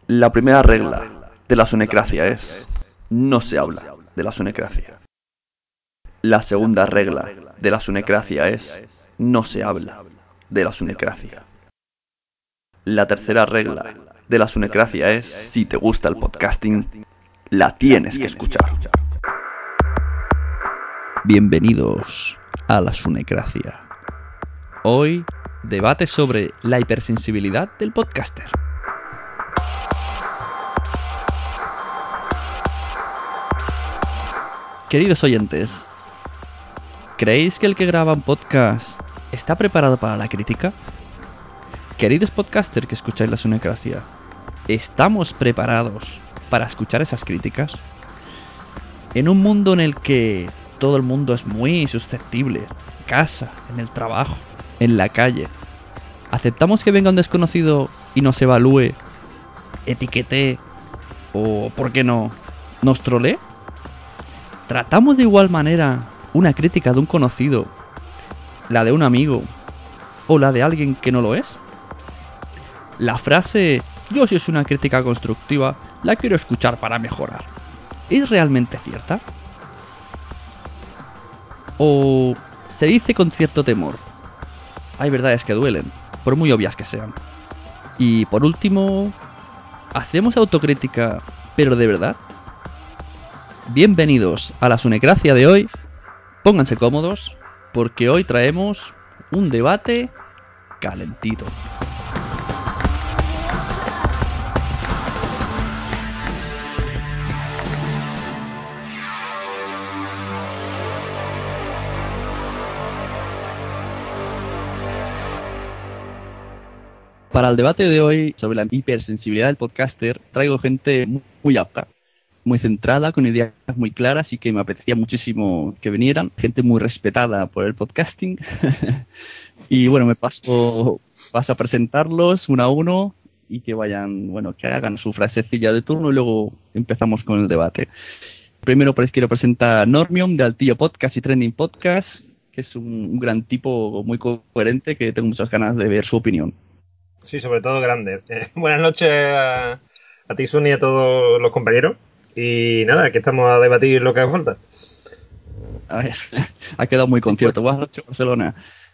La primera regla de la sonecracia es: no se habla de la sonecracia. La segunda regla de la sonecracia es: no se habla de la sonecracia. La tercera regla de la sonecracia es: si te gusta el podcasting, la tienes que escuchar. Bienvenidos a la sonecracia. Hoy, debate sobre la hipersensibilidad del podcaster. Queridos oyentes, ¿creéis que el que graba un podcast está preparado para la crítica? Queridos podcasters que escucháis la sonecracia, ¿estamos preparados para escuchar esas críticas? En un mundo en el que todo el mundo es muy susceptible, en casa, en el trabajo, en la calle, ¿aceptamos que venga un desconocido y nos evalúe, etiquete o, por qué no, nos trolee? ¿Tratamos de igual manera una crítica de un conocido, la de un amigo o la de alguien que no lo es? La frase "yo si es una crítica constructiva, la quiero escuchar para mejorar", ¿es realmente cierta? ¿O se dice con cierto temor? Hay verdades que duelen, por muy obvias que sean. Y por último, ¿hacemos autocrítica, pero de verdad? Bienvenidos a la sonecracia de hoy. Pónganse cómodos, porque hoy traemos un debate calentito. Para el debate de hoy sobre la hipersensibilidad del podcaster, traigo gente muy apta, muy centrada, con ideas muy claras y que me apetecía muchísimo que vinieran. Gente muy respetada por el podcasting. Y bueno, paso a presentarlos uno a uno y que vayan, que hagan su frasecilla de turno y luego empezamos con el debate. Primero pues quiero presentar a Normion de Altillo Podcast y Trending Podcast, que es un gran tipo muy coherente que tengo muchas ganas de ver su opinión. Sí, sobre todo grande. Buenas noches a ti, Sony, y a todos los compañeros. Y nada, aquí estamos a debatir lo que haga falta. A ver, ha quedado muy concierto. Buenas noches, Barcelona.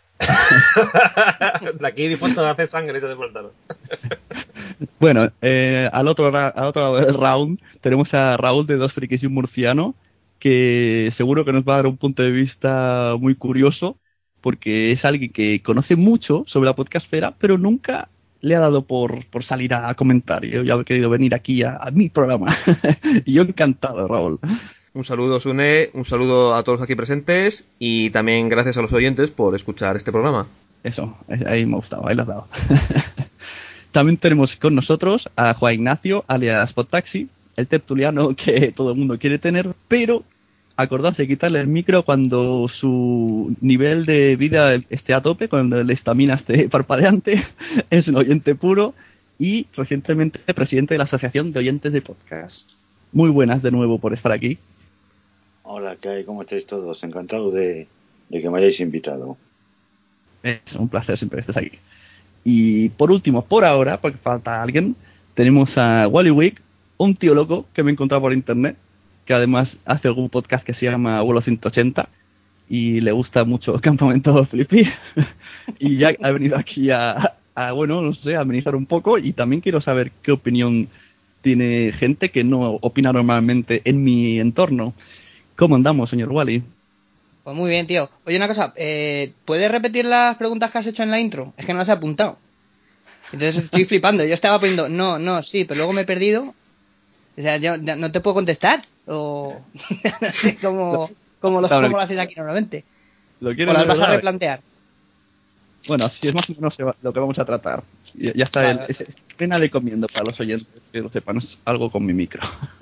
De aquí dispuesto a hacer sangre y se falta. Bueno, al otro lado del round tenemos a Raúl de Dos Frikis y un Murciano, que seguro que nos va a dar un punto de vista muy curioso, porque es alguien que conoce mucho sobre la podcastfera, pero nunca le ha dado por salir a comentar. Yo ya he querido venir aquí a mi programa. Y yo encantado, Raúl. Un saludo, Sune, un saludo a todos aquí presentes y también gracias a los oyentes por escuchar este programa. Eso, ahí me ha gustado, ahí lo has dado. También tenemos con nosotros a Juan Ignacio, alias Podtaxi, el tertuliano que todo el mundo quiere tener, pero acordarse de quitarle el micro cuando su nivel de vida esté a tope, cuando la estamina esté parpadeante. Es un oyente puro y recientemente presidente de la Asociación de Oyentes de Podcast. Muy buenas de nuevo por estar aquí. Hola, ¿qué hay? ¿Cómo estáis todos? Encantado de que me hayáis invitado. Es un placer siempre que estés aquí. Y por último, por ahora, porque falta alguien, tenemos a Wally Wick, un tío loco que me he encontrado por internet, que además hace algún podcast que se llama Vuelo 180 y le gusta mucho Campamento Flippy. Y ya ha venido aquí a amenizar un poco, y también quiero saber qué opinión tiene gente que no opina normalmente en mi entorno. ¿Cómo andamos, señor Wally? Pues muy bien, tío. Oye, una cosa, ¿puedes repetir las preguntas que has hecho en la intro? Es que no las he apuntado. Entonces estoy flipando. Yo estaba poniendo no, sí, pero luego me he perdido. O sea, yo no te puedo contestar. O no sé cómo lo haces aquí normalmente. ¿O las vas a replantear? Bueno, así es más o menos lo que vamos a tratar. Ya está, vale. Es pena de comiendo para los oyentes que lo sepan, es algo con mi micro.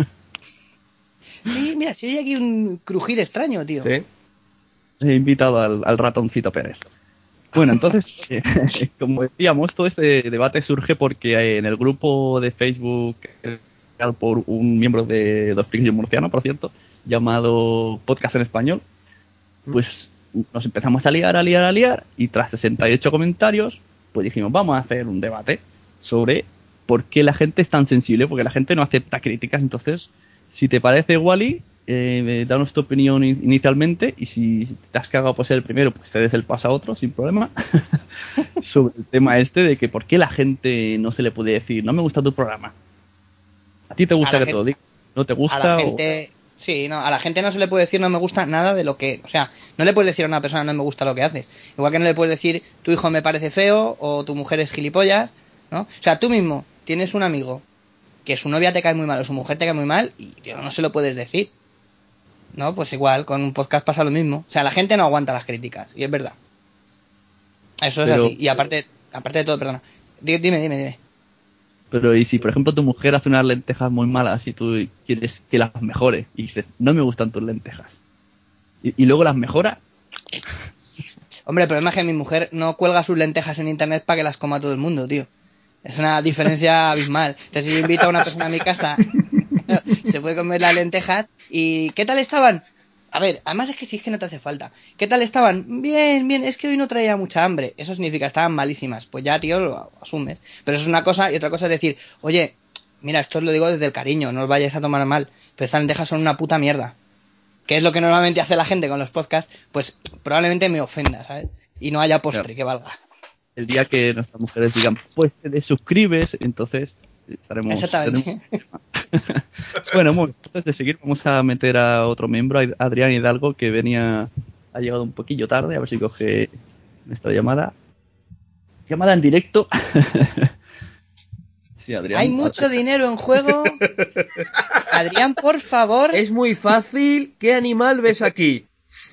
Sí, mira, si hay aquí un crujir extraño, tío. ¿Sí? He invitado al ratoncito Pérez. Bueno, entonces, como decíamos, todo este debate surge porque en el grupo de Facebook, creado por un miembro de Dos Frikis y un Murciano, por cierto, llamado Podcast en Español, pues nos empezamos a liar, y tras 68 comentarios, pues dijimos, vamos a hacer un debate sobre por qué la gente es tan sensible, porque la gente no acepta críticas. Entonces, si te parece Wally, danos tu opinión inicialmente, y si te has cagado por ser el primero, pues cedes el paso a otro sin problema. Sobre el tema este de que por qué la gente no se le puede decir, no me gusta tu programa. ¿A ti te gusta que te lo diga? ¿No te gusta? A la gente... Sí, no, a la gente no se le puede decir no me gusta nada de lo que... O sea, no le puedes decir a una persona no me gusta lo que haces. Igual que no le puedes decir tu hijo me parece feo o tu mujer es gilipollas, ¿no? O sea, tú mismo tienes un amigo que su novia te cae muy mal o su mujer te cae muy mal y tío, no se lo puedes decir. ¿No? Pues igual, con un podcast pasa lo mismo. O sea, la gente no aguanta las críticas, y es verdad. Eso es así. Y aparte de todo, perdona. Dime. Pero y si, por ejemplo, tu mujer hace unas lentejas muy malas y tú quieres que las mejore y dices, no me gustan tus lentejas, y luego las mejora. Hombre, el problema es que mi mujer no cuelga sus lentejas en internet para que las coma todo el mundo, tío. Es una diferencia abismal. Entonces, si yo invito a una persona a mi casa, se puede comer las lentejas y ¿qué tal estaban? A ver, además es que sí, es que no te hace falta. ¿Qué tal estaban? Bien, es que hoy no traía mucha hambre. Eso significa estaban malísimas. Pues ya, tío, lo asumes. Pero eso es una cosa, y otra cosa es decir, oye, mira, esto os lo digo desde el cariño, no os vayáis a tomar mal, pero estas lentejas son una puta mierda. Que es lo que normalmente hace la gente con los podcasts, pues probablemente me ofenda, ¿sabes? Y no haya postre que valga. El día que nuestras mujeres digan, pues te desuscribes, entonces estaremos... Exactamente. Bueno, antes de seguir, vamos a meter a otro miembro, a Adrián Hidalgo, que ha llegado un poquillo tarde, a ver si coge nuestra llamada. Llamada en directo. Sí, Adrián. Hay mucho dinero en juego. Adrián, por favor. Es muy fácil. ¿Qué animal ves aquí?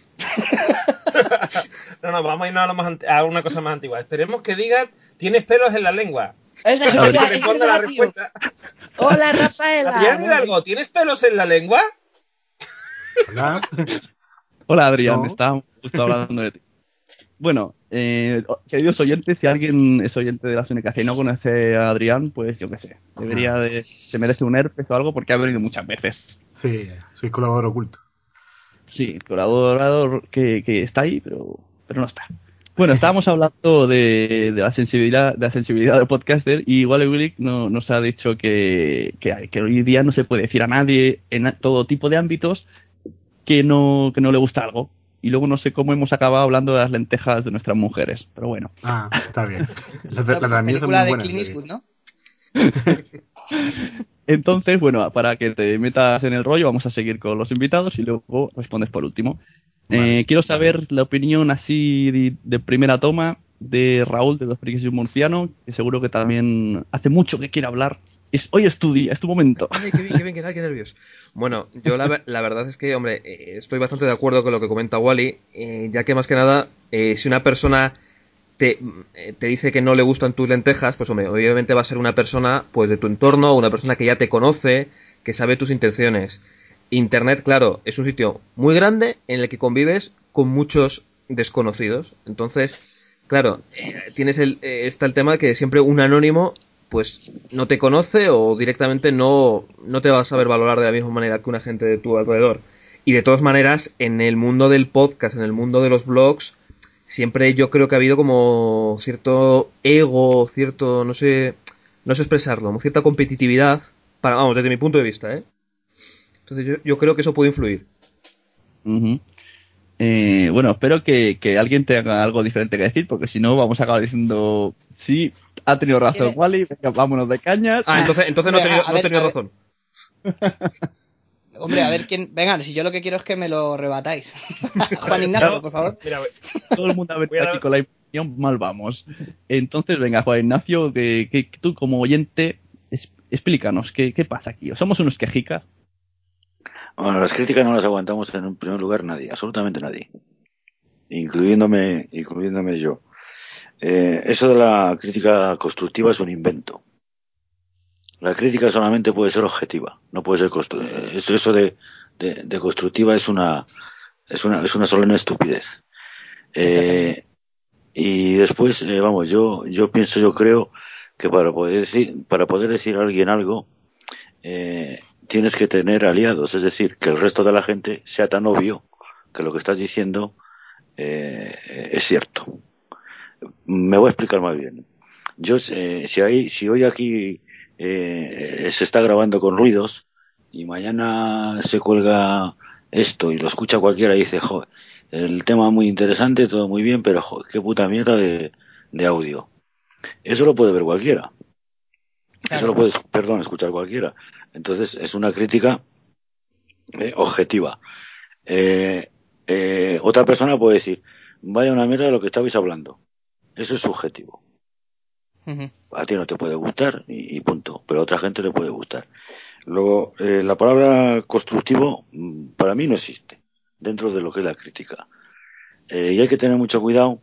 No, vamos a irnos a una cosa más antigua. Esperemos que digan, tienes pelos en la lengua. Esa es Que verdad, responda la respuesta. Hola, Rafaela. Adrián Hidalgo, ¿tienes pelos en la lengua? Hola. Hola, Adrián, No. estábamos justo hablando de ti. Bueno, queridos oyentes, si alguien es oyente de la Sunecacia y no conoce a Adrián, pues yo qué sé, se merece un herpes o algo porque ha venido muchas veces. Sí, soy colaborador oculto. Sí, colaborador que está ahí, pero no está. Bueno, estábamos hablando de la sensibilidad del podcaster, y Wally Willick nos ha dicho que hoy día no se puede decir a nadie en todo tipo de ámbitos que no le gusta algo. Y luego no sé cómo hemos acabado hablando de las lentejas de nuestras mujeres, pero bueno. Ah, está bien. Las Esa mías son película muy de buenas. Clint Eastwood, ¿no? Entonces, bueno, para que te metas en el rollo, vamos a seguir con los invitados y luego respondes por último. Vale. Quiero saber la opinión así de primera toma de Raúl de Dos Frikis y un Murciano, que seguro que también hace mucho que quiere hablar. Hoy es tu día, es tu momento. Ay, qué bien, qué nervios. Bueno, yo la verdad es que, hombre, estoy bastante de acuerdo con lo que comenta Wally, ya que más que nada, si una persona te dice que no le gustan tus lentejas, pues hombre, obviamente va a ser una persona pues de tu entorno, una persona que ya te conoce, que sabe tus intenciones. Internet, claro, es un sitio muy grande en el que convives con muchos desconocidos. Entonces, claro, está el tema que siempre un anónimo pues no te conoce o directamente no te va a saber valorar de la misma manera que una gente de tu alrededor. Y de todas maneras, en el mundo del podcast, en el mundo de los blogs, siempre yo creo que ha habido como cierto ego, cierto, no sé expresarlo, como cierta competitividad, vamos, desde mi punto de vista, ¿eh? Entonces yo creo que eso puede influir. Uh-huh. Bueno, espero que alguien tenga algo diferente que decir, porque si no vamos a acabar diciendo, sí, ha tenido razón Wally, venga, vámonos de cañas. Entonces no he tenido razón. Hombre, a ver quién... Venga, si yo lo que quiero es que me lo rebatáis. Juan Ignacio, por favor. Mira, Todo el mundo a ver aquí con la información, mal vamos. Entonces, venga, Juan Ignacio, que tú como oyente, explícanos, ¿qué pasa aquí? ¿Somos unos quejicas? Bueno, las críticas no las aguantamos en un primer lugar nadie, absolutamente nadie, incluyéndome yo. Eso de la crítica constructiva es un invento. La crítica solamente puede ser objetiva, no puede ser eso de constructiva es una sola estupidez. Y después, vamos, yo creo que para poder decir a alguien algo, tienes que tener aliados, es decir, que el resto de la gente sea tan obvio que lo que estás diciendo es cierto. Me voy a explicar más bien. Si hoy aquí se está grabando con ruidos y mañana se cuelga esto y lo escucha cualquiera y dice, joder, el tema muy interesante, todo muy bien, pero joder, qué puta mierda de audio. Eso lo puede ver cualquiera. Eso lo Claro. puede, perdón, escuchar cualquiera. Entonces es una crítica objetiva. Otra persona puede decir, vaya una mierda de lo que estabais hablando. Eso es subjetivo. Ujú. A ti no te puede gustar y punto, pero a otra gente le puede gustar. Luego, la palabra constructivo para mí no existe dentro de lo que es la crítica. Y hay que tener mucho cuidado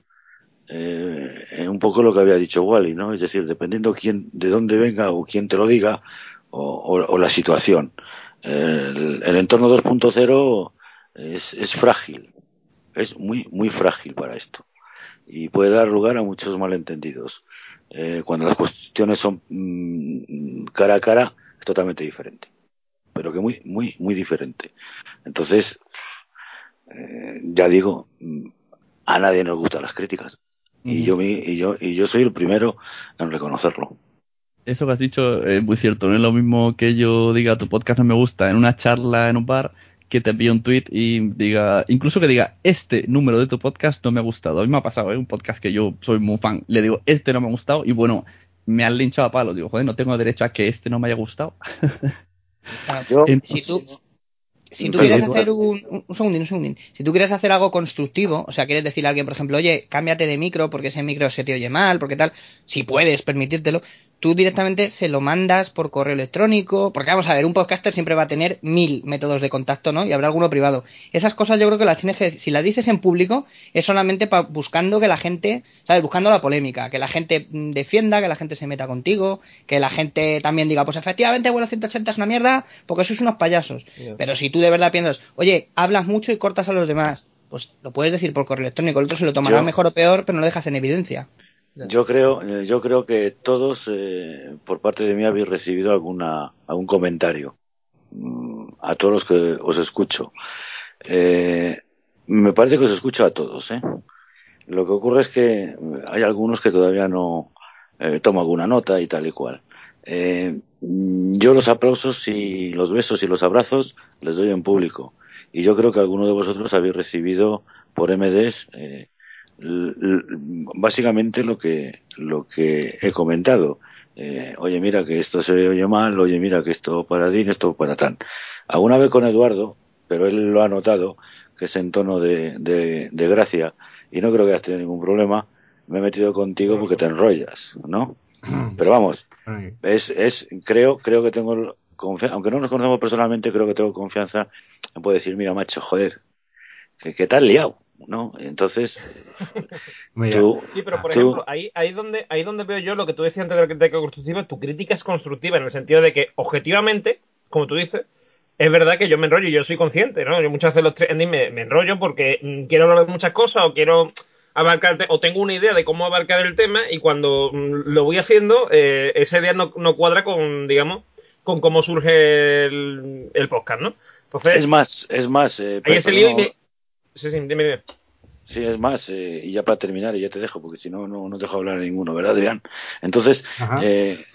en un poco lo que había dicho Wally, ¿no? Es decir, dependiendo de dónde venga o quién te lo diga o la situación. El entorno 2.0 es frágil, es muy frágil para esto y puede dar lugar a muchos malentendidos. Cuando las cuestiones son cara a cara, es totalmente diferente, pero que muy diferente. Entonces, ya digo, a nadie nos gustan las críticas y Ujú. yo soy el primero en reconocerlo. Eso que has dicho es muy cierto. No es lo mismo que yo diga tu podcast no me gusta en una charla en un bar que te envíe un tweet y diga, incluso que diga, este número de tu podcast no me ha gustado. A mí me ha pasado, ¿eh? Un podcast que yo soy muy fan. Le digo, este no me ha gustado y bueno, me han linchado a palos. Digo, joder, no tengo derecho a que este no me haya gustado. Claro. Yo, Si tú, si tú Sí, quieres perdón, hacer un segundín, un segundín. Si tú quieres hacer algo constructivo, o sea, quieres decirle a alguien, por ejemplo, oye, cámbiate de micro porque ese micro se te oye mal, porque tal, si puedes permitírtelo, tú directamente se lo mandas por correo electrónico, porque vamos a ver, un podcaster siempre va a tener 1000 métodos de contacto, ¿no? Y habrá alguno privado. Esas cosas yo creo que las tienes que, si las dices en público, es solamente buscando que la gente, ¿sabes? Buscando la polémica, que la gente defienda, que la gente se meta contigo, que la gente también diga, pues efectivamente, bueno, 180 es una mierda, porque sois unos payasos. Pero si tú de verdad piensas, oye, hablas mucho y cortas a los demás, pues lo puedes decir por correo electrónico. El otro se lo tomará yo, mejor o peor, pero no lo dejas en evidencia. yo creo que todos, por parte de mí, habéis recibido algún comentario. A todos los que os escucho. Eh, Me parece que os escucho a todos, ¿eh? Lo que ocurre es que hay algunos que todavía no tomo alguna nota y tal y cual. Yo los aplausos y los besos y los abrazos les doy en público. Y yo creo que algunos de vosotros habéis recibido por MDs básicamente lo que he comentado. Oye, mira que esto se oye mal, oye, mira que esto para ti, esto para tan. Alguna vez con Eduardo, pero él lo ha notado, que es en tono de gracia, y no creo que hayas tenido ningún problema, me he metido contigo porque te enrollas, ¿no? Pero vamos, creo que tengo confianza, aunque no nos conocemos personalmente, creo que tengo confianza en poder decir, mira, macho, joder, que te has liado, ¿no? Entonces, Mira, tú, Sí, pero por tú, ejemplo, ahí donde veo yo lo que tú decías antes de la crítica constructiva, tu crítica es constructiva en el sentido de que objetivamente, como tú dices, es verdad que yo me enrollo y yo soy consciente, ¿no? Yo muchas veces los trending me enrollo porque quiero hablar de muchas cosas o quiero abarcar o tengo una idea de cómo abarcar el tema y cuando lo voy haciendo, esa idea no cuadra con, digamos, con cómo surge el podcast, ¿no? Entonces, es más, hay ese lío y perdón, me... Sí, sí, dime. sí, es más, y ya para terminar, y ya te dejo, porque si no, no te dejo hablar a ninguno, ¿verdad, Adrián? Entonces, ajá.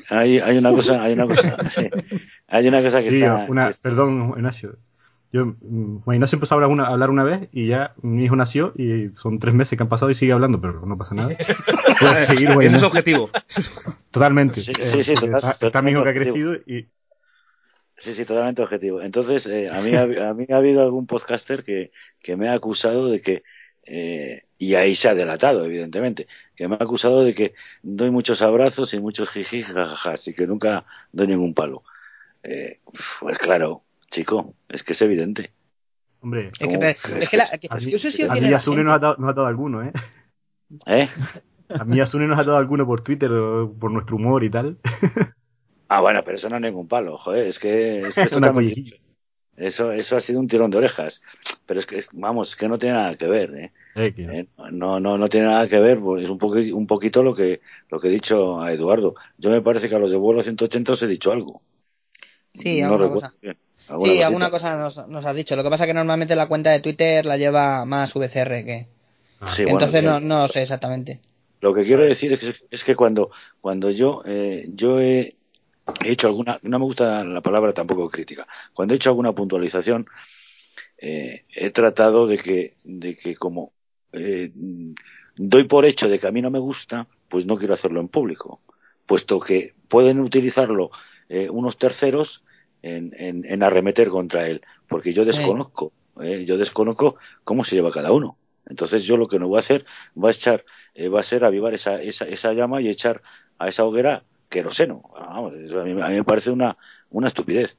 sí, hay una cosa que Sí, está, perdón, Ignacio. Juan Ignacio empezó a hablar una vez y ya mi hijo nació y son 3 meses que han pasado y sigue hablando, pero no pasa nada. Puedes seguir, Juan Eso es Ignacio. objetivo. Totalmente. sí, Porque está mi totalmente hijo que ha objetivo. crecido y... Sí, totalmente objetivo. Entonces, a mí ha habido algún podcaster que me ha acusado de que, y ahí se ha delatado, evidentemente, que me ha acusado de que doy muchos abrazos y muchos jiji, jajajas, y que nunca doy ningún palo. Pues claro, chico, es que es evidente. Hombre, Es que, Como, es que, a es mí, que obsesión a tiene mí la Asune nos gente. ha dado alguno, ¿eh? ¿Eh? A mí Asune nos ha dado alguno por Twitter por nuestro humor y tal. Ah, bueno, pero eso no es ningún palo, joder, es que es Una totalmente. collequilla. Eso ha sido un tirón de orejas. Pero es que, vamos, es que no tiene nada que ver, ¿eh? Que No tiene nada que ver, pues es un poquito lo que he dicho a Eduardo. Yo me parece que a los de vuelo 180 os he dicho algo. Sí, No alguna recuerdo cosa. bien. Alguna Sí, alguna cosita. cosa nos has dicho. Lo que pasa es que normalmente la cuenta de Twitter la lleva más VCR Sí, que bueno, entonces no sé exactamente. lo que A quiero ver. decir es que cuando yo he he hecho alguna, no me gusta la palabra tampoco crítica, cuando he hecho alguna puntualización, he tratado de que como doy por hecho de que a mí no me gusta, pues no quiero hacerlo en público, puesto que pueden utilizarlo unos terceros en arremeter contra él, porque yo desconozco cómo se lleva cada uno. Entonces yo lo que no voy a hacer va a ser avivar esa llama y echar a esa hoguera queroseno. Vamos, eso a mí me parece una estupidez.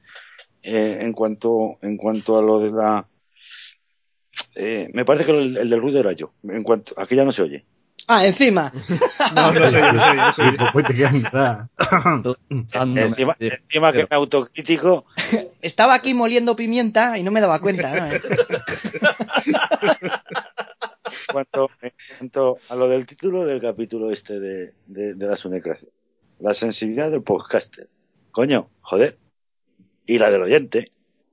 En cuanto a lo de la me parece que el del ruido era yo. En cuanto aquí ya no se oye. Ah, encima. No, no soy yo, no soy yo, no soy yo. Pues te quedas nada. Encima que me autocrítico. Estaba aquí moliendo pimienta y no me daba cuenta, ¿no? En cuanto a lo del título del capítulo este de la sunecracia, la sensibilidad del podcaster. Coño, joder. Y la del oyente.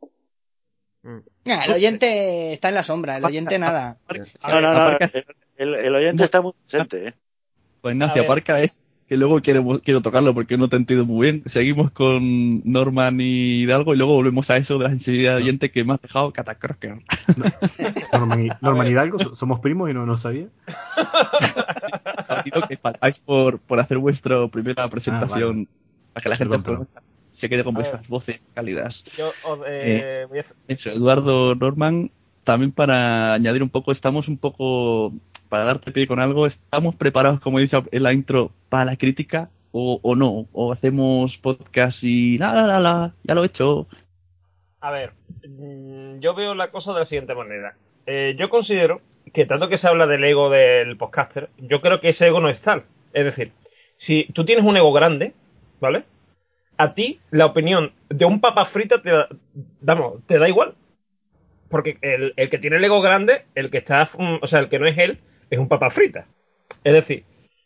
El oyente está en la sombra, el oyente nada. No. El oyente está muy presente, ¿eh? Pues A Ignacio, ver. aparca es que luego quiero tocarlo porque no te he entendido muy bien. Seguimos con Norman y Hidalgo y luego volvemos a eso de la sensibilidad de oyente que me has dejado catacrosca. Norman Hidalgo, somos primos y no sabía. Sabido que faltáis por hacer vuestra primera presentación Vale. para que la gente Perdón. se quede con A ver. vuestras voces cálidas. Yo voy a... Eso, Eduardo, Norman, también para añadir un poco, estamos un poco, para darte pie con algo, ¿estamos preparados, como he dicho en la intro, para la crítica o no? ¿O hacemos podcast y ya lo he hecho? A ver, yo veo la cosa de la siguiente manera. Yo considero que tanto que se habla del ego del podcaster, yo creo que ese ego no es tal. Es decir, si tú tienes un ego grande, ¿vale? A ti la opinión de un papa frita te da igual. Porque el que tiene el ego grande, el que está, o sea, el que no es él, es un papa frita. Es decir,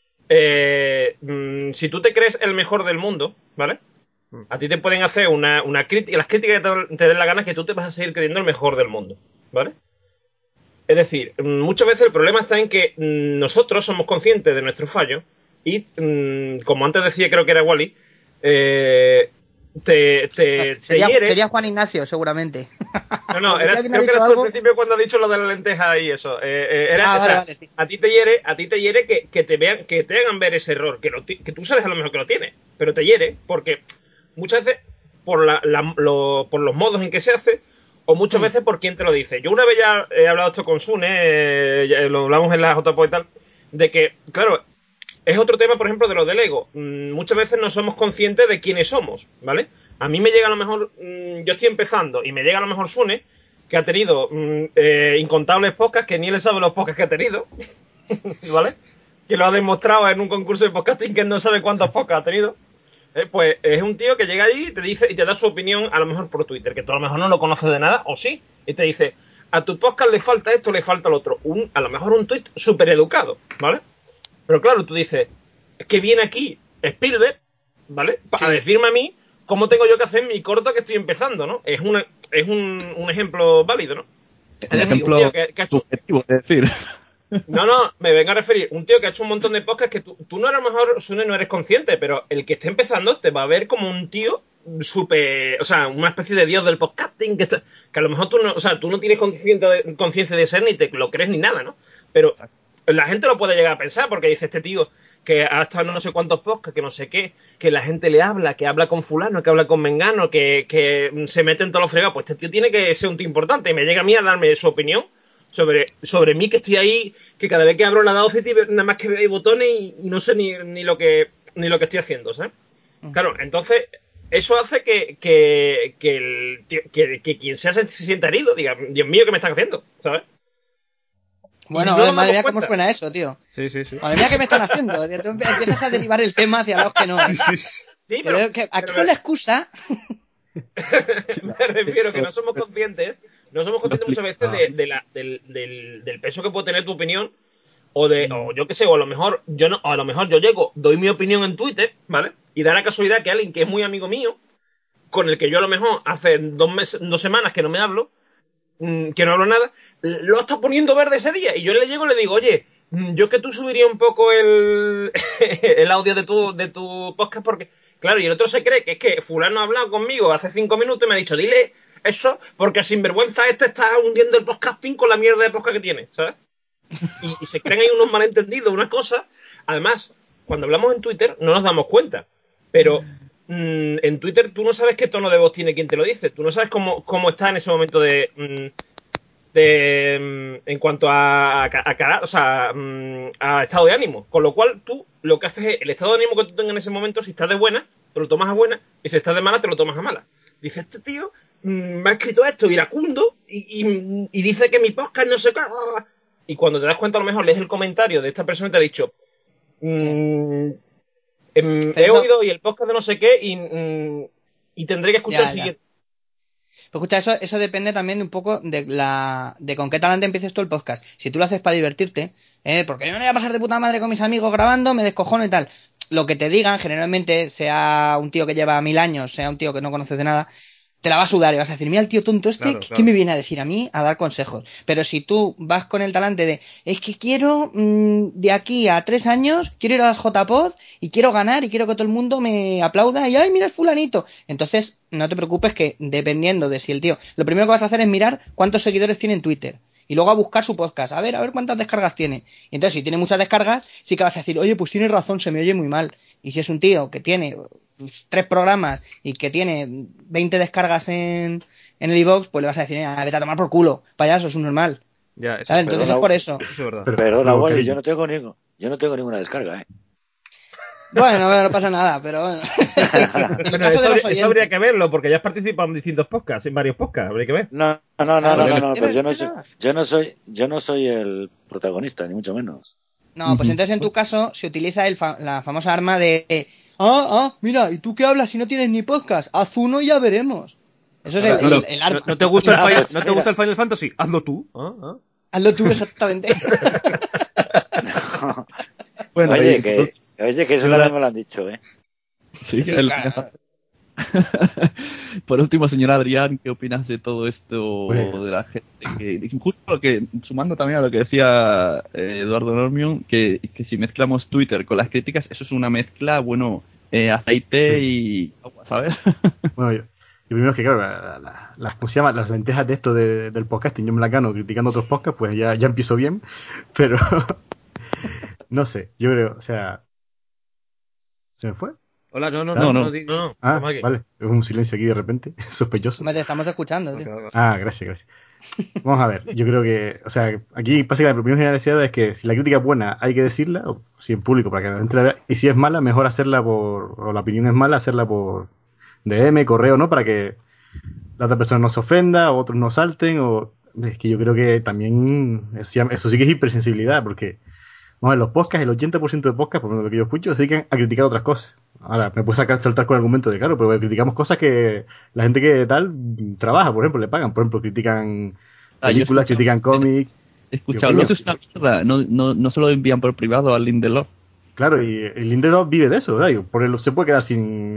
si tú te crees el mejor del mundo, ¿vale? A ti te pueden hacer una crítica, las críticas que te den la gana es que tú te vas a seguir creyendo el mejor del mundo, ¿vale? Es decir, muchas veces el problema está en que nosotros somos conscientes de nuestro fallo y, como antes decía, creo que era Wally, te hiere. Sería Juan Ignacio, seguramente. No, Porque si alguien ha creo que dicho eras tú al algo... principio cuando has dicho lo de la lenteja y eso. Ah, O vale, sea, vale, sí. a ti te hiere que te vean, que te hagan ver ese error, que tú sabes a lo mejor que lo tienes, pero te hiere porque muchas veces por los modos en que se hace o muchas veces por quién te lo dice. Yo una vez ya he hablado esto con Sune, ya lo hablamos en la JPO y tal, de que, claro, es otro tema, por ejemplo, de lo del ego. Muchas veces no somos conscientes de quiénes somos, ¿vale? A mí me llega a lo mejor, yo estoy empezando y me llega a lo mejor Sune, que ha tenido incontables podcasts, que ni él sabe los podcasts que ha tenido, ¿vale? Que lo ha demostrado en un concurso de podcasting que él no sabe cuántos podcasts ha tenido. Pues es un tío que llega allí y te dice y te da su opinión, a lo mejor por Twitter, que tú a lo mejor no lo conoces de nada, o sí, y te dice, a tu podcast le falta esto, le falta lo otro. A lo mejor un tweet súper educado, ¿vale? Pero claro, tú dices, es que viene aquí Spielberg, ¿vale? Para decirme a mí cómo tengo yo que hacer mi corto que estoy empezando, ¿no? Es un ejemplo válido, ¿no? Es Un decir, un tío ejemplo que ha hecho... subjetivo, es decir. No, me vengo a referir. Un tío que ha hecho un montón de podcasts que tú no, a lo mejor, Sune, no eres consciente, pero el que esté empezando te va a ver como un tío súper... O sea, una especie de dios del podcasting que a lo mejor tú no tienes conciencia de ser, ni te lo crees ni nada, ¿no? Pero la gente lo puede llegar a pensar porque dice este tío que ha estado en no sé cuántos podcasts, que no sé qué, que la gente le habla, que habla con fulano, que habla con mengano, que se mete en todos los fregados. Pues este tío tiene que ser un tío importante y me llega a mí a darme su opinión sobre mí, que estoy ahí, que cada vez que abro la Audacity nada más que veo ahí botones y no sé ni lo que estoy haciendo, ¿sabes? Claro, entonces eso hace que quien sea se sienta herido, diga, Dios mío, ¿qué me estás haciendo? ¿Sabes? Bueno, madre mía, ¿cómo suena eso, tío? Sí, sí, sí. Madre mía, ¿qué me están haciendo? Tú empiezas a derivar el tema hacia los que no. Sí, sí, sí. Sí, pero Aquí con la excusa... me refiero que no somos conscientes muchas veces del peso que puede tener tu opinión o yo qué sé, o a lo mejor yo llego, doy mi opinión en Twitter, ¿vale? Y da la casualidad que alguien que es muy amigo mío, con el que yo a lo mejor hace 2 semanas que no me hablo, que no hablo nada, lo está poniendo verde ese día. Y yo le llego y le digo, oye, yo que tú subiría un poco el audio de tu podcast porque Claro, y el otro se cree que es que fulano ha hablado conmigo hace 5 minutos y me ha dicho, dile eso, porque sinvergüenza está hundiendo el podcasting con la mierda de podcast que tiene, ¿sabes? Y se creen ahí unos malentendidos, unas cosas. Además, cuando hablamos en Twitter no nos damos cuenta, pero en Twitter tú no sabes qué tono de voz tiene quien te lo dice, tú no sabes cómo está en ese momento en cuanto a estado de ánimo. Con lo cual, tú lo que haces es el estado de ánimo que tú tengas en ese momento, si estás de buena, te lo tomas a buena, y si estás de mala, te lo tomas a mala. Dice, este tío me ha escrito esto iracundo y dice que mi podcast no sé qué. Y cuando te das cuenta, a lo mejor lees el comentario de esta persona y te ha dicho, he oído y el podcast de no sé qué y tendré que escuchar el siguiente. Pues escucha, eso depende también un poco de con qué talante empieces tú el podcast. Si tú lo haces para divertirte, porque yo no voy a pasar de puta madre con mis amigos grabando, me descojono y tal. Lo que te digan, generalmente, sea un tío que lleva 1000 años, sea un tío que no conoces de nada, te la va a sudar y vas a decir, mira el tío tonto este, ¿qué me viene a decir a mí? A dar consejos. Pero si tú vas con el talante de, es que quiero, de aquí a 3 años, quiero ir a las JPod y quiero ganar y quiero que todo el mundo me aplauda y, ay, mira, es fulanito. Entonces, no te preocupes que dependiendo de si el tío, lo primero que vas a hacer es mirar cuántos seguidores tiene en Twitter. Y luego a buscar su podcast, a ver cuántas descargas tiene. Y entonces, si tiene muchas descargas, sí que vas a decir, oye, pues tienes razón, se me oye muy mal. Y si es un tío que tiene 3 programas y que tiene 20 descargas en el iVoox, pues le vas a decir, vete a tomar por culo, payaso, es un normal. Ya, eso, ¿sabes? Entonces es por eso. Eso es verdad. Perdona, Wally, yo no tengo ninguna descarga, ¿eh? Bueno, no pasa nada, pero bueno. Bueno, eso habría que verlo, porque ya has participado en distintos podcasts, en varios podcasts, habría que ver. No, pero yo no soy el protagonista, ni mucho menos. No, pues entonces en tu caso se utiliza la famosa arma de mira, ¿y tú qué hablas si no tienes ni podcast? Haz uno y ya veremos. Eso es el arma. ¿No te gusta el Final Fantasy? Hazlo tú. Hazlo tú, exactamente. Bueno, oye, que eso también me lo han dicho, ¿eh? Sí, claro. Por último, señor Adrián, ¿qué opinas de todo esto de la gente que justo lo que, sumando también a lo que decía Eduardo Normion, que si mezclamos Twitter con las críticas, eso es una mezcla, aceite y agua, ¿sabes? Bueno, yo primero es que, claro, ¿cómo se llama? Las lentejas de esto del podcasting, yo me las gano criticando otros podcasts, pues ya empiezo bien, pero no sé, yo creo, o sea, ¿se me fue? Hola, no. Vale, es un silencio aquí de repente, sospechoso. Te estamos escuchando, tío. Gracias. Vamos a ver, yo creo que, o sea, aquí básicamente la opinión generalizada es que si la crítica es buena hay que decirla, o si en público para que la gente la vea, y si es mala, mejor hacerla o la opinión es mala, hacerla por DM, correo, ¿no? Para que la otra persona no se ofenda, o otros no salten, es que yo creo que también eso sí que es hipersensibilidad, porque vamos a ver, los podcasts, el 80% de podcasts, por lo que yo escucho, se dedican a criticar otras cosas. Ahora, me puedes saltar con el argumento de, claro, pero criticamos cosas que la gente que tal trabaja, por ejemplo, le pagan. Por ejemplo, critican películas, critican cómics. Escuchadlo, eso es una mierda. No se lo envían por privado al Lindelof. Claro, y el Lindelof vive de eso, ¿verdad? Por él se puede quedar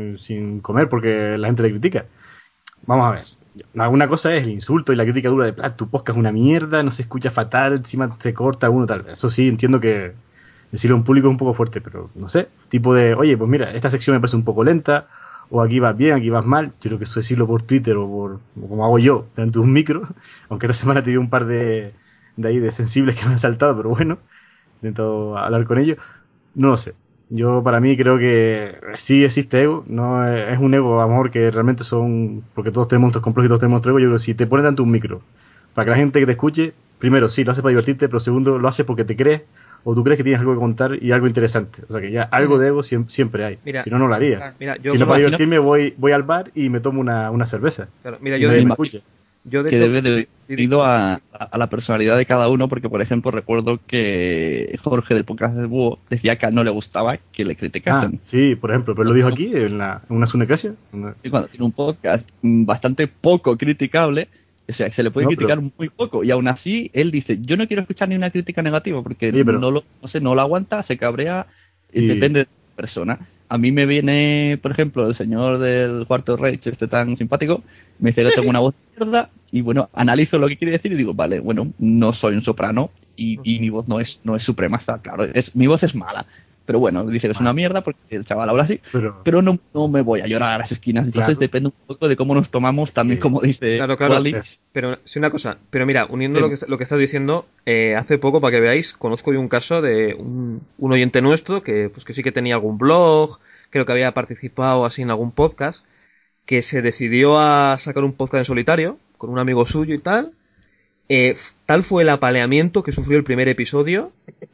sin comer porque la gente le critica. Vamos a ver. Alguna cosa es el insulto y la crítica dura de, tu podcast es una mierda, no se escucha fatal, encima se corta uno, tal. Eso sí, entiendo que decirlo a un público es un poco fuerte, pero no sé, tipo de, oye, pues mira, esta sección me parece un poco lenta, o aquí vas bien, aquí vas mal. Yo creo que eso decirlo por Twitter o como hago yo, dentro de un micro, aunque esta semana te dio un par de sensibles que me han saltado, pero bueno, intento hablar con ellos. No lo sé. Yo para mí creo que sí existe ego, no es un ego, a lo mejor que realmente son, porque todos tenemos nuestros complejos y todos tenemos nuestro ego. Yo creo que si te pones ante un micro, para que la gente que te escuche, primero sí, lo haces para divertirte, pero segundo, lo haces porque te crees, o tú crees que tienes algo que contar y algo interesante. O sea que ya algo de ego siempre hay. Mira, si no, no lo haría. Si no, para divertirme voy al bar y me tomo una cerveza. Claro, mira, yo me escucha. Que debe de ir a la personalidad de cada uno, porque por ejemplo recuerdo que Jorge del podcast del Búho decía que a él no le gustaba que le criticasen. Sí, por ejemplo, pero lo dijo aquí en una Sunecracia. Y cuando tiene un podcast bastante poco criticable, o sea, se le puede criticar muy poco, y aún así él dice, yo no quiero escuchar ni una crítica negativa porque no lo aguanta, se cabrea, depende de la persona. A mí me viene, por ejemplo, el señor del Cuarto Reich, tan simpático, me dice que tengo una voz de mierda, y bueno, analizo lo que quiere decir y digo, vale, bueno, no soy un soprano y mi voz no es suprema, está claro, mi voz es mala, Pero bueno, dice que es una mierda porque el chaval habla así, pero no me voy a llorar a las esquinas. Entonces depende un poco de cómo nos tomamos también, como dice Claro, Wally. pero sí, una cosa, pero mira, uniendo lo que estás diciendo, hace poco, para que veáis, conozco yo un caso de un oyente nuestro que sí que tenía algún blog, creo que había participado así en algún podcast, que se decidió a sacar un podcast en solitario, con un amigo suyo y tal. Tal fue el apaleamiento que sufrió el primer episodio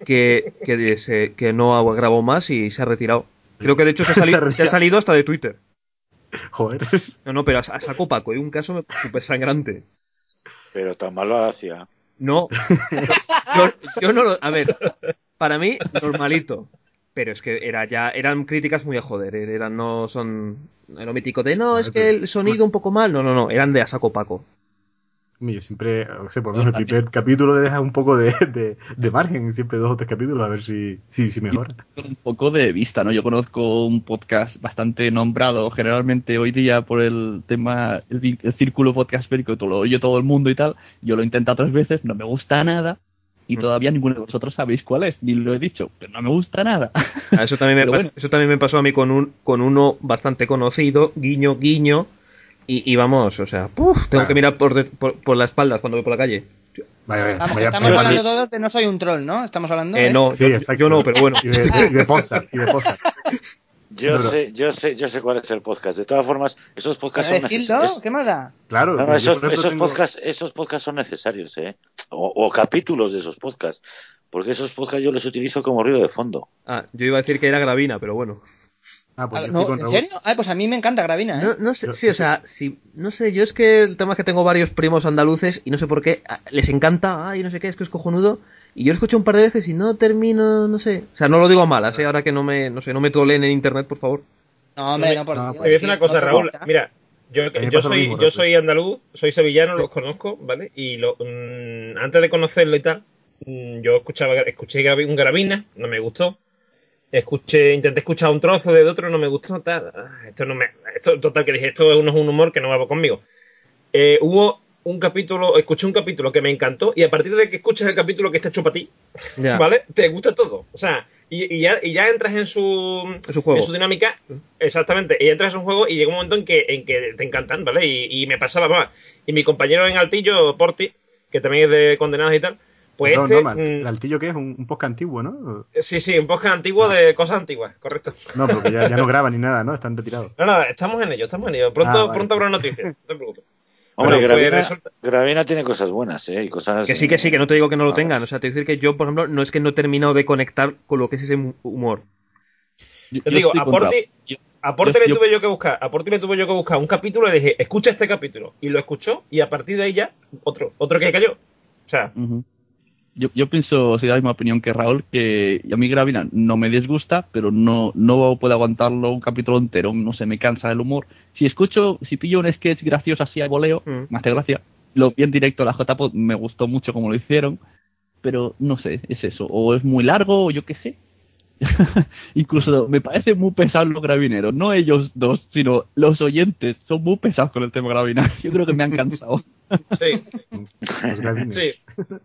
que no grabó más y se ha retirado. Creo que de hecho se ha salido hasta de Twitter. Joder. No, pero a saco Paco, hay un caso súper sangrante. Pero tan mal lo hacía. No. Yo no lo... A ver, para mí, normalito. Pero es que eran críticas muy a joder. No son... Lo mítico de, no, es que el sonido un poco mal. No, eran de a saco Paco. Yo siempre, no sé, por lo menos el primer capítulo le deja un poco de margen, siempre 2 o 3 capítulos, a ver si mejora. Con un poco de vista, ¿no? Yo conozco un podcast bastante nombrado, generalmente hoy día por el tema, el círculo podcastférico, lo oye todo el mundo y tal. Yo lo he intentado 3 veces, no me gusta nada, y todavía ninguno de vosotros sabéis cuál es, ni lo he dicho, pero no me gusta nada. Eso también me pasó a mí con uno bastante conocido, guiño, guiño. Y vamos, o sea, tengo que mirar por la espalda cuando voy por la calle. Estamos hablando todos de No soy un troll, ¿no? Estamos hablando no, sí, yo no, pero bueno. Y de Posa. Yo sé cuál es el podcast. De todas formas, esos podcasts son necesarios. ¿Qué más da? Claro. No, esos podcasts son necesarios, ¿eh? O capítulos de esos podcasts. Porque esos podcasts yo los utilizo como ruido de fondo. Yo iba a decir que era Gravina, pero bueno. Pues ¿En serio? Pues a mí me encanta Gravina, ¿eh? No sé, sí, o sea, no sé, yo es que el tema es que tengo varios primos andaluces y no sé por qué, les encanta, no sé qué, es que es cojonudo, y yo lo escucho un par de veces y no termino, no sé, o sea, no lo digo a malas, ahora que no me troleen en internet, por favor. No, hombre, no, por Te voy a decir una cosa, Raúl, mira, yo soy andaluz, soy sevillano, los conozco, ¿vale? Y antes de conocerlo y tal, yo escuché un Gravina, no me gustó. Intenté escuchar un trozo de otro, no me gustó, tal. Total, que dije, esto no es un humor que no va conmigo. Escuché un capítulo que me encantó, y a partir de que escuchas el capítulo que está hecho para ti, ¿vale? Te gusta todo. O sea, y ya entras en su juego. En su dinámica, exactamente, y entras en un juego y llega un momento en que te encantan, ¿vale? Y me pasaba más. Y mi compañero en Altillo, Porti, que también es de Condenados y tal, pues ¿el Altillo qué es? Un podcast antiguo, ¿no? Sí, un podcast antiguo de cosas antiguas, correcto. No, porque ya no graban ni nada, ¿no? Están retirados. No, estamos en ello. Pronto habrá noticias, no te preocupes. Hombre, Gravina tiene cosas buenas, ¿eh? Y cosas, que sí, que no te digo que no lo tengan. O sea, te voy a decir que yo, por ejemplo, no es que no he terminado de conectar con lo que es ese humor. Te digo, a Porti le tuve yo que buscar un capítulo y le dije, escucha este capítulo. Y lo escuchó, y a partir de ahí ya, otro que cayó. O sea... Yo pienso, soy de la misma opinión que Raúl, que a mí Gravina no me disgusta, pero no puedo aguantarlo un capítulo entero, no sé, me cansa el humor. Si pillo un sketch gracioso así a voleo, me hace gracia. Lo vi en directo, la JPod me gustó mucho como lo hicieron, pero no sé, es eso, o es muy largo, o yo qué sé. Incluso me parece muy pesado los gravineros, no ellos dos, sino los oyentes, son muy pesados con el tema Gravina. Yo creo que me han cansado. Sí. Sí.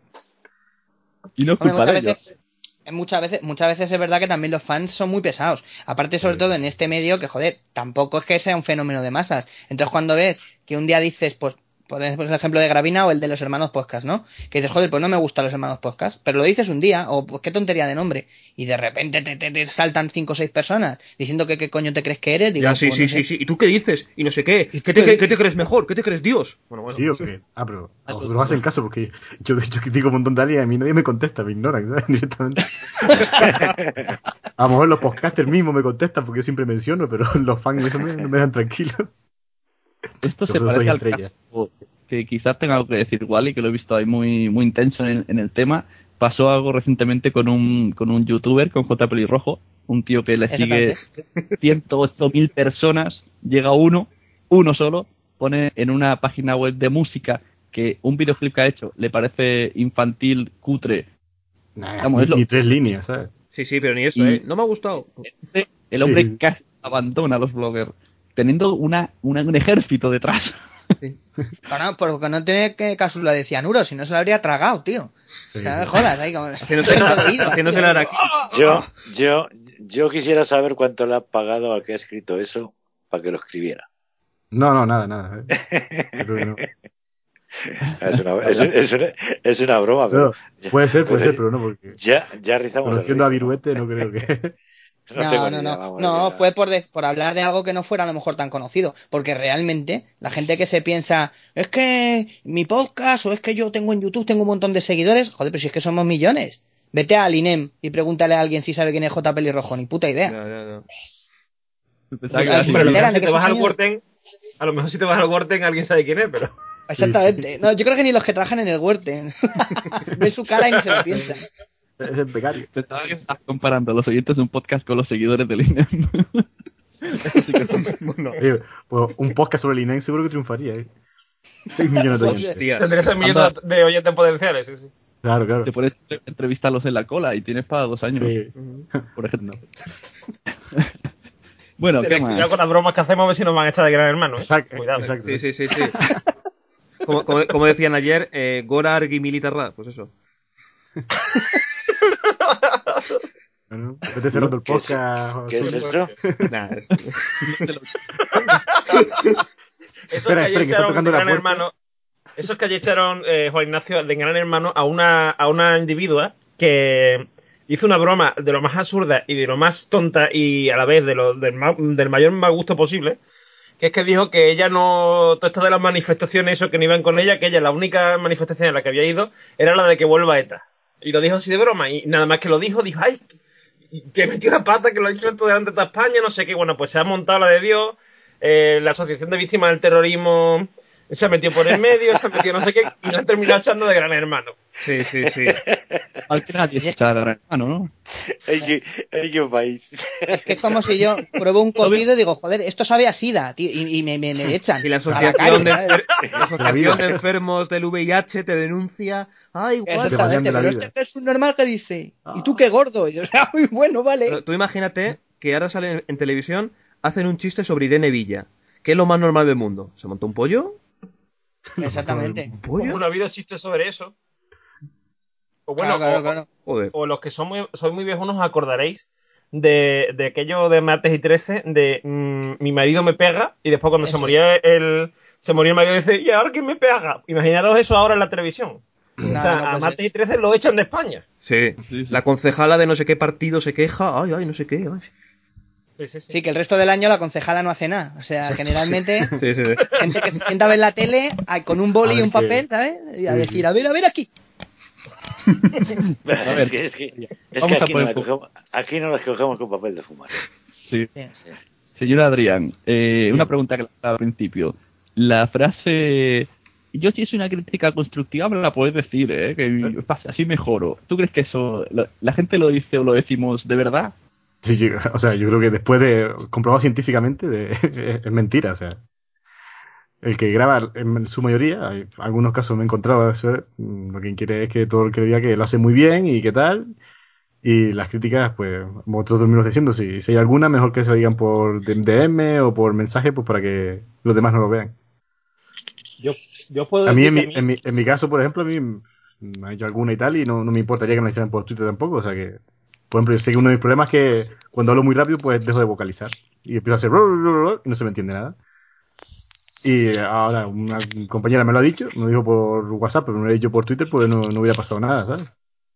Y no es culpa de ellos. Muchas veces es verdad que también los fans son muy pesados. Aparte, sobre todo en este medio, que joder, tampoco es que sea un fenómeno de masas. Entonces, cuando ves que un día dices, pues, por ejemplo, el ejemplo de Gravina o el de los hermanos podcast, ¿no? Que dices, joder, pues no me gustan los hermanos podcast, pero lo dices un día, o pues qué tontería de nombre, y de repente te saltan 5 o 6 personas diciendo que qué coño te crees que eres. Digo, ya, sí. ¿Y tú qué dices? Y no sé qué. ¿Qué te crees mejor? ¿Qué te crees Dios? Bueno. Sí, okay. Pero a vosotros hacen caso, porque yo de hecho que digo un montón de alias y a mí nadie me contesta, me ignoran, ¿sabes? Directamente. A lo mejor los podcasters mismos me contestan porque yo siempre menciono, pero los fans eso no me dan tranquilo. Esto se parece al caso que quizás tenga algo que decir Wally, que lo he visto ahí muy, muy intenso en el tema. Pasó algo recientemente con un youtuber, con J. Pelirrojo, un tío que le sigue 108.000 personas, llega uno solo, pone en una página web de música que un videoclip que ha hecho le parece infantil, cutre. Ni 3 líneas, ¿sabes? Sí, pero ni eso, no me ha gustado. El hombre casi abandona a los bloggers, teniendo un ejército detrás. Bueno, porque no tiene cápsula de cianuro, si no se lo habría tragado, tío. Sí, O sea, no sí. me jodas, ahí como... Haciéndose la araquí. Yo quisiera saber cuánto le ha pagado al que ha escrito eso para que lo escribiera. No, nada. Yo creo que no. Es una broma, No, ya, puede ser, pero no, porque ya rizamos el conociendo a rizo, ¿no? Viruete no creo que... No tengo ni No. idea, vamos, No, ya. fue por hablar de algo que no fuera a lo mejor tan conocido. Porque realmente la gente que se piensa, es que mi podcast o es que yo tengo en YouTube, tengo un montón de seguidores. Joder, pero si es que somos millones. Vete al INEM y pregúntale a alguien si sabe quién es J. Pelirrojo. Ni puta idea. Ya. Pensaba que A ver ibas si a se Hombre, a lo decir- enteran mejor de si que te es un vas al señor. Worten, a lo mejor si te vas al Worten alguien sabe quién es, pero... Exactamente. No, yo creo que ni los que trabajan en el Huerten. Ven su cara y ni se lo piensan. Es el becario. Pensaba que estabas comparando a los oyentes de un podcast con los seguidores del INEM. Eso sí que son... Bueno, Oye, pues un podcast sobre el INEM seguro que triunfaría, ¿eh? 6 millones de oyentes. hostia. Tendrías el millón de oyentes potenciales, sí. Claro. Te puedes entrevistarlos en la cola y tienes para 2 años, Sí. por ejemplo. Bueno, ¿qué Tenéis más? cuidado con las bromas que hacemos a ver si nos van a echar de Gran Hermano, ¿eh? Exacto. Cuidado. Exacto. Sí. Como decían ayer, Gora Argi Militarra, pues eso. Bueno, vete cerrando el ¿Qué es- podcast. ¿Qué es Azul. eso? Nah, Eso Espera, que ayer que está echaron tocando de la Gran puerta. Hermano, eso es que ayer echaron, Juan Ignacio, de Gran Hermano a una individua que hizo una broma de lo más absurda y de lo más tonta y a la vez del mayor mal gusto posible, que es que dijo que ella no, todo esto de las manifestaciones, eso que no iban con ella, que ella la única manifestación a la que había ido era la de que vuelva ETA. Y lo dijo así de broma, y nada más que lo dijo, ay, que metió la pata, que lo ha dicho esto delante de toda España, no sé qué. Bueno, pues se ha montado la de Dios, la Asociación de Víctimas del Terrorismo se ha metido por el medio, se ha metido no sé qué, y la han terminado echando de Gran Hermano. sí. Al que nadie se echa de Gran Hermano, ¿no? Hay que país. Es que es como si yo pruebo un cocido y digo, joder, esto sabe a sida, tío, y me echan. Y la a la calle, asociación, ¿sabes? la asociación de enfermos del VIH te denuncia. Ay, igual. Exactamente, de la pero vida. este es un normal que dice, y tú qué gordo, y yo, o sea, muy bueno, vale. Tú imagínate que ahora salen en televisión, hacen un chiste sobre Irene Villa. ¿Qué es lo más normal del mundo? ¿Se montó un pollo? Exactamente. ¿Un pollo? Bueno, ha habido chistes sobre eso. O bueno, Claro. Joder. o los que sois muy viejos os acordaréis de aquello de martes y 13 de mi marido me pega y después cuando Eso se moría el marido dice, ¿y ahora quién me pega? Imaginaros eso ahora en la televisión. Nada, O sea, no a puede martes y 13 lo echan de España. Sí. La concejala de no sé qué partido se queja. Ay, no sé qué. Ay. Sí, que el resto del año la concejala no hace nada. O sea, generalmente, Sí. gente que se sienta a ver la tele con un boli y un papel, ¿sabes? Y a decir, a ver aquí. Es que Vamos a aquí, poner aquí no las cogemos con papel de fumar. Sí. Sí. Señor Adrián, una pregunta que le hacía al principio. La frase, yo si es una crítica constructiva me la puedes decir, que pasa, así mejoro. ¿Tú crees que eso, la gente lo dice o lo decimos de verdad? Sí, o sea, yo creo que después de comprobado científicamente es mentira, o sea. El que graba, en su mayoría, hay algunos casos me he encontrado, eso, lo que quiere es que todo el que le diga que lo hace muy bien y qué tal, y las críticas, pues, como vosotros mismos diciendo, si hay alguna, mejor que se lo digan por DM o por mensaje, pues para que los demás no lo vean. Yo puedo A mí, decir que en mi caso, por ejemplo, a mí me ha hecho alguna y tal, y no me importaría que me la hicieran por Twitter tampoco, o sea que, por ejemplo, yo sé que uno de mis problemas es que cuando hablo muy rápido, pues dejo de vocalizar, y empiezo a hacer y no se me entiende nada. Y ahora una compañera me lo ha dicho, me lo dijo por WhatsApp, pero me lo ha dicho por Twitter, pues no hubiera pasado nada, ¿sabes?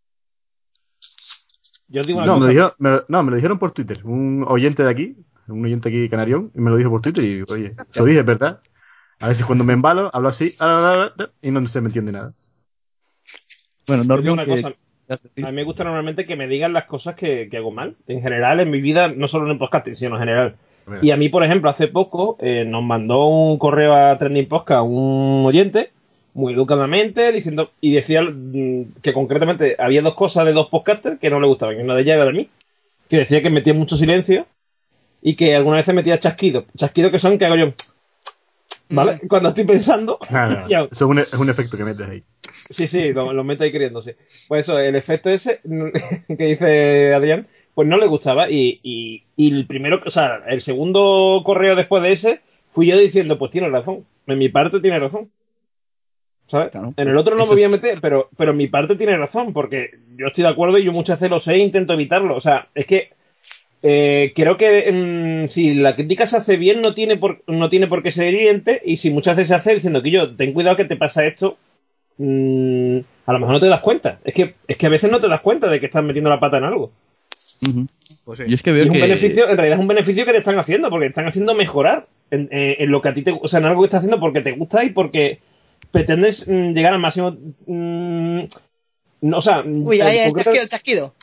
yo os digo una No, cosa. me lo dijeron por Twitter, un oyente de aquí, un oyente aquí canarión, y me lo dijo por Twitter y, oye, eso dije, ¿verdad? A veces cuando me embalo, hablo así, y no se me entiende nada. Bueno, Yo os digo Norman, una cosa. A mí me gusta normalmente que me digan las cosas que hago mal. En general, en mi vida, no solo en el podcasting, sino en general. Y a mí, por ejemplo, hace poco nos mandó un correo a Trending Podcast un oyente, muy educadamente, diciendo, y decía que concretamente había dos cosas de dos podcasters que no le gustaban. Y una de ellas era de mí, que decía que metía mucho silencio y que algunas veces metía chasquidos. Chasquidos que son que hago yo, ¿vale? Cuando estoy pensando. Nada, ya, eso es un efecto que metes ahí. sí, lo meto ahí queriéndose. Pues eso, el efecto ese que dice Adrián, pues no le gustaba. Y el primero, o sea, el segundo correo después de ese, fui yo diciendo, pues tiene razón. en mi parte tiene razón. ¿Sabes? Claro, En el otro no me eso voy a es- meter, pero en mi parte tiene razón, porque yo estoy de acuerdo y yo muchas veces lo sé e intento evitarlo. O sea, es que creo que si la crítica se hace bien no tiene por qué ser hiriente, y si muchas veces se hace diciendo que yo, ten cuidado que te pasa esto, a lo mejor no te das cuenta. Es que a veces no te das cuenta de que estás metiendo la pata en algo. Ujú. Pues sí. Yo es que Y veo es un que... beneficio, en realidad es un beneficio que te están haciendo, porque te están haciendo mejorar en lo que a ti te, o sea, en algo que estás haciendo porque te gusta y porque pretendes llegar al máximo. No, o sea, Uy, ahí, chasquido, chasquido.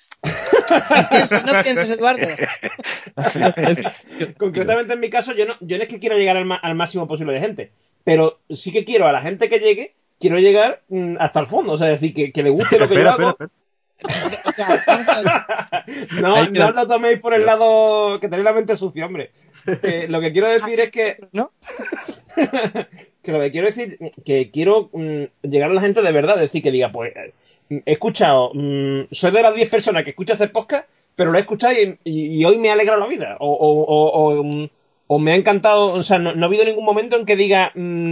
No pienses, Eduardo. concretamente en mi caso, yo no es que quiera llegar al máximo posible de gente, pero sí que quiero a la gente que llegue, quiero llegar hasta el fondo, o sea, es decir, que le guste lo que yo hago. Espera. O sea, vamos a ver. No, no lo toméis por el lado que tenéis la mente sucia, hombre. Lo que quiero decir Así es que nosotros, ¿no? que lo que quiero decir que quiero llegar a la gente de verdad, decir que diga, pues he escuchado, soy de las 10 personas que escucha hacer podcast, pero lo he escuchado y hoy me ha alegrado la vida, o me ha encantado, o sea, no ha habido ningún momento en que diga,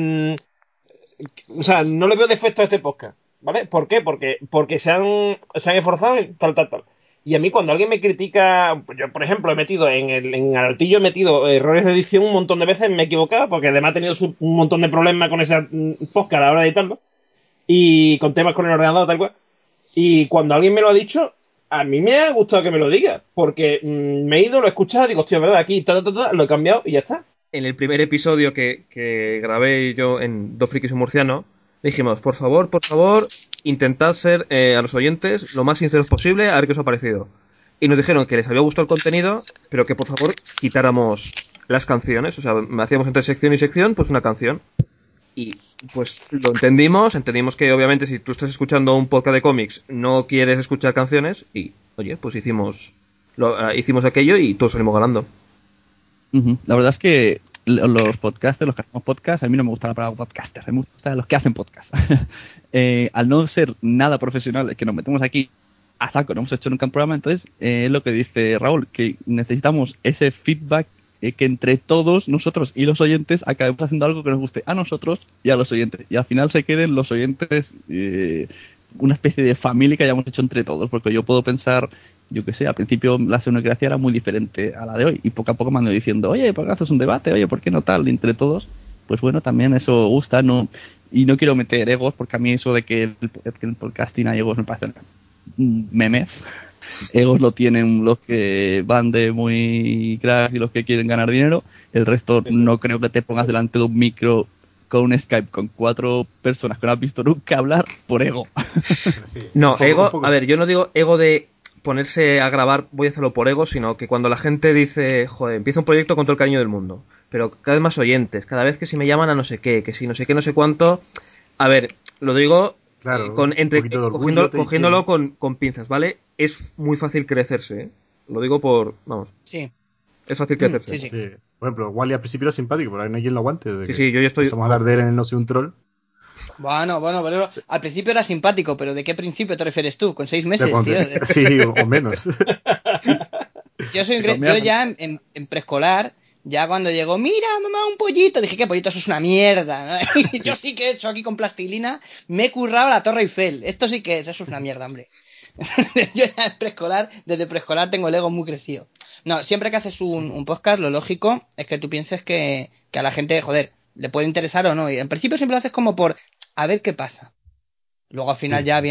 o sea, no le veo defecto a este podcast, ¿vale? ¿Por qué? Porque se han esforzado en tal. Y a mí cuando alguien me critica, pues yo por ejemplo he metido en Altillo he metido errores de edición un montón de veces, me he equivocado, porque además he tenido un montón de problemas con ese podcast a la hora de editarlo, y con temas con el ordenador, tal cual. Y cuando alguien me lo ha dicho, a mí me ha gustado que me lo diga, porque me he ido, lo he escuchado, digo, hostia, ¿verdad? Aquí, lo he cambiado y ya está. En el primer episodio que grabé yo en Dos Frikis y un Murciano, dijimos, por favor, intentad ser a los oyentes lo más sinceros posible, a ver qué os ha parecido. Y nos dijeron que les había gustado el contenido, pero que por favor quitáramos las canciones, o sea, hacíamos entre sección y sección, pues una canción. Y pues lo entendimos que obviamente si tú estás escuchando un podcast de cómics no quieres escuchar canciones y, oye, pues hicimos aquello y todos salimos ganando. Ujú. La verdad es que los podcasters, los que hacemos podcast, a mí no me gusta la palabra podcaster, a mí me gustan los que hacen podcast. Al no ser nada profesional, que nos metemos aquí a saco, no hemos hecho nunca un programa, entonces es lo que dice Raúl, que necesitamos ese feedback, que entre todos nosotros y los oyentes acabemos haciendo algo que nos guste a nosotros y a los oyentes. Y al final se queden los oyentes una especie de familia que hayamos hecho entre todos, porque yo puedo pensar, yo que sé, al principio la sonocracia era muy diferente a la de hoy, y poco a poco me han ido diciendo, oye, ¿por qué haces un debate? Oye, ¿por qué no tal? Entre todos, pues bueno, también eso gusta, no, y no quiero meter egos, porque a mí eso de que el podcasting hay egos me parece memes. Egos lo tienen los que van de muy cracks y los que quieren ganar dinero. El resto no creo que te pongas delante de un micro con un Skype con 4 personas que no has visto nunca hablar por ego. Sí, No, un poco a sí. ver, yo no digo ego de ponerse a grabar, voy a hacerlo por ego, sino que cuando la gente dice, joder, empiezo un proyecto con todo el cariño del mundo, pero cada vez más oyentes, cada vez que si me llaman a no sé qué, que si no sé qué, no sé cuánto, a ver, lo digo Claro, un poquito de orgullo cogiéndolo con pinzas, ¿vale? Es muy fácil crecerse, ¿eh? Lo digo vamos, Sí, es fácil crecerse. sí. Sí. Por ejemplo, Wally al principio era simpático, pero ahora no hay quien lo aguante. Desde que Sí, yo ya estoy... empezamos a hablar de él en el No Soy un Troll. Bueno, al principio era simpático, pero ¿de qué principio te refieres tú? Con 6 meses, tío. Sí, o menos. Yo ya en preescolar, ya cuando llegó, mira, mamá, un pollito, dije que pollito, eso es una mierda, ¿no? Y yo sí que he hecho aquí con plastilina, me he currado la Torre Eiffel. Esto sí que es, eso es una mierda, hombre. Yo ya en preescolar, desde preescolar tengo el ego muy crecido. No, siempre que haces un podcast, lo lógico es que tú pienses que a la gente, joder, le puede interesar o no. Y en principio siempre lo haces como por a ver qué pasa. Luego al final Sí. ya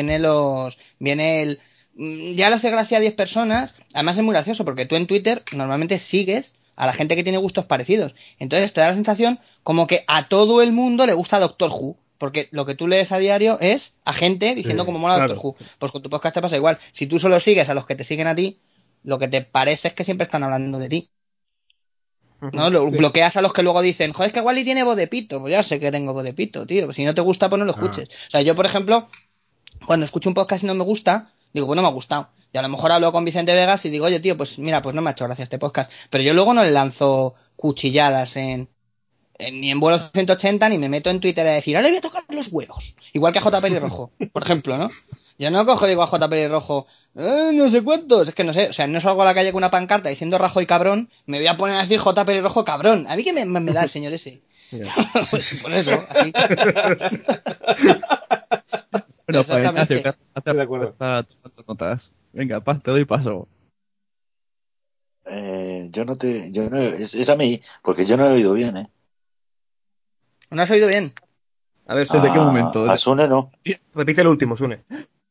ya le hace gracia a 10 personas. Además es muy gracioso porque tú en Twitter normalmente sigues a la gente que tiene gustos parecidos. Entonces te da la sensación como que a todo el mundo le gusta Doctor Who. Porque lo que tú lees a diario es a gente diciendo Sí, cómo mola claro. Doctor Who. Pues con tu podcast te pasa igual. Si tú solo sigues a los que te siguen a ti, lo que te parece es que siempre están hablando de ti. ¿No? Bloqueas a los que luego dicen, joder, es que Wally tiene voz de pito. Pues ya sé que tengo voz de pito, tío. Si no te gusta, pues no lo escuches. O sea, yo, por ejemplo, cuando escucho un podcast y no me gusta, digo, pues no me ha gustado. Y a lo mejor hablo con Vicente Vegas y digo, oye, tío, pues mira, pues no me ha hecho gracia este podcast. Pero yo luego no le lanzo cuchilladas ni en vuelo 180 ni me meto en Twitter a decir, ahora le voy a tocar los huevos. Igual que a J. Pelirrojo, por ejemplo, ¿no? Yo no cojo y digo a J. Pelirrojo, no sé cuántos. Es que no sé, o sea, no salgo a la calle con una pancarta diciendo Rajoy cabrón, me voy a poner a decir J. Pelirrojo cabrón. A mí que me da el señor ese. Pues por eso, así. Bueno, pues Exactamente. Ignacio, Estoy de acuerdo. está tomando notas. Venga, te doy paso. Yo no, es a mí, porque yo no he oído bien, ¿eh? ¿No has oído bien? A ver, ¿Desde qué momento? A Sune no. repite el último, Sune.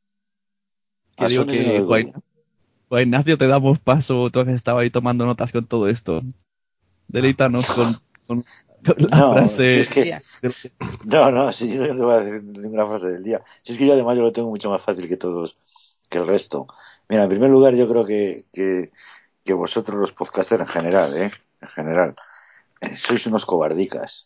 Que A digo Sune sí no lo que oigo bien. Juan Ignacio, te damos paso, tú que estabas ahí tomando notas con todo esto. Deleítanos con la No, si frase es que. Tía. No, si yo no te voy a decir ninguna frase del día. Si es que yo además yo lo tengo mucho más fácil que todos, que el resto. Mira, en primer lugar, yo creo que vosotros los podcasters en general, en general, sois unos cobardicas.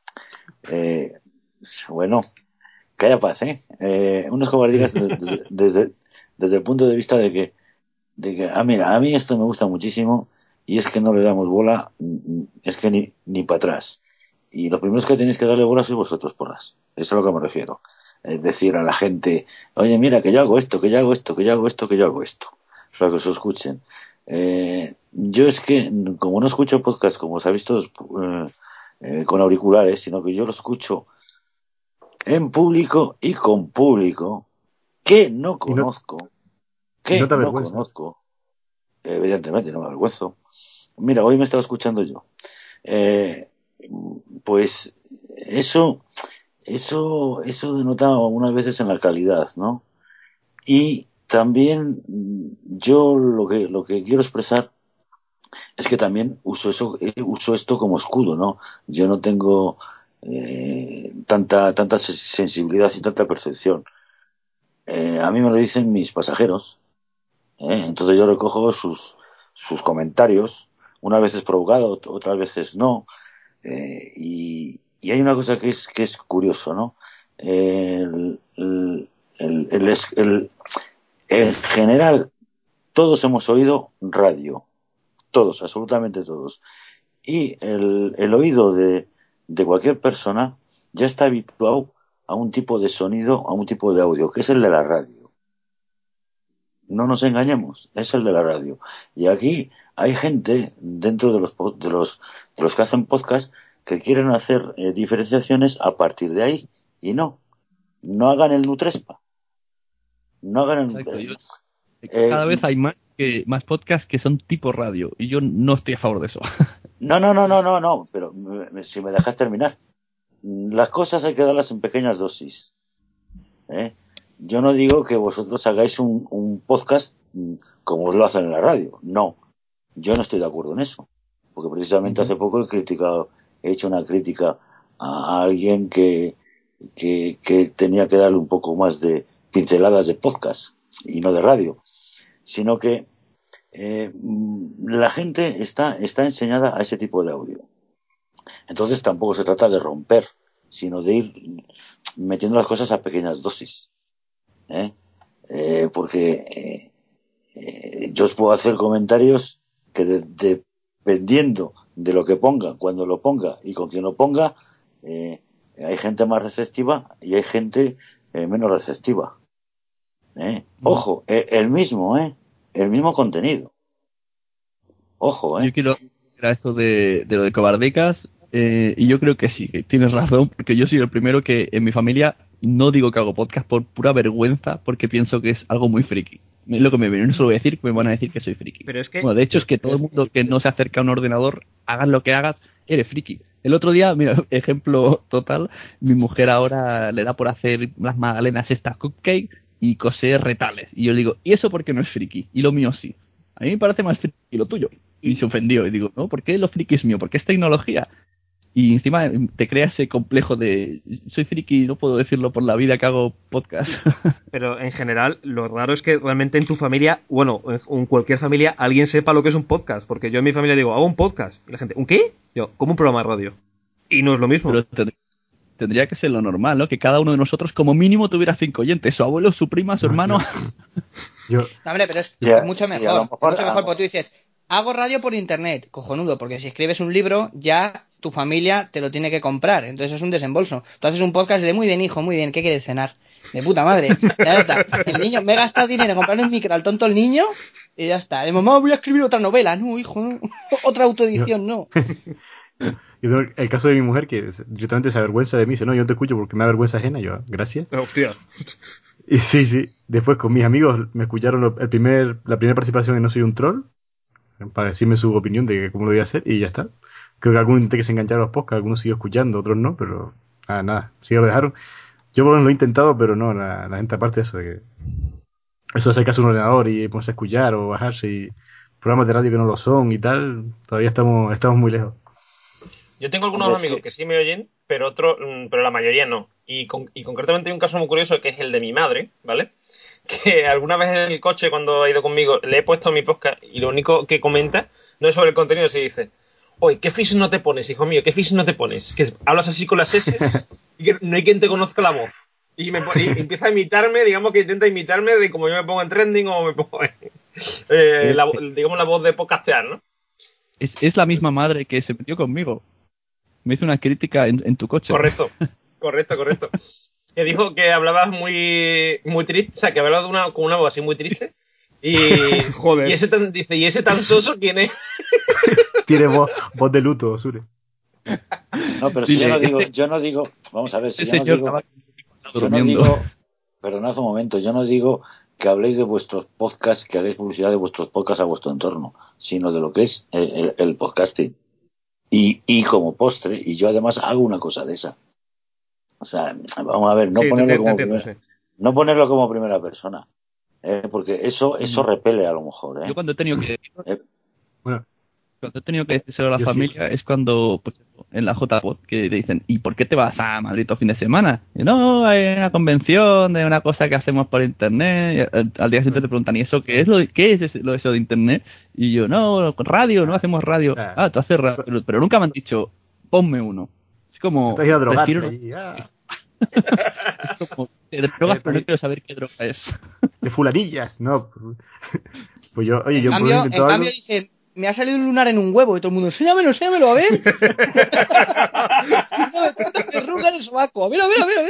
Eh, bueno, calla paz, unos cobardicas desde el punto de vista de que, mira, a mí esto me gusta muchísimo y es que no le damos bola, es que ni para atrás. Y los primeros que tenéis que darle bola sois vosotros, porras. Eso es a lo que me refiero. Es decir a la gente, oye, mira, que yo hago esto, que yo hago esto, que yo hago esto, que yo hago esto. Para que os escuchen. Yo es que, como no escucho podcast, como sabéis todos, con auriculares, sino que yo lo escucho en público y con público que no Y no, conozco, y no que te no avergüenzas. conozco. Evidentemente, no me avergüenzo. Mira, hoy me estaba escuchando yo. Eh, pues eso, eso denota algunas veces en la calidad, ¿no? Y también yo lo que quiero expresar es que también uso esto como escudo, ¿no? Yo no tengo tanta sensibilidad y tanta percepción. A mí me lo dicen mis pasajeros, entonces yo recojo sus comentarios, unas veces provocado, otras veces no. Y hay una cosa que es curioso, ¿no? El, el, el, en general, todos hemos oído radio, todos, absolutamente todos. Y el oído de cualquier persona ya está habituado a un tipo de sonido, a un tipo de audio, que es el de la radio. No nos engañemos, es el de la radio. Y aquí hay gente dentro de los que hacen podcast que quieren hacer diferenciaciones a partir de ahí. Y no hagan el Nutrespa. No hagan Exacto, eh, cada vez hay más podcasts que son tipo radio y yo no estoy a favor de eso. no, pero si me dejas terminar. Las cosas hay que darlas en pequeñas dosis. ¿eh? Yo no digo que vosotros hagáis un podcast como lo hacen en la radio. No, yo no estoy de acuerdo en eso. Porque precisamente hace poco he hecho una crítica a alguien que tenía que darle un poco más de pinceladas de podcast y no de radio. Sino que la gente está enseñada a ese tipo de audio. Entonces tampoco se trata de romper, sino de ir metiendo las cosas a pequeñas dosis. ¿eh? Porque yo os puedo hacer comentarios que dependiendo de lo que ponga, cuando lo ponga y con quien lo ponga, hay gente más receptiva y hay gente menos receptiva. Ojo, el mismo contenido. Ojo, Yo quiero a eso de lo de cobardicas y yo creo que sí, que tienes razón, porque yo soy el primero que en mi familia no digo que hago podcast por pura vergüenza, porque pienso que es algo muy friki. Es lo que me viene, no se lo voy a decir, me van a decir que soy friki. Pero es que, Bueno, de hecho es que todo el mundo que no se acerca a un ordenador, hagas lo que hagas, eres friki. El otro día, mira, ejemplo total, mi mujer ahora le da por hacer las magdalenas estas cupcake y coser retales. Y yo le digo, ¿y eso por qué no es friki? Y lo mío sí. A mí me parece más friki lo tuyo. Y se ofendió. Y digo, no, ¿por qué lo friki es mío? Porque es tecnología. Y encima te crea ese complejo de soy friki y no puedo decirlo por la vida que hago podcast. pero en general, lo raro es que realmente en tu familia, bueno, en cualquier familia, alguien sepa lo que es un podcast. Porque yo en mi familia digo, hago un podcast. Y la gente, ¿un qué? Yo, como un programa de radio. Y no es lo mismo. Pero tendría que ser lo normal, ¿no? Que cada uno de nosotros como mínimo tuviera 5 oyentes. Su abuelo, su prima, su No, hermano. Yo, No, hombre, pero Sí, es mucho sí, a mejor. lo Es mejor, mucho mejor porque tú dices, hago radio por internet. Cojonudo, porque si escribes un libro, ya tu familia te lo tiene que comprar. Entonces es un desembolso. Tú haces un podcast de muy bien, hijo, muy bien, ¿qué quieres cenar? De puta madre. Ya está. El niño, me he gastado dinero en comprarle un micro al tonto el niño y ya está. Mamá, voy a escribir otra novela. No, hijo, no. Otra yo, autoedición, no. Y tengo el caso de mi mujer que directamente se avergüenza de mí. Dice, no, yo no te escucho porque me da vergüenza ajena. Yo, gracias. Hostia. Y sí. Después con mis amigos me escucharon la primera participación en No Soy un Troll. Para decirme su opinión de cómo lo voy a hacer y ya está. Creo que algunos intenté que se engancharon a los podcasts, algunos siguió escuchando, otros no, pero nada, sí lo dejaron. Yo por lo menos lo he intentado, pero no, la gente aparte de eso, de que eso de hacer caso a un ordenador y ponerse a escuchar o bajarse y programas de radio que no lo son y tal, todavía estamos muy lejos. Yo tengo algunos Hombre, es amigos que que sí me oyen, pero otros, pero la mayoría no. Y concretamente hay un caso muy curioso que es el de mi madre, ¿vale? Que alguna vez en el coche cuando ha ido conmigo le he puesto mi podcast y lo único que comenta no es sobre el contenido, se dice, oye, ¿qué fish no te pones, hijo mío? ¿Qué fish no te pones? Que hablas así con las S y que no hay quien te conozca la voz. Y empieza a imitarme, digamos que intenta imitarme de como yo me pongo en trending o me pongo en, digamos la voz de podcastear, ¿no? Es la misma madre que se metió conmigo. Me hizo una crítica en tu coche. Correcto. Que dijo que hablabas muy triste, o sea, que hablabas con una voz así muy triste. Joder. Y ese tan soso, ¿quién es? Tiene voz de luto, Sure. no, pero si Dile, yo no digo, vamos a ver, si este yo no señor digo, está yo no durmiendo. digo, perdonad un momento, yo no digo que habléis de vuestros podcasts, que hagáis publicidad de vuestros podcasts a vuestro entorno, sino de lo que es el podcasting. Y como postre, y yo además hago una cosa de esa. O sea, vamos a ver, Sí, te entiendo, sí. no ponerlo como primera persona, porque eso repele a lo mejor, Yo cuando he tenido que Eh, Bueno, Cuando he tenido que decírselo a la yo sí. familia es cuando, pues, en la JPod, que te dicen, ¿y por qué te vas a Madrid todo fin de semana? Y no, hay una convención de una cosa que hacemos por internet. Y al día siguiente te preguntan, ¿y eso qué es qué es eso de internet? Y yo, no, radio, no hacemos radio. Ah, Ah, tú haces radio, pero nunca me han dicho, ponme uno. Es como, te has ido a drogarte prefiero, allí, es como, te drogas, pero no quiero saber qué droga es. de fulanillas, no. Pues yo, oye, En yo por lo menos he cambio, intentado algo. dice, me ha salido un lunar en un huevo y todo el mundo, enséñamelo, a ver. No, tengo una verruga en el sobaco. A ver.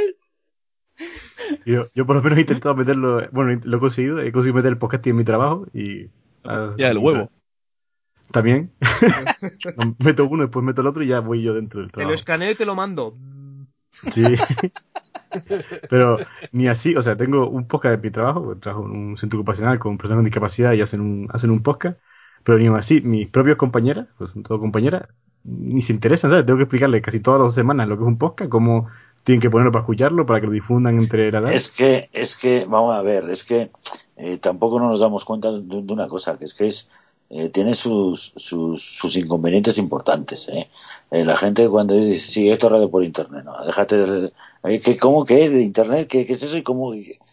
Yo por lo menos he intentado meterlo, bueno, lo he conseguido meter el podcast en mi trabajo y Ya, el huevo. también meto uno, después meto el otro y ya voy yo dentro del Te lo trabajo. escaneo y te lo mando. Sí, pero ni así, o sea, tengo un podcast de mi trabajo, trabajo en un centro ocupacional con personas con discapacidad y hacen un podcast, pero ni aun así, mis propios compañeras, pues son todo compañeras, ni se interesan, ¿sabes? Tengo que explicarles casi todas las semanas lo que es un podcast, cómo tienen que ponerlo para escucharlo, para que lo difundan entre la edad. vamos a ver, tampoco no nos damos cuenta de una cosa, que tiene sus inconvenientes importantes. La gente cuando dice, sí, esto es radio por internet, no, déjate de... ¿Cómo que de internet? ¿Qué es eso? ¿Y cómo?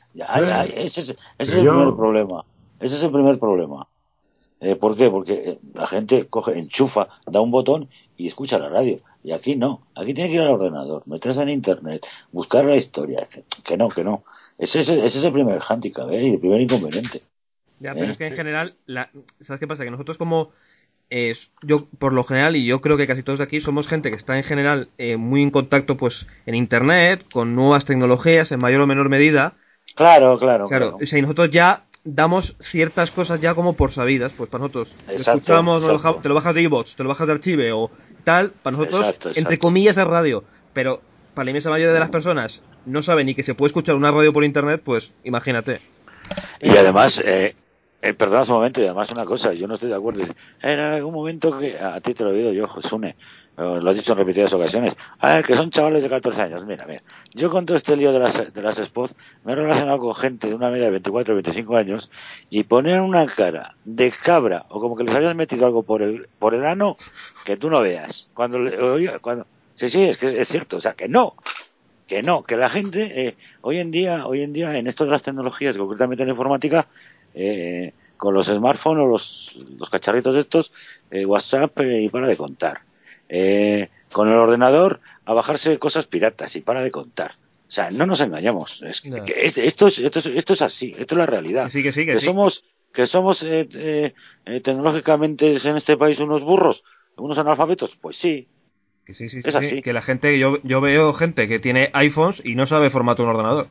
Ese es Pero el primer yo, problema. Ese es el primer problema. ¿Por qué? Porque la gente enchufa, da un botón y escucha la radio. Y aquí no. Aquí tiene que ir al ordenador, meterse en internet, buscar la historia. Que no. Ese es el primer hándicap, y el primer inconveniente. Ya, pero es que en general, ¿sabes qué pasa? Que nosotros como... yo, por lo general, y yo creo que casi todos de aquí, somos gente que está en general muy en contacto pues en internet, con nuevas tecnologías, en mayor o menor medida. Claro. O sea, y nosotros ya damos ciertas cosas ya como por sabidas, pues para nosotros lo Exacto, escuchamos, exacto. te lo bajas de iVoox, te lo bajas de Archive o tal, para nosotros, Exacto. entre comillas, es radio. Pero para la inmensa mayoría de las personas no saben ni que se puede escuchar una radio por internet, pues imagínate. Y además, perdona un momento, y además una cosa, yo no estoy de acuerdo. En algún momento que a ti te lo he oído yo, Josune, lo has dicho en repetidas ocasiones, que son chavales de 14 años. Mira, yo con todo este lío de las spots me he relacionado con gente de una media de 24 o 25 años y ponían una cara de cabra o como que les habían metido algo por el ano que tú no veas. Sí, es que es cierto, o sea, que no, que la gente hoy en día en esto de las tecnologías, concretamente en la informática, con los smartphones o los cacharritos estos, WhatsApp y para de contar, con el ordenador a bajarse cosas piratas y para de contar. O sea, no nos engañamos, No. esto es así, esto es la realidad, Que sí. que somos tecnológicamente en este país unos burros, unos analfabetos, pues sí, Que sí. es así. Que la gente, yo veo gente que tiene iPhones y no sabe formato un ordenador.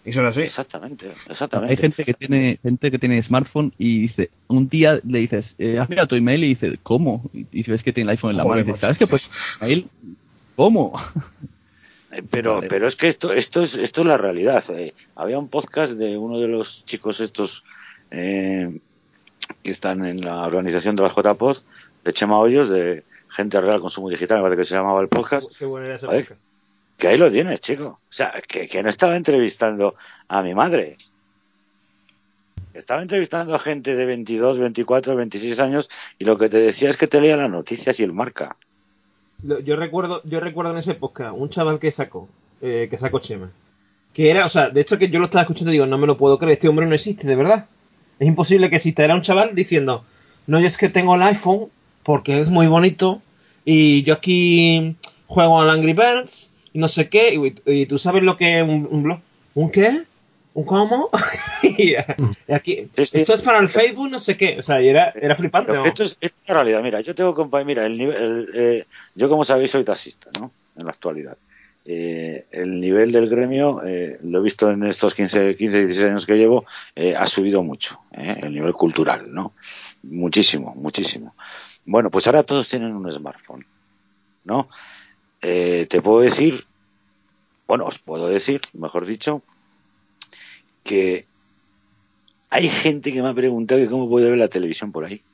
Eso es así. Exactamente, Hay exactamente. gente que tiene smartphone y dice, un día le dices, ¿has mirado tu email? Y dice, ¿cómo? Y ves que tiene el iPhone en la mano y Joder, dices, ¿sabes qué? Pues email, ¿cómo? Pero, Vale. pero es que esto es la realidad. Había un podcast de uno de los chicos estos eh, que están en la organización de las JPod, de Chema Hoyos, de Gente Real Consumo Digital, me parece que se llamaba el podcast. Qué bueno era ese ¿Vale? podcast. Que ahí lo tienes, chico. O sea, que no estaba entrevistando a mi madre. Estaba entrevistando a gente de 22, 24, 26 años y lo que te decía es que te leía las noticias y el marca. Yo recuerdo en ese podcast un chaval que sacó Chema. Que era, o sea, de hecho que yo lo estaba escuchando y digo, no me lo puedo creer, este hombre no existe, de verdad. Es imposible que exista. Era un chaval diciendo, no, yo es que tengo el iPhone porque es muy bonito y yo aquí juego al Angry Birds y no sé qué, y tú sabes lo que es un blog. ¿Un qué? ¿Un cómo? y aquí, Sí, sí. esto es para el Facebook, no sé qué. O sea, y era flipante, Pero ¿no? esto es la realidad. Mira, yo tengo mira, yo como sabéis soy taxista, ¿no? En la actualidad. El nivel del gremio, lo he visto en estos 16 años que llevo, ha subido mucho, el nivel cultural, ¿no? Muchísimo, muchísimo. Bueno, pues ahora todos tienen un smartphone, ¿no? Te puedo decir, bueno, os puedo decir, mejor dicho, que hay gente que me ha preguntado que cómo puede ver la televisión por ahí.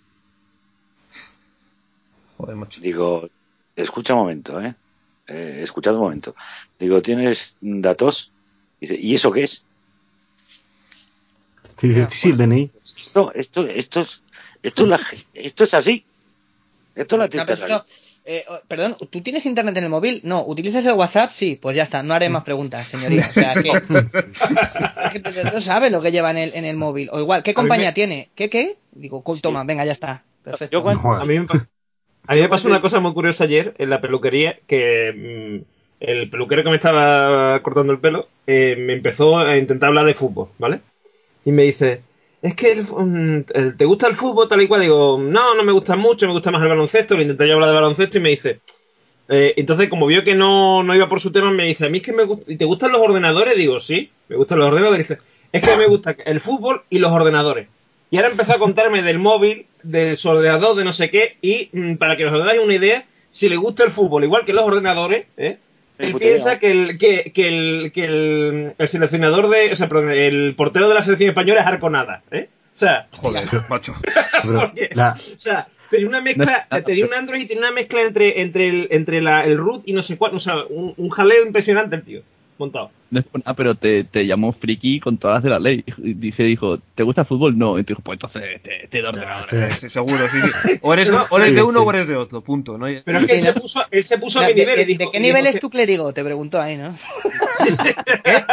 Joder, macho. Digo, escucha un momento, escuchad un momento. Digo, ¿tienes datos? Dice, ¿y eso qué es? Sí, sí, sí, el DNI. Esto es así. Esto es la No, triste pero realidad. eso, perdón, ¿tú tienes internet en el móvil? No, ¿utilizas el WhatsApp? Sí, pues ya está, no haré más preguntas, señoría. O sea, que no sabe lo que lleva en el móvil. O igual, ¿qué A mí compañía me, tiene? ¿Qué? Digo, Sí. toma, venga, ya está. Yo Perfecto. No cuando, a jodas. mí me, A mí yo me pasó cuando una cosa muy curiosa ayer en la peluquería, que el peluquero que me estaba cortando el pelo me empezó a intentar hablar de fútbol, ¿vale? Y me dice, es que ¿te gusta el fútbol tal y cual? Digo, no, no me gusta mucho, me gusta más el baloncesto. Le intenté yo hablar de baloncesto y me dice, entonces como vio que no iba por su tema, me dice, a mí es que me gusta, ¿y te gustan los ordenadores? Digo, sí, me gustan los ordenadores. Dice, es que me gusta el fútbol y los ordenadores. Y ahora empezó a contarme del móvil, de su ordenador, de no sé qué, y para que os hagáis una idea, si le gusta el fútbol igual que los ordenadores, ni él puta idea, piensa que el seleccionador o sea, perdón, el portero de la selección española es Arconada, ¿eh? O sea, Joder, macho. Pero porque, la, o sea, tenía una No es mezcla, nada, tenía un Android y tenía una mezcla entre el root y no sé cuál, o sea, un jaleo impresionante el tío, montado. no es por nada, pero te llamó friki con todas las de la ley. Dijo, ¿te gusta el fútbol? No. Y te dijo, pues entonces te doy ya, ordenadores. Sí, seguro, sí, sí. O eres, No, o eres sí, de uno sí. o eres de otro, punto. ¿No? pero es que Sí, ¿no? él se puso a No, mi nivel y ¿de dijo, qué nivel es tu clérigo? Te preguntó ahí, ¿no? sí, sí. ¿Qué?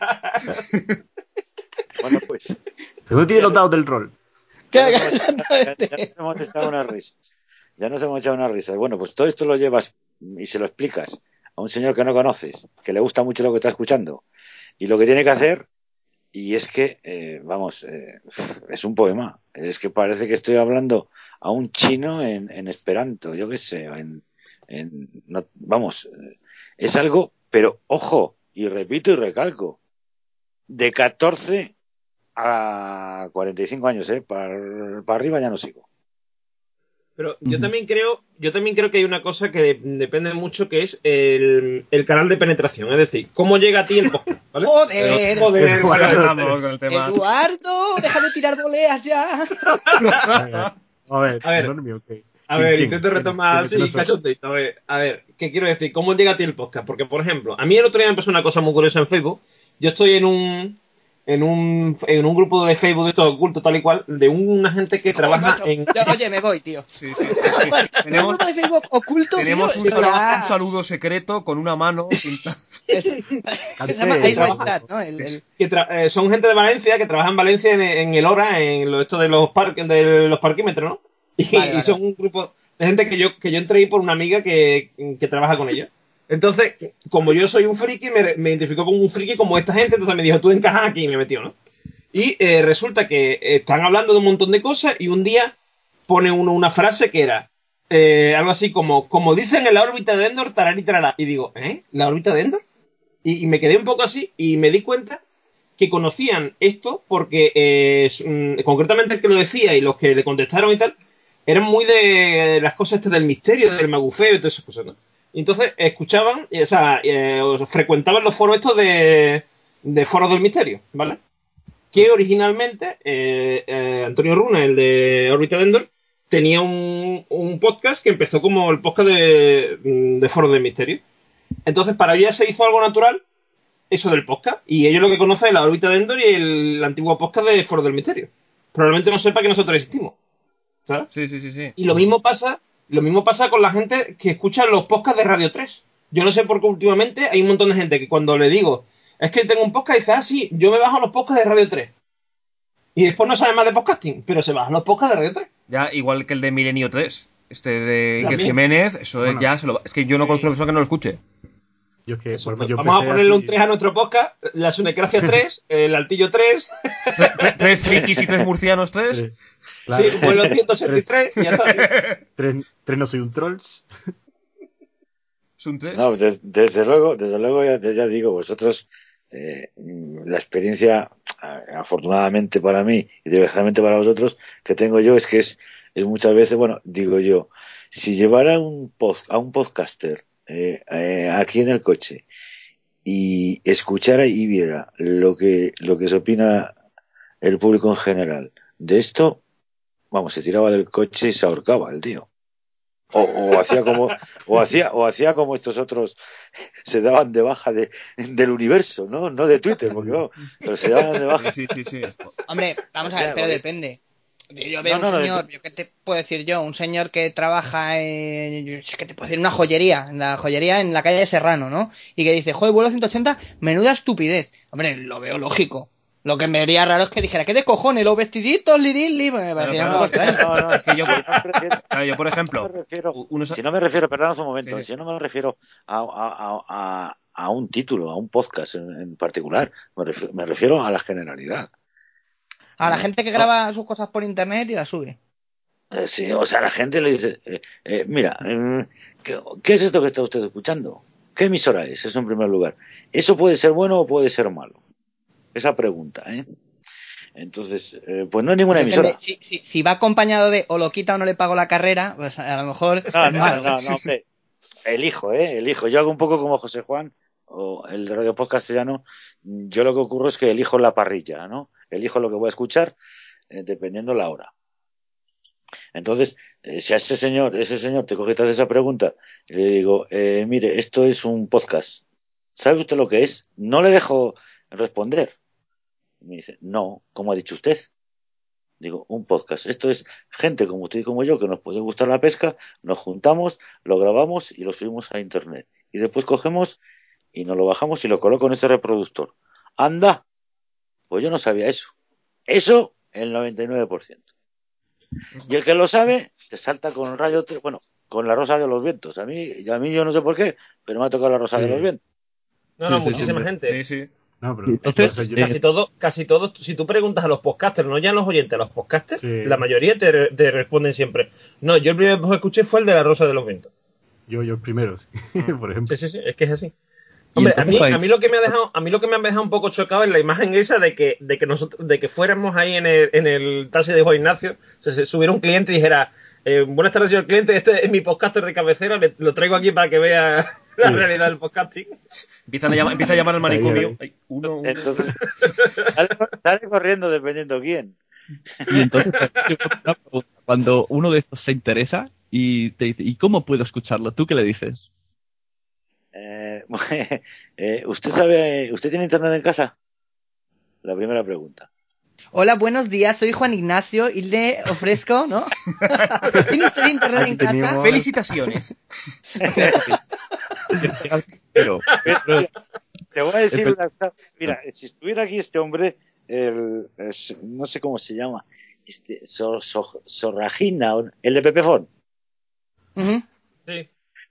bueno, pues Seguro tiene ya, los dados del rol. ya Que nos haga hemos, ya nos exactamente. hemos echado unas risas. Ya nos hemos echado unas risas. Bueno, pues todo esto lo llevas y se lo explicas a un señor que no conoces, que le gusta mucho lo que está escuchando y lo que tiene que hacer. Y es que, vamos, es un poema. Es que parece que estoy hablando a un chino en Esperanto, yo qué sé, vamos, es algo, pero ojo, y repito y recalco, de 14 a 45 años, para arriba ya no sigo. Pero yo también creo que hay una cosa que depende mucho, que es el canal de penetración, es decir, cómo llega a ti el podcast, ¿vale? Joder, Joder, Ya vale. empezamos con el tema. Eduardo, deja de tirar voleas ya. A ver, A ver, Normio, ok. A ver, intento ¿Quién? retomar Dime quiénes así, son. cachondito. A ver, ¿qué quiero decir? ¿Cómo llega a ti el podcast? Porque, por ejemplo, a mí el otro día me pasó una cosa muy curiosa en Facebook. Yo estoy en un grupo de Facebook de estos ocultos, tal y cual, de una gente que Joder, trabaja macho. en. Ya, oye, me voy, tío. Sí, sí, sí, sí. Un grupo de Facebook oculto, tío. Tenemos Esto un ya saludo secreto con una mano pintada. es, que se llama que Cantero. Airway trabaja, Chat, ¿no? son gente de Valencia que trabaja en Valencia en el Hora, en esto de los parquímetros, ¿no? Vale, Y vale, son vale. un grupo de gente que yo entré ahí por una amiga que trabaja con ellos. Entonces, como yo soy un friki, me identificó como un friki como esta gente, entonces me dijo, tú encajas aquí y me metió, ¿no? Y resulta que están hablando de un montón de cosas y un día pone uno una frase que era algo así como dicen en la órbita de Endor, tararí, tarará. Y digo, ¿La órbita de Endor? Y me quedé un poco así y me di cuenta que conocían esto porque concretamente el que lo decía y los que le contestaron y tal, eran muy de las cosas estas del misterio, del magufeo y todas esas cosas, ¿no? Y entonces escuchaban, o sea, frecuentaban los foros estos de foros del misterio, ¿vale? Que originalmente Antonio Runa, el de Órbita de Endor, tenía un podcast que empezó como el podcast de foros del misterio. Entonces para ellos se hizo algo natural eso del podcast. Y ellos lo que conocen es la órbita de Endor y el antiguo podcast de Foro del Misterio. Probablemente no sepa que nosotros existimos. ¿Sabes? Sí. Y lo mismo pasa con la gente que escucha los podcasts de Radio 3. Yo no sé por qué últimamente hay un montón de gente que cuando le digo, es que tengo un podcast, dice, sí, yo me bajo los podcasts de Radio 3. Y después no sabe más de podcasting, pero se bajan los podcasts de Radio 3. Ya, igual que el de Milenio 3, este de Iker También. Jiménez, eso Bueno. ya se lo... Es que yo no conozco una persona que no lo escuche. Yo es que, Eso, por ejemplo, yo vamos a empecé ponerle así- un 3 a nuestro podcast, la Sunecracia 3, el Altillo 3, Tres frikis y tres murcianos, tres. Tres. Claro. sí, vuelo 183 y ya está. Tres no soy un trolls. Son tres. No, desde luego, ya digo, vosotros, la experiencia, afortunadamente para mí y desgraciadamente para vosotros, que tengo yo es que es muchas veces, bueno, digo yo, si llevara a un podcaster aquí en el coche y escuchara y viera lo que se opina el público en general de esto, vamos, se tiraba del coche y se ahorcaba el tío. O hacía como estos otros se daban de baja del universo, no de Twitter, porque no, pero se daban de baja. Sí. Hombre, vamos O a ver, sea, pero porque- depende. Yo veo No, un no, señor, yo qué te puedo decir yo, un señor que trabaja en, es que te puedo decir, una joyería, en la joyería en la calle Serrano, ¿no? Y que dice, joder, vuelo 180, menuda estupidez. Hombre, lo veo lógico. Lo que me vería raro es que dijera, ¿qué de cojones? Los vestiditos, lirili, me parecería un Claro, poco extraño. No, Es que yo, si no me refiero, claro, yo por si no ejemplo, me refiero, unos... si no me refiero, perdón un momento, Sí. si no me refiero a un título, a un podcast en particular, me refiero a la generalidad. A la gente que No, graba sus cosas por internet y las sube. sí, o sea, la gente le dice, mira, ¿qué es esto que está usted escuchando? ¿Qué emisora es? Eso en primer lugar. ¿Eso puede ser bueno o puede ser malo? Esa pregunta, ¿eh? Entonces, pues no es ninguna Depende, emisora. si va acompañado de o lo quita o no le pago la carrera, pues a lo mejor es malo. No, hombre. Elijo. Yo hago un poco como José Juan, o el de Radio Podcast Castellano. Yo lo que ocurre es que elijo la parrilla, ¿no? Elijo lo que voy a escuchar, dependiendo la hora. Entonces, si a ese señor te coge y te hace esa pregunta, y le digo, mire, esto es un podcast. ¿Sabe usted lo que es? No le dejo responder. Y me dice, no, ¿cómo ha dicho usted? Digo, un podcast. Esto es gente como usted y como yo, que nos puede gustar la pesca, nos juntamos, lo grabamos y lo subimos a internet. Y después cogemos y nos lo bajamos y lo coloco en este reproductor. Anda, pues yo no sabía eso. Eso, el 99%. Y el que lo sabe, te salta con bueno, con la rosa de los vientos. A mí yo no sé por qué, pero me ha tocado la rosa de los Sí. vientos. No, Sí, muchísima gente. Sí. No, pero Y entonces, por eso yo- Casi todo, si tú preguntas a los podcasters, no ya a los oyentes, a los podcasters, Sí. la mayoría te responden siempre. No, yo el primer que escuché fue el de la Rosa de los Vientos. yo primero, sí, por ejemplo. Sí, es que es así. Y Hombre, entonces a mí lo que me ha dejado un poco chocado es la imagen esa de que fuéramos ahí en el taxi de Juan Ignacio, se subiera un cliente y dijera, buenas tardes, señor cliente, este es mi podcaster de cabecera, lo traigo aquí para que vea la Sí. realidad del podcasting. Empieza a llamar al manicomio. Ahí. Ay, uno. Entonces, sale corriendo dependiendo quién. y entonces una pregunta. Cuando uno de estos se interesa y te dice, ¿y cómo puedo escucharlo? ¿Tú qué le dices? ¿Usted tiene internet en casa? La primera pregunta. Hola, buenos días, soy Juan Ignacio y le ofrezco, ¿no? ¿Tiene usted internet Aquí en casa? teníamos- Felicitaciones. Pero, Te voy a decir Espe- una cosa. Mira, si estuviera aquí este hombre, no sé cómo se llama, Sorragina, el de Pepefón, Ujú. Sí.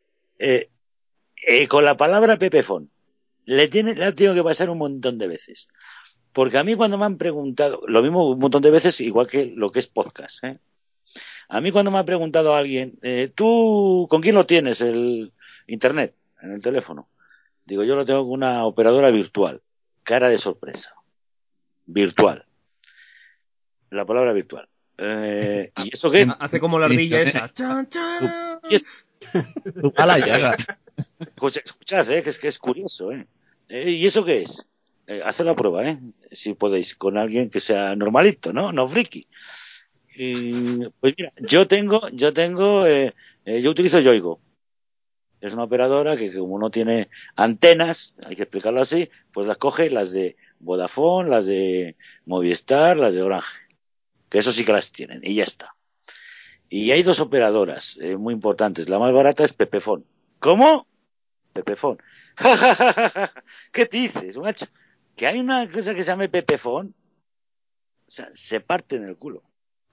con la palabra Pepefón, le ha tenido que pasar un montón de veces. Porque a mí cuando me han preguntado, lo mismo un montón de veces, igual que lo que es podcast, ¿eh? A mí cuando me ha preguntado alguien, ¿tú con quién lo tienes el internet en el teléfono? Digo, yo lo tengo con una operadora virtual. Cara de sorpresa. virtual. La palabra virtual. ¿Y eso qué? Hace como la ardilla esa. ¡Chan, chan! A la llaga. Escuchad, que es curioso, ¿y eso qué es? Haced la prueba, si podéis, con alguien que sea normalito, ¿no? No friki. Pues mira, yo utilizo Yoigo. Es una operadora que como no tiene antenas, hay que explicarlo así, pues las coge las de Vodafone, las de Movistar, las de Orange. Que eso sí que las tienen, y ya está. Y hay dos operadoras muy importantes. La más barata es Pepefon. ¿Cómo? Pepefon. ¿Qué dices, macho? Que hay una cosa que se llama Pepefon. O sea, se parte en el culo.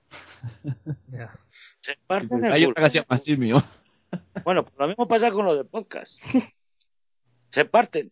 Se parte en el Hay culo. otra que se llama Simio. Bueno, pues lo mismo pasa con lo del podcast. Se parten.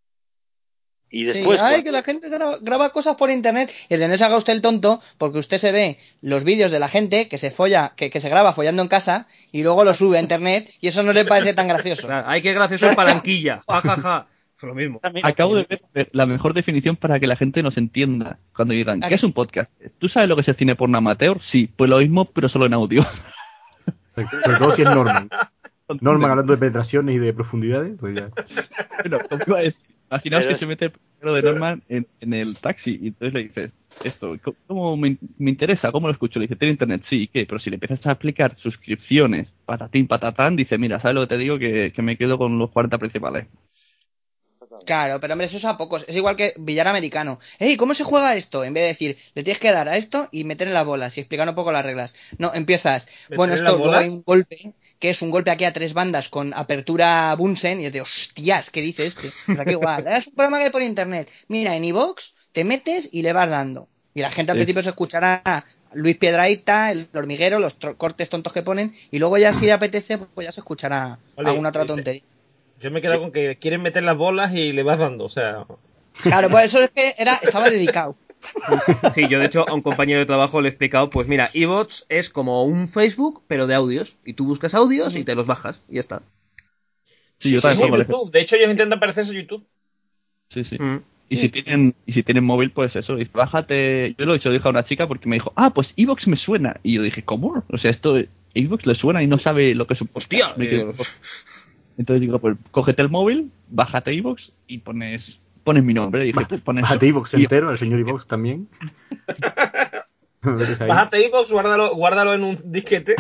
Y después, sí, que la gente graba cosas por internet y de no se haga usted el tonto porque usted se ve los vídeos de la gente que se folla, que se graba follando en casa y luego lo sube a internet y eso no le parece tan gracioso. Claro, hay que gracioso en palanquilla. Ja, ja, ja. Es lo mismo. Acabo de ver la mejor definición para que la gente nos entienda. Cuando digan, ¿qué es un podcast? ¿Tú sabes lo que es el cine porno amateur? Sí, pues lo mismo, pero solo en audio. Sobre todo si es Norman. Norman hablando de penetraciones y de profundidades, pues ya. Bueno, como iba a decir, imaginaos Pero que es- se mete el primero de Norman en el taxi y entonces le dices, esto, ¿cómo me interesa? ¿Cómo lo escucho? Le dice, ¿tiene internet? Sí, ¿y qué? Pero si le empiezas a explicar suscripciones, patatín, patatán, dice, mira, ¿sabes lo que te digo? Que me quedo con los 40 principales. Claro, pero hombre, eso es a pocos. Es igual que billar americano. ¡Ey! ¿Cómo se juega esto? En vez de decir, le tienes que dar a esto y meter en las bolas y explicar un poco las reglas. No, empiezas. Bueno, ¿Meter en las esto luego hay bolas? un golpe, que es un golpe aquí a 3 bandas con apertura Bunsen. Y yo digo, hostias, ¿qué dice este? Pues aquí igual. Es un programa que hay por internet. Mira, en iVoox te metes y le vas dando. Y la gente al principio se escuchará a Luis Piedrahita, el hormiguero, los cortes tontos que ponen. Y luego ya si le apetece, pues ya se escuchará Vale, alguna otra tontería. Yo me he quedado con que quieren meter las bolas y le vas dando, o sea... Claro, pues eso es que estaba dedicado. Sí, yo de hecho a un compañero de trabajo le he explicado, pues mira, iVoox es como un Facebook, pero de audios. Y tú buscas audios y te los bajas y ya está. Sí, yo Sí, también sí, pongo el YouTube. De hecho, ellos intentan parecerse a YouTube. Sí, sí. Mm. Y si tienen móvil, pues eso, dice, bájate. Yo lo he dicho, dije a una chica porque me dijo, pues Evox me suena. Y yo dije, ¿cómo? O sea, esto Evox le suena y no sabe lo que es un podcast. ¡Hostia! Entonces digo, pues cógete el móvil, bájate Evox y pones mi nombre. Y dije, tú pones Bájate iVoox entero, el señor iVoox también. Metes ahí Bájate iVoox, guárdalo en un disquete.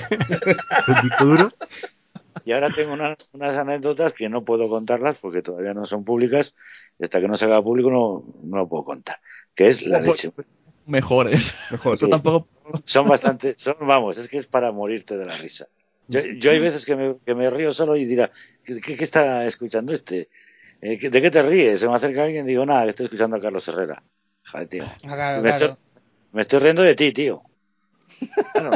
el disco duro. Y ahora tengo unas anécdotas que no puedo contarlas porque todavía no son públicas y hasta que no se haga público no lo puedo contar. Que es la leche. Mejores. Mejor. Eso Sí. tampoco. Vamos, es que es para morirte de la risa. Yo hay veces que me río solo y dirá, ¿qué está escuchando este? ¿De qué te ríes? Se me acerca alguien y digo, nada, que estoy escuchando a Carlos Herrera. Joder, tío. Claro, Me claro. estoy riendo de ti, tío. Claro.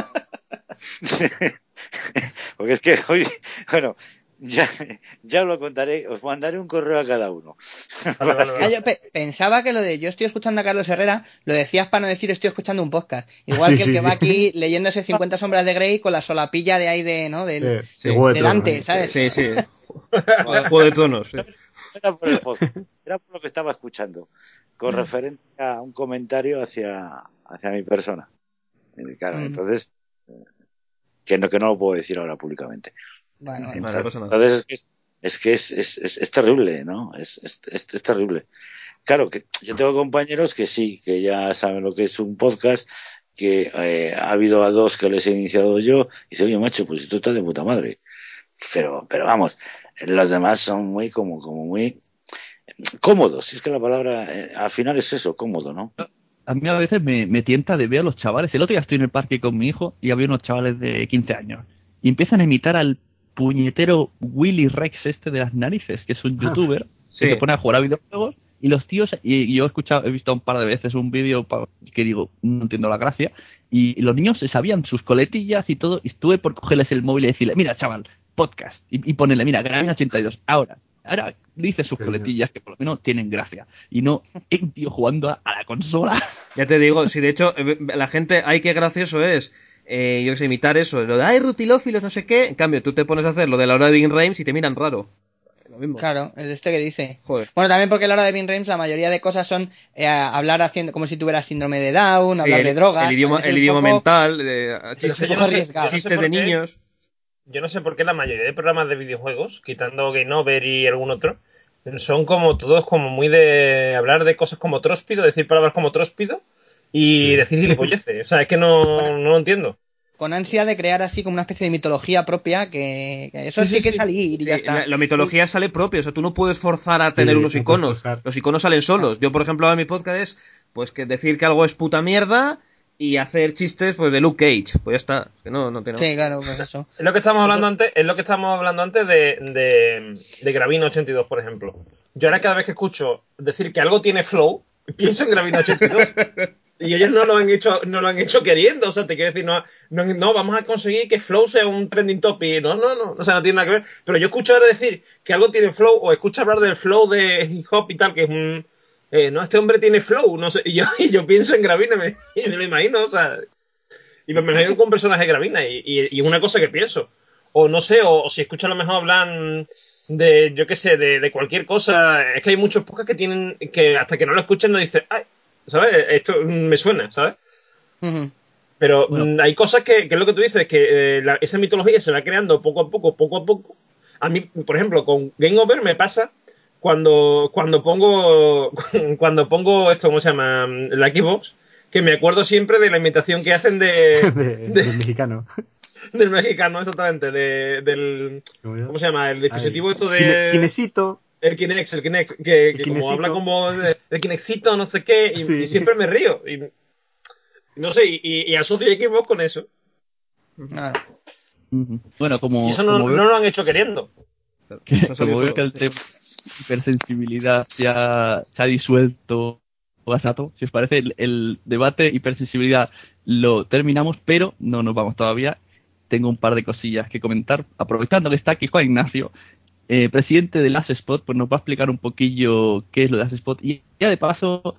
Porque es que hoy, bueno, ya lo contaré, os mandaré un correo a cada uno. Yo pensaba que lo de yo estoy escuchando a Carlos Herrera lo decías para no decir estoy escuchando un podcast. Igual que el que va aquí leyéndose 50 sombras de Grey con la solapilla de ahí de, ¿no? De Sí. Juego de De Tronos, Dante, ¿sabes? Sí, sí. Juego de Tronos. Sí. Era por el podcast, era por lo que estaba escuchando, con referencia a un comentario hacia mi persona. Claro, entonces, que no lo puedo decir ahora públicamente. Bueno. Vale, no pasa nada. Entonces es terrible, ¿no? Es terrible. Claro, que yo tengo compañeros que sí, que ya saben lo que es un podcast, que ha habido a dos que les he iniciado yo, y dice, oye, macho, pues tú estás de puta madre. Pero vamos, los demás son muy como muy cómodos. Si es que la palabra al final es eso, cómodo, ¿no? A mí a veces me tienta de ver a los chavales. El otro día estoy en el parque con mi hijo y había unos chavales de 15 años. Y empiezan a imitar al puñetero Willy Rex este de las narices, que es un youtuber, Sí. que se pone a jugar a videojuegos. Y los tíos, y yo he visto un par de veces un vídeo que digo, no entiendo la gracia. Y los niños se sabían sus coletillas y todo. Y estuve por cogerles el móvil y decirle, mira, chaval, podcast. Y ponerle, mira, Gran 82. Ahora dice sus coletillas que por lo menos tienen gracia. Y no un tío jugando a la consola. Ya te digo, si de hecho la gente, ay, qué gracioso es, yo que sé, imitar eso, lo de, ay, rutilófilos, no sé qué, en cambio tú te pones a hacer lo de la hora de Big Rames y te miran raro. Lo mismo. Claro, el este que dice. Joder. Bueno, también porque a la hora de Vin Reims la mayoría de cosas son hablar haciendo como si tuvieras síndrome de Down, Sí, hablar de drogas. el idioma, también es el un idioma poco- mental, Pero un yo poco no sé, arriesgado. yo no sé chistes por de qué- niños. Yo no sé por qué la mayoría de programas de videojuegos, quitando Game Over y algún otro, son como todos como muy de hablar de cosas como tróspido, decir palabras como tróspido y Sí. decir gilipolleces. O sea, es que no lo entiendo. Con ansia de crear así como una especie de mitología propia que eso Sí, sí, tiene que sí. salir y ya Sí, está. la mitología sale propia, o sea, tú no puedes forzar a tener unos no puedes iconos. forzar. Los iconos salen solos. Yo, por ejemplo, en mi podcast es pues que decir que algo es puta mierda y hacer chistes pues de Luke Cage. Pues ya está, que no tiene más. Sí, claro, pues eso. Es lo que estábamos hablando antes, es lo que estábamos hablando antes de Gravino 82, por ejemplo. Yo ahora cada vez que escucho decir que algo tiene flow, pienso en Gravino 82. Y ellos no lo han hecho queriendo, o sea, te quiero decir, no, vamos a conseguir que Flow sea un trending topic, no, o sea, no tiene nada que ver. Pero yo escucho ahora decir que algo tiene Flow, o escucho hablar del Flow de hip hop y tal, que es un, no, este hombre tiene Flow, no sé, y yo pienso en Gravina, y me lo imagino, o sea, y me imagino con personaje de Gravina, y es una cosa que pienso. O no sé, o si escucho a lo mejor hablan de, yo qué sé, de cualquier cosa, es que hay muchos podcasts que tienen, que hasta que no lo escuchen no dicen, ay, ¿sabes? Esto me suena, ¿sabes? Ujú. Pero Bueno, hay cosas que es lo que tú dices, que esa mitología se va creando poco a poco, poco a poco. A mí, por ejemplo, con Game Over me pasa cuando pongo cuando pongo esto, ¿cómo se llama? La Xbox, que me acuerdo siempre de la imitación que hacen Del mexicano. del mexicano, exactamente, ¿cómo se llama? El dispositivo esto de Kinecito. El Kinect, que como habla Kinecito. como el Kinexito, no sé qué, y Sí. siempre me río. Y no sé, y asocio Xbox con eso. Claro. bueno, Y eso como veo no lo han hecho queriendo. No salió como veo solo. que el tema hipersensibilidad ya se ha disuelto Gasato, si os parece, el debate hipersensibilidad lo terminamos, pero no nos vamos todavía. Tengo un par de cosillas que comentar. Aprovechando que está aquí Juan Ignacio, presidente de Last Spot, pues nos va a explicar un poquillo qué es lo de Last Spot. Y ya de paso,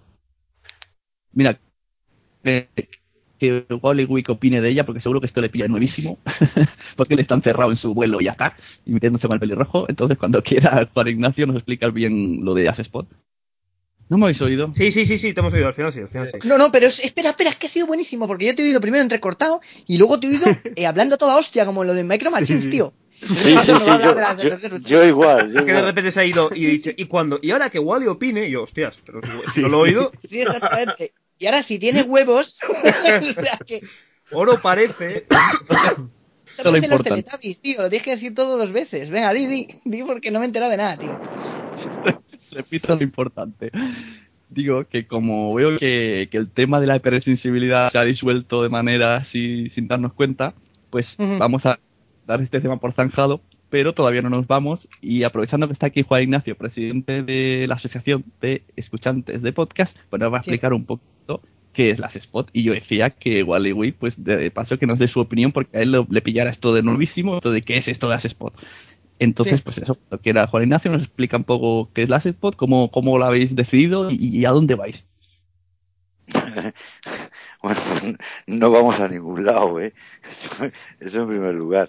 mira, eh, que Wally Wick opine de ella, porque seguro que esto le pilla nuevísimo, porque él está encerrado en su vuelo y ya está, y metiéndose con el pelirrojo. Entonces, cuando quiera Juan Ignacio, nos explica bien lo de As Spot. ¿No me habéis oído? Sí, te hemos oído, al final sí. No, pero espera, es que ha sido buenísimo, porque yo te he oído primero entrecortado y luego te he oído hablando toda hostia, como lo de Micro Machines, Sí. tío. Sí, sí, No va a sí, hablar de las de yo igual, yo Es que de igual. repente se ha ido y Sí, dice, sí. ¿y cuándo? Y ahora que Wally opine, y yo, hostias, pero si no Sí, lo he sí. oído, Sí, exactamente. Y ahora si tiene huevos, o sea que oro parece. esto Todo lo parece los importante. Teletubbies, tío, lo tienes que decir todo dos veces. Venga, di porque no me he enterado de nada, tío. Repito lo importante. Digo que como veo que el tema de la hipersensibilidad se ha disuelto de manera así sin darnos cuenta, pues Ujú. vamos a dar este tema por zanjado, pero todavía no nos vamos. Y aprovechando que está aquí Juan Ignacio, presidente de la Asociación de Escuchantes de Podcast, pues nos va a Sí. explicar un poquito qué es las Spot. Y yo decía que Wally Wick, pues de paso que nos dé su opinión, porque a él le pillara esto de nuevísimo, esto de qué es esto de las Spot. Entonces, Sí. pues eso, cuando quiera Juan Ignacio nos explica un poco qué es la Spot, cómo lo habéis decidido y a dónde vais. Bueno, pues no vamos a ningún lado, ¿eh? Eso en primer lugar.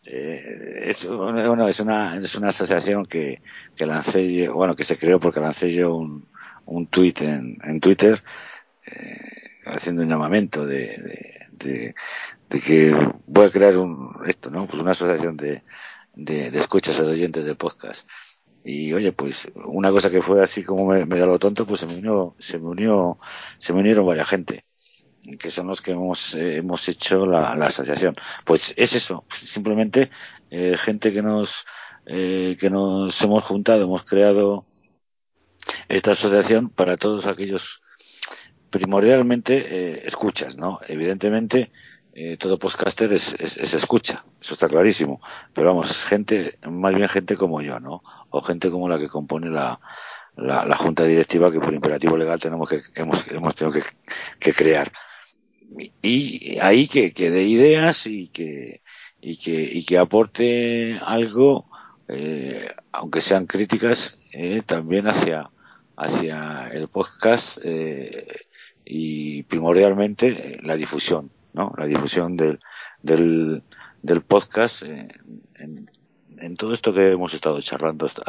Es una asociación que lancé yo, bueno, que se creó porque lancé yo un tuit en Twitter, haciendo un llamamiento de que voy a crear esto, ¿no? Pues una asociación de escuchas o de oyentes de podcast. Y oye, pues una cosa que fue así como me dio lo tonto, pues se me unieron varias gente, que son los que hemos hecho la asociación. Pues es eso, simplemente gente que nos hemos juntado, hemos creado esta asociación para todos aquellos, primordialmente, escuchas, ¿no? Evidentemente, todo podcaster es escucha, eso está clarísimo, pero vamos, más bien gente como yo, ¿no? O gente como la que compone la junta directiva, que por imperativo legal hemos tenido que crear. Y ahí que dé ideas y que aporte algo, aunque sean críticas, también hacia el podcast, y primordialmente, la difusión, ¿no? La difusión del podcast, en todo esto que hemos estado charlando hasta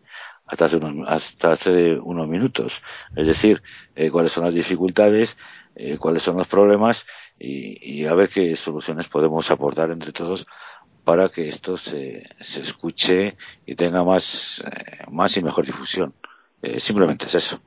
hace unos minutos. Es decir, cuáles son las dificultades, cuáles son los problemas y a ver qué soluciones podemos aportar entre todos para que esto se escuche y tenga más y mejor difusión. Simplemente es eso.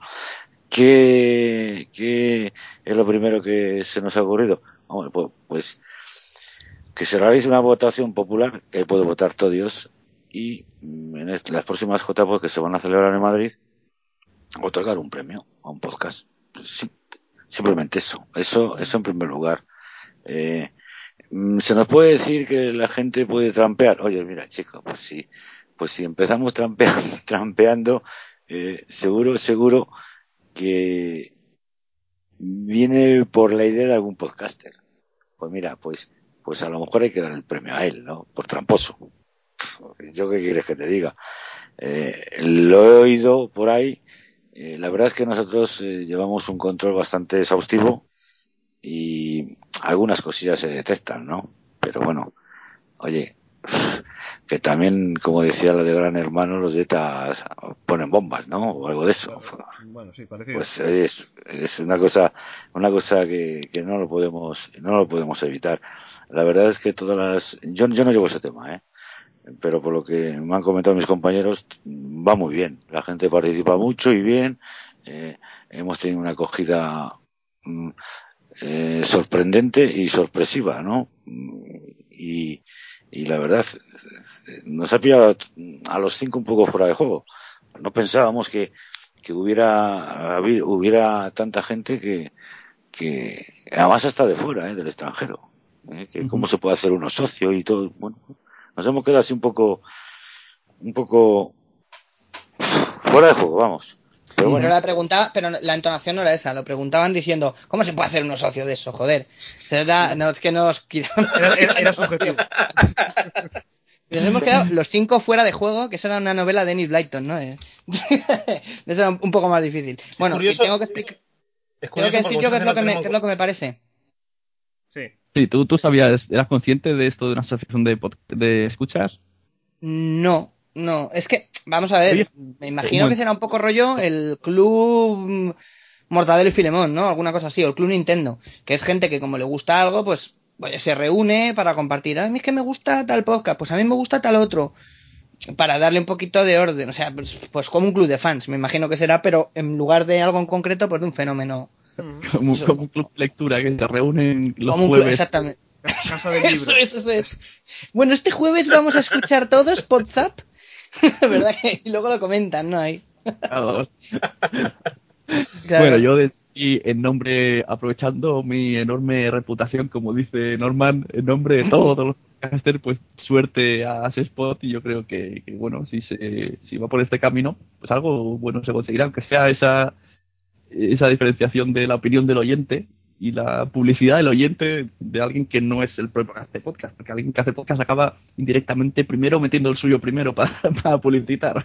¿Qué es lo primero que se nos ha ocurrido? Hombre, pues que se realice una votación popular, que puede votar todo Dios, y en las próximas JPOD que se van a celebrar en Madrid, otorgar un premio a un podcast. Simplemente eso en primer lugar. Se nos puede decir que la gente puede trampear. Oye, mira, chico, pues si empezamos trampeando, seguro que viene por la idea de algún podcaster. Pues mira, pues a lo mejor hay que dar el premio a él, ¿no? Por tramposo. ¿Yo qué quieres que te diga? Lo he oído por ahí. La verdad es que nosotros llevamos un control bastante exhaustivo y algunas cosillas se detectan, ¿no? Pero bueno, oye, que también, como decía la de Gran Hermano, los dietas ponen bombas, ¿no? O algo de eso. Bueno, sí, parecido. Pues es una cosa que no lo podemos evitar. La verdad es que yo no llevo ese tema, pero por lo que me han comentado mis compañeros, va muy bien. La gente participa mucho y bien. Hemos tenido una acogida sorprendente y sorpresiva, ¿no? Y la verdad, nos ha pillado a los 5 un poco fuera de juego. No pensábamos que hubiera tanta gente que además hasta de fuera, del extranjero, que cómo se puede hacer uno socio y todo. Bueno, nos hemos quedado así un poco fuera de juego, vamos. Pero bueno. Pero la entonación no era esa, lo preguntaban diciendo, ¿cómo se puede hacer uno socio de eso? Joder. No, es que nos quitamos. Era subjetivo. Nos hemos quedado los 5 fuera de juego, que eso era una novela de Enid Blyton, ¿no? Eso era un poco más difícil. Bueno, curioso, y tengo que decir yo qué es lo que me parece. Sí. Sí, ¿tú sabías, eras consciente de esto de una asociación de escuchas? No, es que, vamos a ver, me imagino que será un poco rollo el club Mortadelo y Filemón, ¿no? Alguna cosa así, o el club Nintendo, que es gente que como le gusta algo, pues se reúne para compartir. A mí es que me gusta tal podcast, pues a mí me gusta tal otro, para darle un poquito de orden, o sea, pues como un club de fans, me imagino que será, pero en lugar de algo en concreto, pues de un fenómeno. Como un club de lectura que se reúnen los Como jueves. Exactamente. Casa del libro. Eso es. Bueno, este jueves vamos a escuchar todos WhatsApp, ¿verdad? Y luego lo comentan, ¿no? Ahí. Claro. Claro. Bueno, yo y en nombre, aprovechando mi enorme reputación, como dice Norman, en nombre de todos los podcasters, pues suerte a Spot y yo creo que bueno, si va por este camino, pues algo bueno se conseguirá, aunque sea esa diferenciación de la opinión del oyente y la publicidad del oyente de alguien que no es el propio que hace podcast, porque alguien que hace podcast acaba indirectamente primero metiendo el suyo primero para publicitar.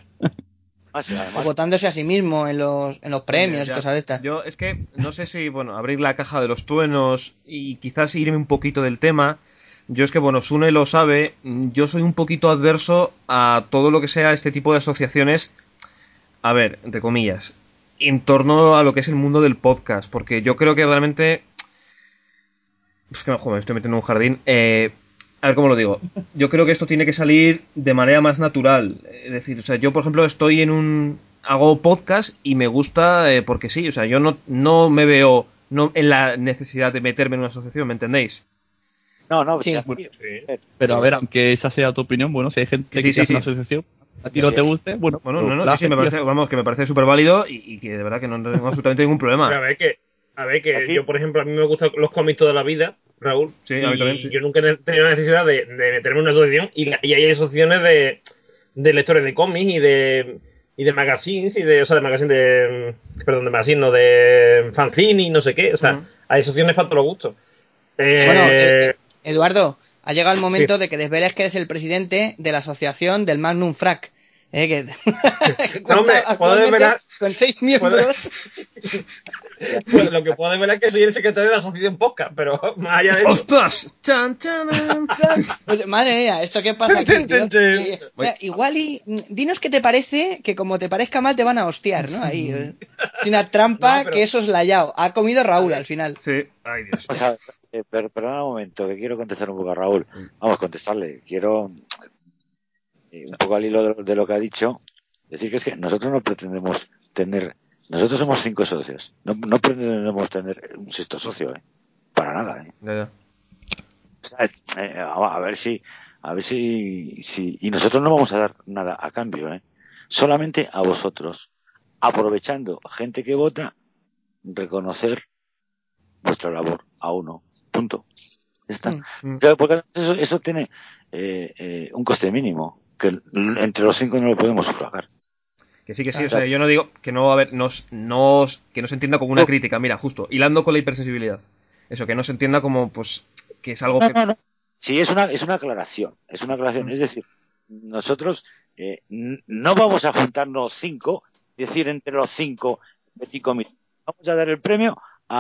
O votándose a sí mismo en los premios, Ya. cosas de estas. Yo es que no sé si, bueno, abrir la caja de los truenos y quizás irme un poquito del tema. Yo es que, bueno, Sune lo sabe, yo soy un poquito adverso a todo lo que sea este tipo de asociaciones, a ver, entre comillas, en torno a lo que es el mundo del podcast, porque yo creo que realmente... Es que, joder, me estoy metiendo en un jardín. A ver cómo lo digo. Yo creo que esto tiene que salir de manera más natural. Es decir, o sea, yo, por ejemplo, hago podcast y me gusta porque sí. O sea, yo no me veo en la necesidad de meterme en una asociación, ¿me entendéis? No, sí. Bueno, pero a ver, aunque esa sea tu opinión, bueno, si hay gente que hace una asociación, a ti no te guste, bueno, sí, me parece, vamos, que me parece súper válido y que de verdad que no tengo absolutamente ningún problema. Pero a ver que yo, por ejemplo, a mí me gustan los cómics toda la vida, Raúl, Sí, a mí también, sí. Yo nunca he tenido la necesidad de meterme en una asociación y hay asociaciones de lectores de cómics y de magazines o sea, de magazine perdón, de magazine, no, de fanzine y no sé qué, o sea, hay asociaciones para todos los gustos. Bueno, Eduardo, ha llegado el momento de que desveles que eres el presidente de la asociación del Magnum Frac. Que No, hombre, actualmente con 6 miembros. Pues lo que puedo develar es que soy el secretario de la asociación podcast, pero más allá de eso. ¡Ostras! ¡Chan, chan, chan! Pues, madre mía, ¿esto qué pasa aquí, Chin, tío? chin, chin. Mira, igual dinos qué te parece, que como te parezca mal te van a hostiar, ¿no? Ahí, es una trampa No, pero- que eso es layao. Ha comido Raúl ver. al final. Sí, ay Dios. O sea, perdona un momento, que quiero contestar un poco a Raúl. Vamos, contestarle. Quiero, un poco al hilo de lo que ha dicho, decir que es que nosotros no pretendemos tener... Nosotros somos 5 socios. No pretendemos tener un sexto socio, ¿eh? Para nada, ¿eh? Ya, ya. O sea, a ver si... Y nosotros no vamos a dar nada a cambio, ¿eh? Solamente a vosotros. Aprovechando gente que vota, reconocer vuestra labor a uno. Punto. Ya está. Mm. Claro, porque eso tiene un coste mínimo, que entre los 5 no lo podemos sufragar. Que sí, Claro. o sea, yo no digo que no, a ver, que no se entienda como una crítica, mira, justo, hilando con la hipersensibilidad. Eso, que no se entienda como, pues, que es algo que... No. Sí, es una aclaración. Es una aclaración. Es decir, nosotros no vamos a juntarnos 5, decir entre los 5, vamos a dar el premio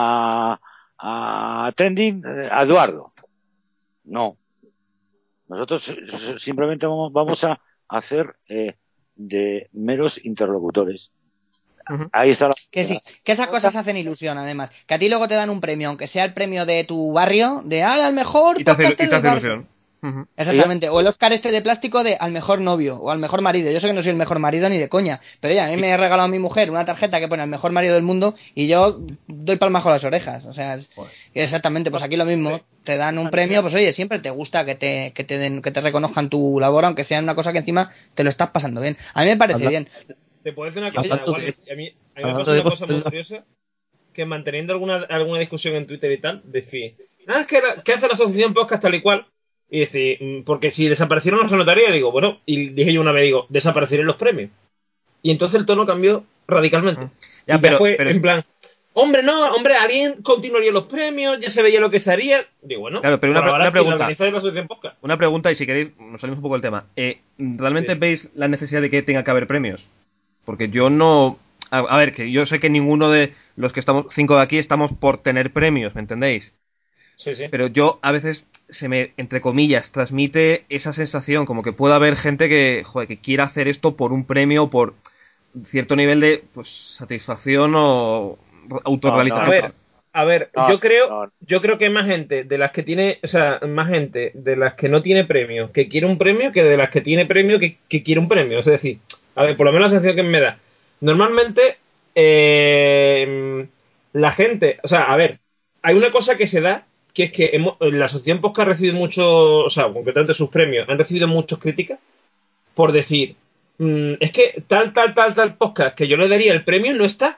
a Trending, a Eduardo. No. Nosotros simplemente vamos a hacer de meros interlocutores. Ujú. Ahí está la... Que sí, que esas cosas hacen ilusión, además. Que a ti luego te dan un premio, aunque sea el premio de tu barrio, de al mejor Y te hace podcaster del barrio. ilusión. Ujú. Exactamente, o el Oscar este de plástico de al mejor novio o al mejor marido. Yo sé que no soy el mejor marido ni de coña, pero ya, a mí me ha regalado mi mujer una tarjeta que pone al mejor marido del mundo y yo doy palmas con las orejas. O sea, exactamente, pues aquí lo mismo. Te dan un premio, pues oye, siempre te gusta que te reconozcan tu labor, aunque sea una cosa que encima te lo estás pasando bien. A mí me parece bien. Te puedo decir una cosa, Hablando Wally. de- A mí me hablando pasa de una cosa muy cosas- curiosa, que manteniendo alguna discusión en Twitter y tal, decir, es que ¿qué hace la asociación podcast tal y cual? Y decir, porque si desaparecieron no se notaría, digo, bueno, y dije yo una vez, digo, desaparecieron los premios. Y entonces el tono cambió radicalmente. Ya, y pero- ya fue pero en es- plan, hombre, alguien continuaría los premios, ya se veía lo que se haría. Digo, bueno, Claro, pero por una ahora pregunta. quien organiza es la asociación podcast. Una pregunta, y si queréis, nos salimos un poco del tema. ¿Realmente Sí. veis la necesidad de que tenga que haber premios? Porque yo no... A ver, que yo sé que ninguno de los que estamos, 5 de aquí, estamos por tener premios, ¿me entendéis? Sí, sí. Pero yo a veces se me, entre comillas, transmite esa sensación, como que puede haber gente que, joder, que quiera hacer esto por un premio, por cierto nivel de pues, satisfacción o autorrealización. A ver, No, no. yo creo que hay más gente de las que tiene, o sea, más gente de las que no tiene premio que quiere un premio que de las que tiene premio que quiere un premio. Es decir, a ver, por lo menos la sensación que me da. Normalmente, la gente, o sea, a ver, hay una cosa que se da, que es que la asociación Podcast ha recibido mucho, o sea, concretamente sus premios, han recibido muchas críticas por decir, es que tal podcast que yo le daría el premio no está.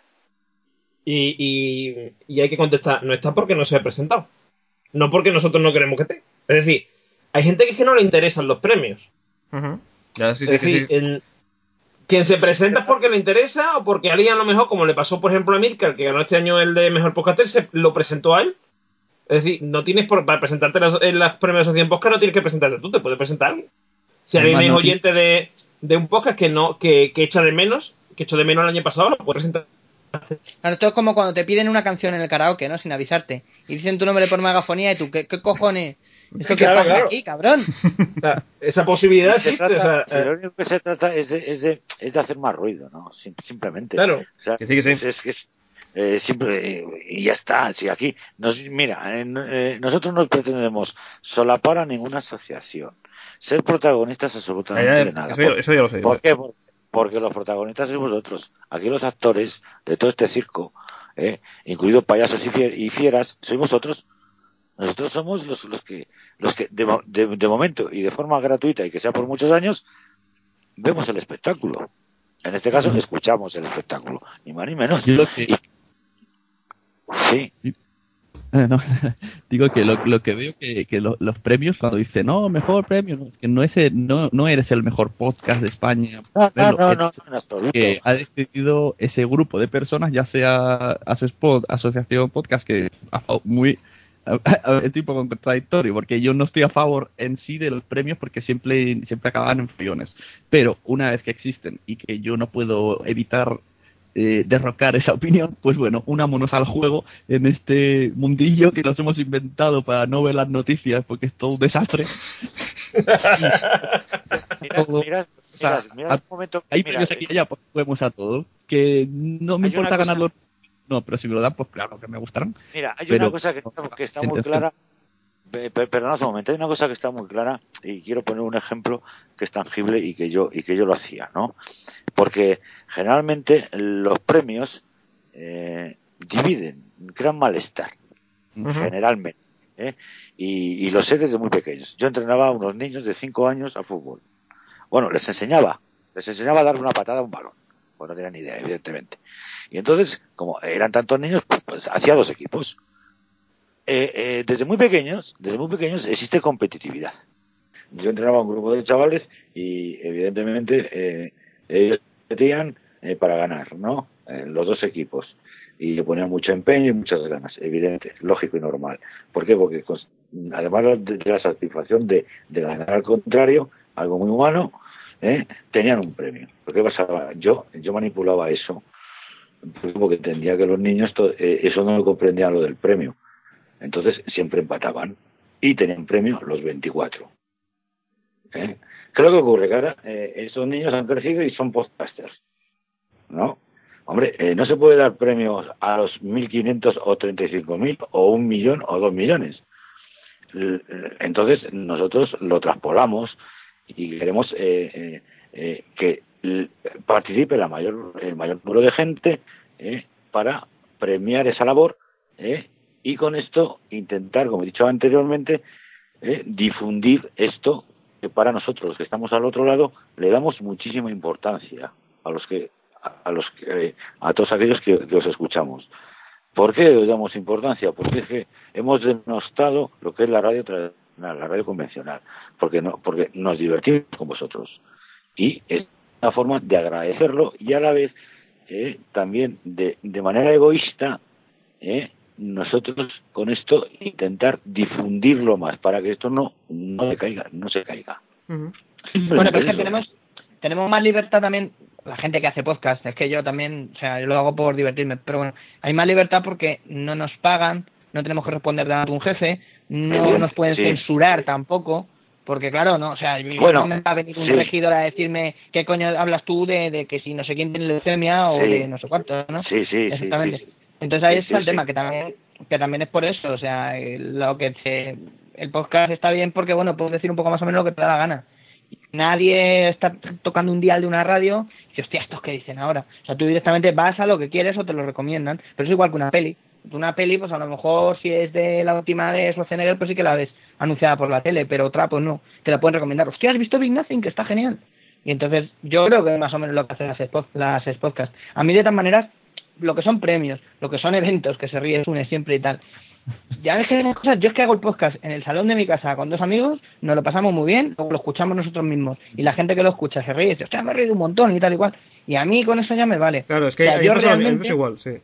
Y hay que contestar, no está porque no se ha presentado. No porque nosotros no queremos que esté. Es decir, hay gente que es que no le interesan los premios. Ujú. Ya, sí, Es sí, que decir, sí. quien se presenta es porque le interesa o porque a alguien a lo mejor, como le pasó por ejemplo a Milcar, que ganó este año el de Mejor Podcaster, se lo presentó a él. Es decir, no tienes para presentarte en las premios de Asociación Podcast, no tienes que presentarte tú, te puede presentar alguien. Si alguien Además, es no, sí. oyente de un podcast que echa de menos, que echó de menos el año pasado, lo puede presentar. Claro, esto es como cuando te piden una canción en el karaoke, ¿no? Sin avisarte. Y dicen tu nombre por megafonía y tú, ¿qué cojones? ¿Esto qué Claro, pasa claro. aquí, cabrón? O sea, esa posibilidad Si existe. O sea, lo único que se trata es de hacer más ruido, ¿no? Simplemente. claro. O sea, Que sí, que sí. es simple, y ya está. Si aquí, mira, nosotros no pretendemos solapar a ninguna asociación, ser protagonistas absolutamente de nada. Eso ya lo sé. ¿Por qué? Porque los protagonistas sois vosotros. Aquí los actores de todo este circo, incluidos payasos y fieras, sois vosotros. Nosotros somos los que de momento y de forma gratuita y que sea por muchos años vemos el espectáculo. En este caso escuchamos el espectáculo, ni más ni menos. Yo lo que, Sí, no, digo que lo que veo que los premios cuando dice no, mejor premio, no, es que no eres el mejor podcast de España. no, Eres en absoluto. que ha decidido ese grupo de personas, ya sea Asociación Podcast, que muy es tipo contradictorio, porque yo no estoy a favor en sí de los premios porque siempre acaban en follones. Pero una vez que existen y que yo no puedo evitar derrocar esa opinión, pues bueno, unámonos al juego en este mundillo que nos hemos inventado para no ver las noticias porque es todo un desastre. Mirad un momento. Hay Mira, premios aquí y allá, pues juguemos a todo. Que no me importa ganarlo. No, pero si me lo dan, pues claro que me gustarán. Mira, hay pero, una cosa que está muy clara. Perdonad un momento, hay una cosa que está muy clara y quiero poner un ejemplo que es tangible y que yo lo hacía, ¿no? Porque generalmente los premios dividen, crean malestar, generalmente. Y lo sé desde muy pequeños. Yo entrenaba a unos niños de 5 años al fútbol. Bueno, les enseñaba a dar una patada a un balón. Pues no tenían ni idea, evidentemente. Y entonces, como eran tantos niños, pues hacía 2 equipos. Desde muy pequeños existe competitividad. Yo entrenaba a un grupo de chavales y evidentemente ellos competían para ganar, ¿no? Los 2 equipos. Y le ponían mucho empeño y muchas ganas, evidente, lógico y normal. ¿Por qué? Porque además de la satisfacción de ganar al contrario, algo muy humano, tenían un premio. ¿Por qué pasaba? Yo manipulaba eso, porque entendía que los niños eso no lo comprendían, lo del premio. Entonces siempre empataban y tenían premio los 24. ¿Qué es lo que ocurre? Que ahora esos niños han crecido y son podcasters, ¿no? Hombre, no se puede dar premios a los 1.500 o 35.000 o 1 millón o 2 millones. Entonces nosotros lo traspolamos y queremos que participe el mayor número de gente para premiar esa labor y con esto intentar, como he dicho anteriormente, difundir esto que para nosotros, los que estamos al otro lado, le damos muchísima importancia a todos aquellos que os escuchamos. ¿Por qué os damos importancia? Porque es que hemos denostado lo que es la radio tradicional, la radio convencional, porque nos divertimos con vosotros y es una forma de agradecerlo y a la vez también de manera egoísta nosotros con esto intentar difundirlo más para que esto no se caiga. Bueno, pero es que tenemos más libertad también, la gente que hace podcast, es que yo también, o sea, yo lo hago por divertirme, pero bueno, hay más libertad porque no nos pagan, no tenemos que responder a un jefe, no nos pueden censurar tampoco, porque claro, no, o sea, no me va a venir un regidor a decirme qué coño hablas tú de que si no sé quién tiene leucemia o de no sé cuánto, ¿no? Exactamente. Sí. Entonces ahí está el tema, que también es por eso, o sea, el podcast está bien porque, bueno, puedes decir un poco más o menos lo que te da la gana. Nadie está tocando un dial de una radio y dice, hostia, ¿estos qué dicen ahora? O sea, tú directamente vas a lo que quieres o te lo recomiendan, pero es igual que una peli. Una peli, pues a lo mejor si es de la última de Schwarzenegger, pues sí que la ves anunciada por la tele, pero otra, pues no, te la pueden recomendar. Hostia, ¿has visto Big Nothing? Que está genial. Y entonces yo creo que es más o menos lo que hacen las podcasts. A mí de todas maneras, lo que son premios, lo que son eventos, que se ríe Sune siempre y tal. Ya ves que hay cosas, yo es que hago el podcast en el salón de mi casa con 2 amigos, nos lo pasamos muy bien, luego lo escuchamos nosotros mismos y la gente que lo escucha se ríe y dice, hostia, me he reído un montón y tal y cual. Y a mí con eso ya me vale. Claro, es que a mí es igual, sí.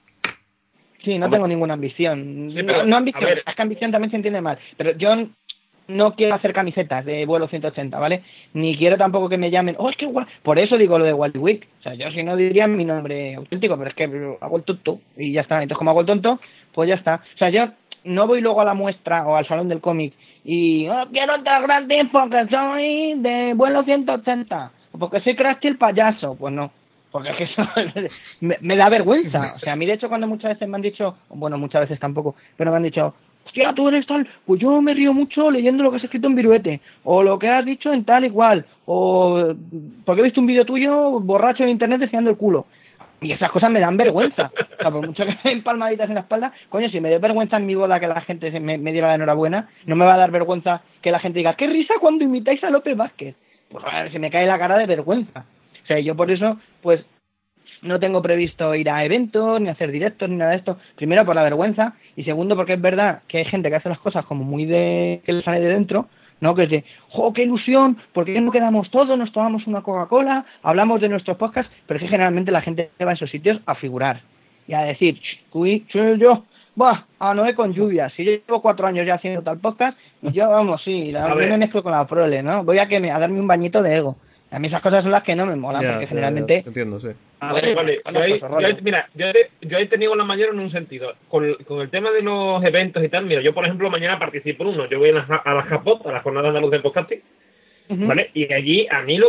Sí, no tengo ninguna ambición. Sí, pero, no ambición, es que ambición también se entiende mal. Pero yo no quiero hacer camisetas de vuelo 180, ¿vale? Ni quiero tampoco que me llamen, es que guay. Por eso digo lo de Wally Week. O sea, yo si no diría mi nombre auténtico, pero es que hago el tonto y ya está. Entonces, como hago el tonto, pues ya está. O sea, yo no voy luego a la muestra o al salón del cómic y quiero entrar gratis porque soy de vuelo 180 o porque soy Krusty el payaso. Pues no. Porque es que eso me da vergüenza. O sea, a mí de hecho cuando muchas veces me han dicho, bueno, muchas veces tampoco, pero me han dicho, hostia, tú eres tal, pues yo me río mucho leyendo lo que has escrito en Viruete, o lo que has dicho en tal igual, o porque he visto un vídeo tuyo borracho en internet enseñando el culo. Y esas cosas me dan vergüenza. O sea, por mucho que me den palmaditas en la espalda, coño, si me dio vergüenza en mi boda que la gente me diera la enhorabuena, no me va a dar vergüenza que la gente diga, qué risa cuando imitáis a López Vázquez. Pues a ver, se me cae la cara de vergüenza. O sea, yo por eso, pues, no tengo previsto ir a eventos, ni hacer directos, ni nada de esto. Primero, por la vergüenza. Y segundo, porque es verdad que hay gente que hace las cosas como muy que le sale de dentro, ¿no? Que es de, ¡jo, qué ilusión! ¿Por qué no quedamos todos, nos tomamos una Coca-Cola, hablamos de nuestros podcasts? Pero es que generalmente la gente va a esos sitios a figurar. Y a decir, uy, yo... Buah, a Noé con lluvia. Si yo llevo 4 años ya haciendo tal podcast, y yo, vamos, sí, me mezclo con la prole, ¿no? Voy a darme un bañito de ego. A mí esas cosas son las que no me molan, porque generalmente... Entiendo, sí. Vale. Yo ahí te niego la mañana en un sentido. Con el tema de los eventos y tal, mira, yo por ejemplo mañana participo en uno. Yo voy a la JAPOT, a la Jornada Andaluz del Podcasting, ¿vale? Y allí a mí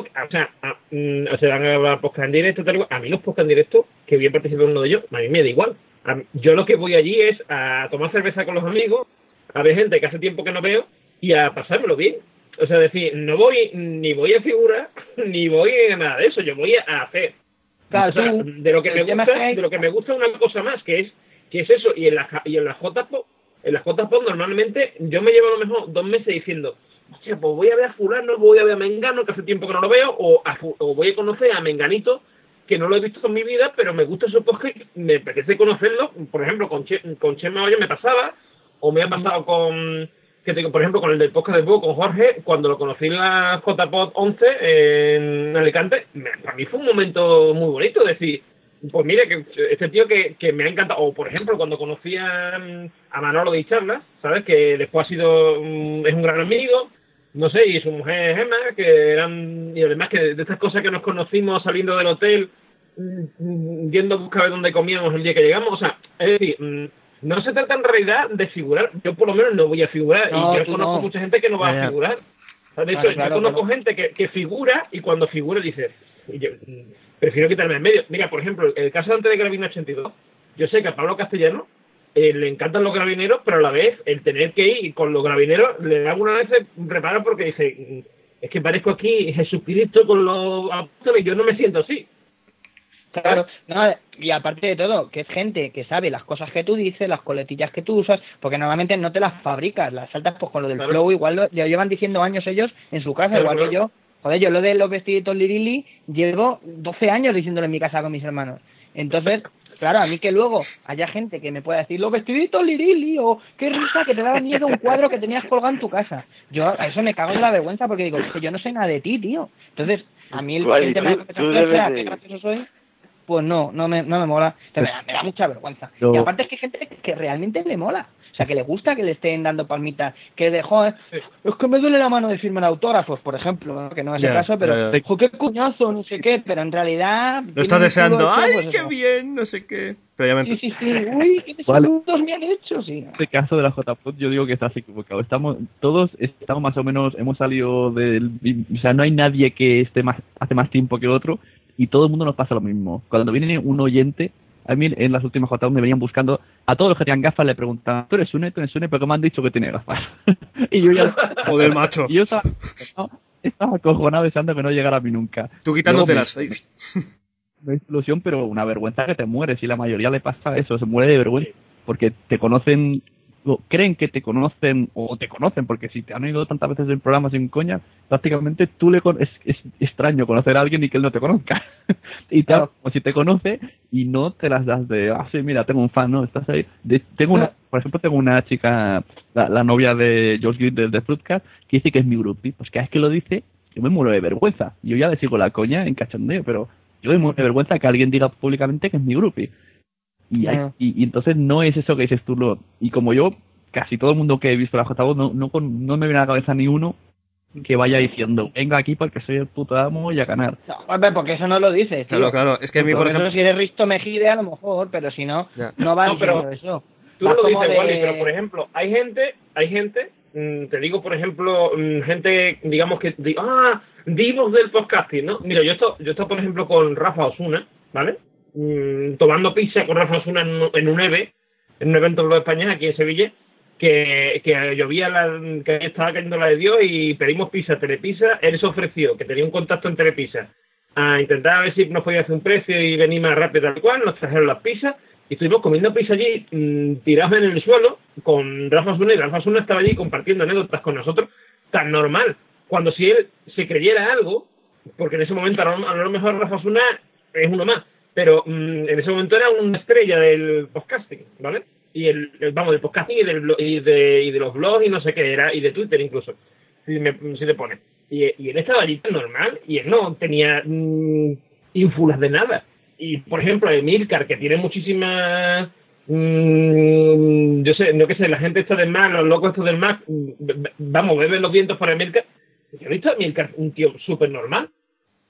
se van a hablar podcast en directo, tal, a mí los podcast en directo, que voy a participar en uno de ellos, a mí me da igual. Yo lo que voy allí es a tomar cerveza con los amigos, a ver gente que hace tiempo que no veo y a pasármelo bien. O sea, decir, no voy, ni voy a figurar, ni voy a nada de eso, yo voy a hacer. Claro, O sea, de lo que me gusta una cosa más, que es eso, y en la JPOD normalmente yo me llevo a lo mejor 2 meses diciendo, hostia, pues voy a ver a fulano, voy a ver a Mengano, que hace tiempo que no lo veo, o voy a conocer a Menganito, que no lo he visto en mi vida, pero me gusta su podcast, me apetece conocerlo. Por ejemplo, con Chema Oye me pasaba, o me ha pasado por ejemplo, con el del podcast de Búho, con Jorge, cuando lo conocí en la JPOD 11 en Alicante, para mí fue un momento muy bonito, decir, pues mire, que este tío que me ha encantado. O por ejemplo, cuando conocí a Manolo de Charlas, ¿sabes? Que después es un gran amigo, no sé, y su mujer Gemma, y además que de estas cosas que nos conocimos saliendo del hotel, yendo a buscar dónde comíamos el día que llegamos, o sea, es decir, no se trata en realidad de figurar. Yo por lo menos no voy a figurar, No, y yo conozco mucha gente que no va a figurar. O sea, de hecho, yo conozco gente que figura, y cuando figura dices, prefiero quitarme en medio. Mira, por ejemplo, el caso antes de Gravina 82, yo sé que a Pablo Castellano le encantan los gravineros, pero a la vez el tener que ir con los gravineros le da alguna vez reparo, porque dice, es que parezco aquí Jesucristo con los apóstoles, y yo no me siento así. Claro, no, y aparte de todo, que es gente que sabe las cosas que tú dices, las coletillas que tú usas, porque normalmente no te las fabricas, las saltas pues con lo del flow, igual lo llevan diciendo años ellos en su casa, igual que yo. Joder, yo lo de los vestiditos lirili llevo 12 años diciéndolo en mi casa con mis hermanos. Entonces, claro, a mí que luego haya gente que me pueda decir los vestiditos lirili, o qué risa que te daba miedo un cuadro que tenías colgado en tu casa. Yo a eso me cago en la vergüenza, porque digo, es que yo no sé nada de ti, tío. Entonces, a mí el tema de qué gracioso soy, pues no me mola. Me da mucha vergüenza. Y aparte es que hay gente que realmente le mola. O sea, que le gusta que le estén dando palmitas. Que de, joder, es que me duele la mano de firmar autógrafos, por ejemplo, ¿no? Que no es el caso, pero, qué cuñazo, no sé qué. Pero en realidad... Lo estás deseando. ¡Ay, pues qué bien! No sé qué. Pero ya sí. Uy, qué saludos me han hecho, sí. En este caso de la JPOD yo digo que estás equivocado. Todos estamos más o menos, hemos salido del... O sea, no hay nadie que esté hace más tiempo que otro, y todo el mundo nos pasa lo mismo. Cuando viene un oyente, a mí en las últimas JPOD me venían buscando, a todos los que tenían gafas le preguntaban, ¿tú eres Sune, pero que me han dicho que tiene gafas? Y yo ya... Joder, macho. Y yo estaba acojonado deseando que no llegara a mí nunca. Tú quitándotelas. Una ilusión, pero una vergüenza que te mueres, y la mayoría le pasa eso, se muere de vergüenza, porque te conocen, creen que te conocen, o te conocen, porque si te han oído tantas veces en programas sin coña, prácticamente es extraño conocer a alguien y que él no te conozca. Y claro, como si te conoce y no te las das de, sí, mira, tengo un fan, ¿no? Estás ahí. Por ejemplo, tengo una chica, la novia de Josh Green de Fruitcast, que dice que es mi groupie. Pues cada vez que lo dice, yo me muero de vergüenza. Yo ya le sigo la coña en cachondeo, pero yo me muero de vergüenza que alguien diga públicamente que es mi groupie. Y entonces no es eso que dices tú. Y como yo, casi todo el mundo que he visto la JVO, no me viene a la cabeza ni uno que vaya diciendo, venga aquí porque soy el puto amo y a ganar. No, hombre, porque eso no lo dices, tío. Claro, es que a mí, por ejemplo... Si eres Risto Mejide, a lo mejor, pero si no, no va diciendo eso. Tú no lo dices, Wally, pero por ejemplo, hay gente, te digo, por ejemplo, gente, digamos que, divos del podcasting, ¿no? Mira, yo estoy, por ejemplo, con Rafa Osuna, ¿vale? Tomando pizza con Rafa Osuna en un evento de España, aquí en Sevilla, que llovía, que estaba cayendo la de Dios, y pedimos pizza, Telepizza. Él se ofreció, que tenía un contacto en Telepizza, a intentar ver si nos podía hacer un precio y venir más rápido, tal cual. Nos trajeron las pizzas y estuvimos comiendo pizza allí, tirados en el suelo, con Rafa Osuna, y Rafa Osuna estaba allí compartiendo anécdotas con nosotros, tan normal, cuando si él se creyera algo, porque en ese momento a lo mejor Rafa Osuna es uno más, pero en ese momento era una estrella del podcasting, ¿vale? Y del podcasting y de los blogs y no sé qué era, y de Twitter incluso, si te pones. Y él estaba allí tan normal, y él no tenía ínfulas de nada. Y por ejemplo, Emilcar, que tiene muchísimas, yo sé, no que sé, la gente está del Mac, los locos estos del Mac, beben los vientos por Emilcar. Yo he visto a Emilcar un tío súper normal.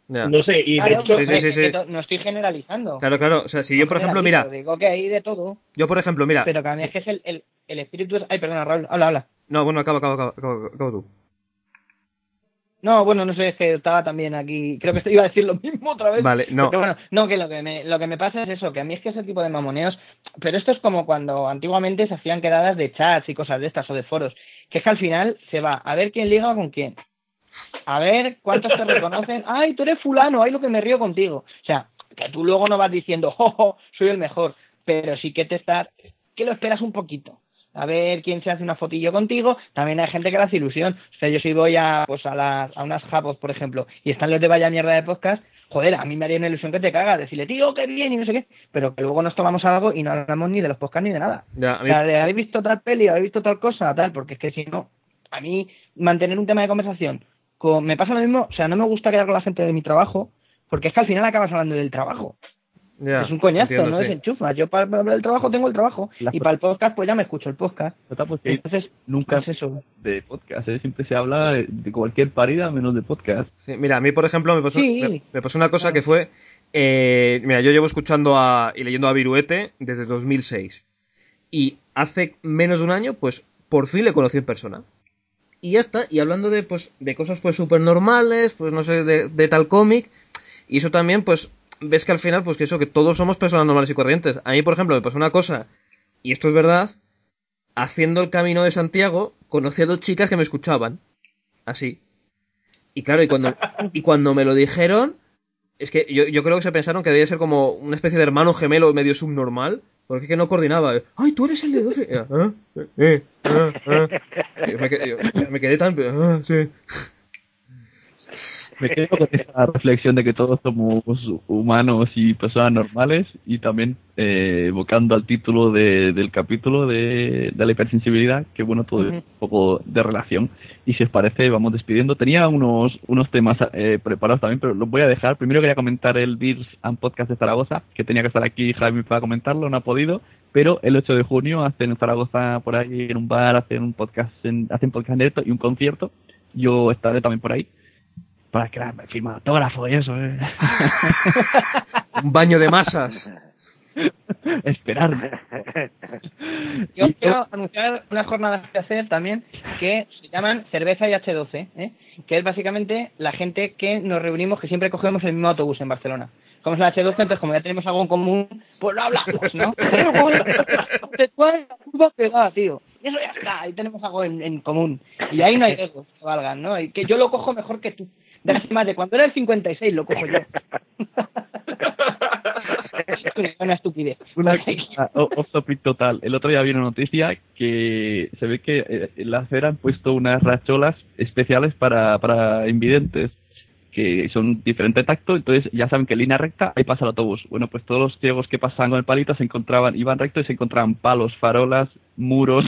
Ya. No sé, y de Claro, hecho, Sí, sí, sí, es sí. que no estoy generalizando. Claro. O sea, si yo, por ejemplo, mira, Digo que hay de todo, yo, por ejemplo, mira. pero que a mí es que es el espíritu... Ay, perdona, Raúl, habla. No, bueno, acaba tú. No, bueno, no sé, es que estaba también aquí. Creo que iba a decir lo mismo otra vez. Vale, no. Pero bueno, no, que lo que me pasa es eso, que a mí es que ese tipo de mamoneos. Pero esto es como cuando antiguamente se hacían quedadas de chats y cosas de estas o de foros. Que es que al final se va a ver quién liga con quién. A ver cuántos te reconocen. Ay, tú eres fulano, ay, lo que me río contigo. O sea, que tú luego no vas diciendo, soy el mejor. Pero sí que que lo esperas un poquito. A ver quién se hace una fotillo contigo. También hay gente que le hace ilusión. O sea, yo si voy a unas japos, por ejemplo, y están los de vaya mierda de podcast, joder, a mí me haría una ilusión que te cagas, decirle, tío, qué bien, y no sé qué. Pero que luego nos tomamos algo y no hablamos ni de los podcasts ni de nada. Ya, a O mí, sea, de habéis visto tal peli, habéis visto tal cosa, tal, porque es que si no, a mí mantener un tema de conversación, me pasa lo mismo, o sea, no me gusta quedar con la gente de mi trabajo, porque es que al final acabas hablando del trabajo. ya, Es un coñazo, entiendo, no sí. desenchufas. Yo para hablar del trabajo tengo el trabajo. Y para el podcast, pues ya me escucho el podcast. Entonces, Nunca es eso. de podcast, siempre se habla de cualquier parida menos de podcast. Sí, mira, a mí, por ejemplo, Sí. me pasó una cosa que fue... mira, yo llevo escuchando y leyendo a Viruete desde 2006. Y hace menos de un año, pues, por fin le conocí en persona. Y ya está, y hablando de, pues, de cosas, pues, súper normales, pues, no sé, de tal cómic. Y eso también, pues, ves que al final, pues, que todos somos personas normales y corrientes. A mí, por ejemplo, me pasó una cosa, y esto es verdad, haciendo el Camino de Santiago, conocí a dos chicas que me escuchaban. Así. Y claro, y cuando me lo dijeron, es que yo creo que se pensaron que debía ser como una especie de hermano gemelo medio subnormal, porque es que no coordinaba. Ay, tú eres el de 12. Me quedé tan... sí. Me quedo con esa reflexión de que todos somos humanos y personas normales y también evocando al título del capítulo de la hipersensibilidad, que bueno, todo es un poco de relación. Y si os parece, vamos despidiendo. Tenía unos temas preparados también, pero los voy a dejar. Primero quería comentar el Beers and Podcast de Zaragoza, que tenía que estar aquí Jaime para comentarlo, no ha podido, pero el 8 de junio hacen en Zaragoza por ahí en un bar, hacen podcast en directo y un concierto. Yo estaré también por ahí. Para que me firma autógrafo y eso, Un baño de masas. Esperarme. Yo quiero anunciar unas jornadas que hacer también que se llaman Cerveza y H12, que es básicamente la gente que nos reunimos, que siempre cogemos el mismo autobús en Barcelona. Como es el H12, entonces como ya tenemos algo en común, pues lo hablamos, ¿no? Te va a pegar, tío. Y eso ya está, ahí tenemos algo en común. Y ahí no hay egos que valgan, ¿no? Y que yo lo cojo mejor que tú. De más de cuando era el 56 lo cojo yo. Es una estupidez. Una off topic total. El otro día vi una noticia que se ve que la acera han puesto unas racholas especiales para invidentes que son diferente tacto, entonces ya saben que en línea recta ahí pasa el autobús. Bueno, pues todos los ciegos que pasaban con el palito iban recto y se encontraban palos, farolas, muros.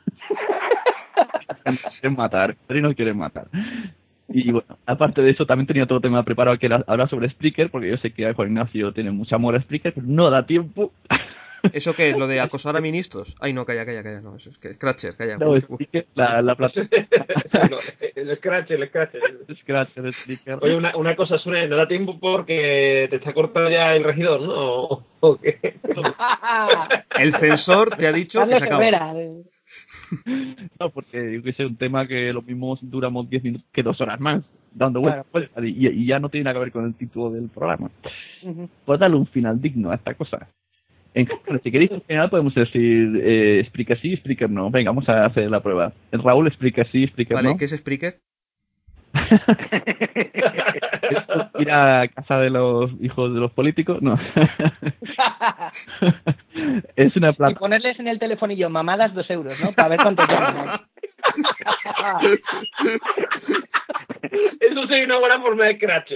Quieren matar, pero no quieren matar. Y bueno, aparte de eso, también tenía otro tema preparado que era hablar sobre Spreaker, porque yo sé que Juan Ignacio tiene mucho amor a Spreaker, pero no da tiempo. ¿Eso qué es? ¿Lo de acosar a ministros? Ay, no, calla. No, eso es que Scratcher, calla. No, Spreaker, la plataforma. No, el Scratch. Scratch, el Spreaker. Oye, una cosa, Sune, no da tiempo porque te está cortando ya el regidor, ¿no? ¿O qué? El censor te ha dicho que se acaba. No, porque yo que sé, un tema que lo mismo duramos 10 minutos que 2 horas más, dando vueltas, y ya no tiene nada que ver con el título del programa. Pues darle un final digno a esta cosa. Si queréis, en general podemos decir Spreaker sí, Spreaker no. Venga, vamos a hacer la prueba. El Raúl, Spreaker sí, Spreaker Vale, no. ¿qué es Spreaker? Ir a casa de los hijos de los políticos, no. Es una plata. Y ponerles en el telefonillo mamadas 2 euros, ¿no? Para ver cuánto llaman. Eso sería una buena forma de Scratch.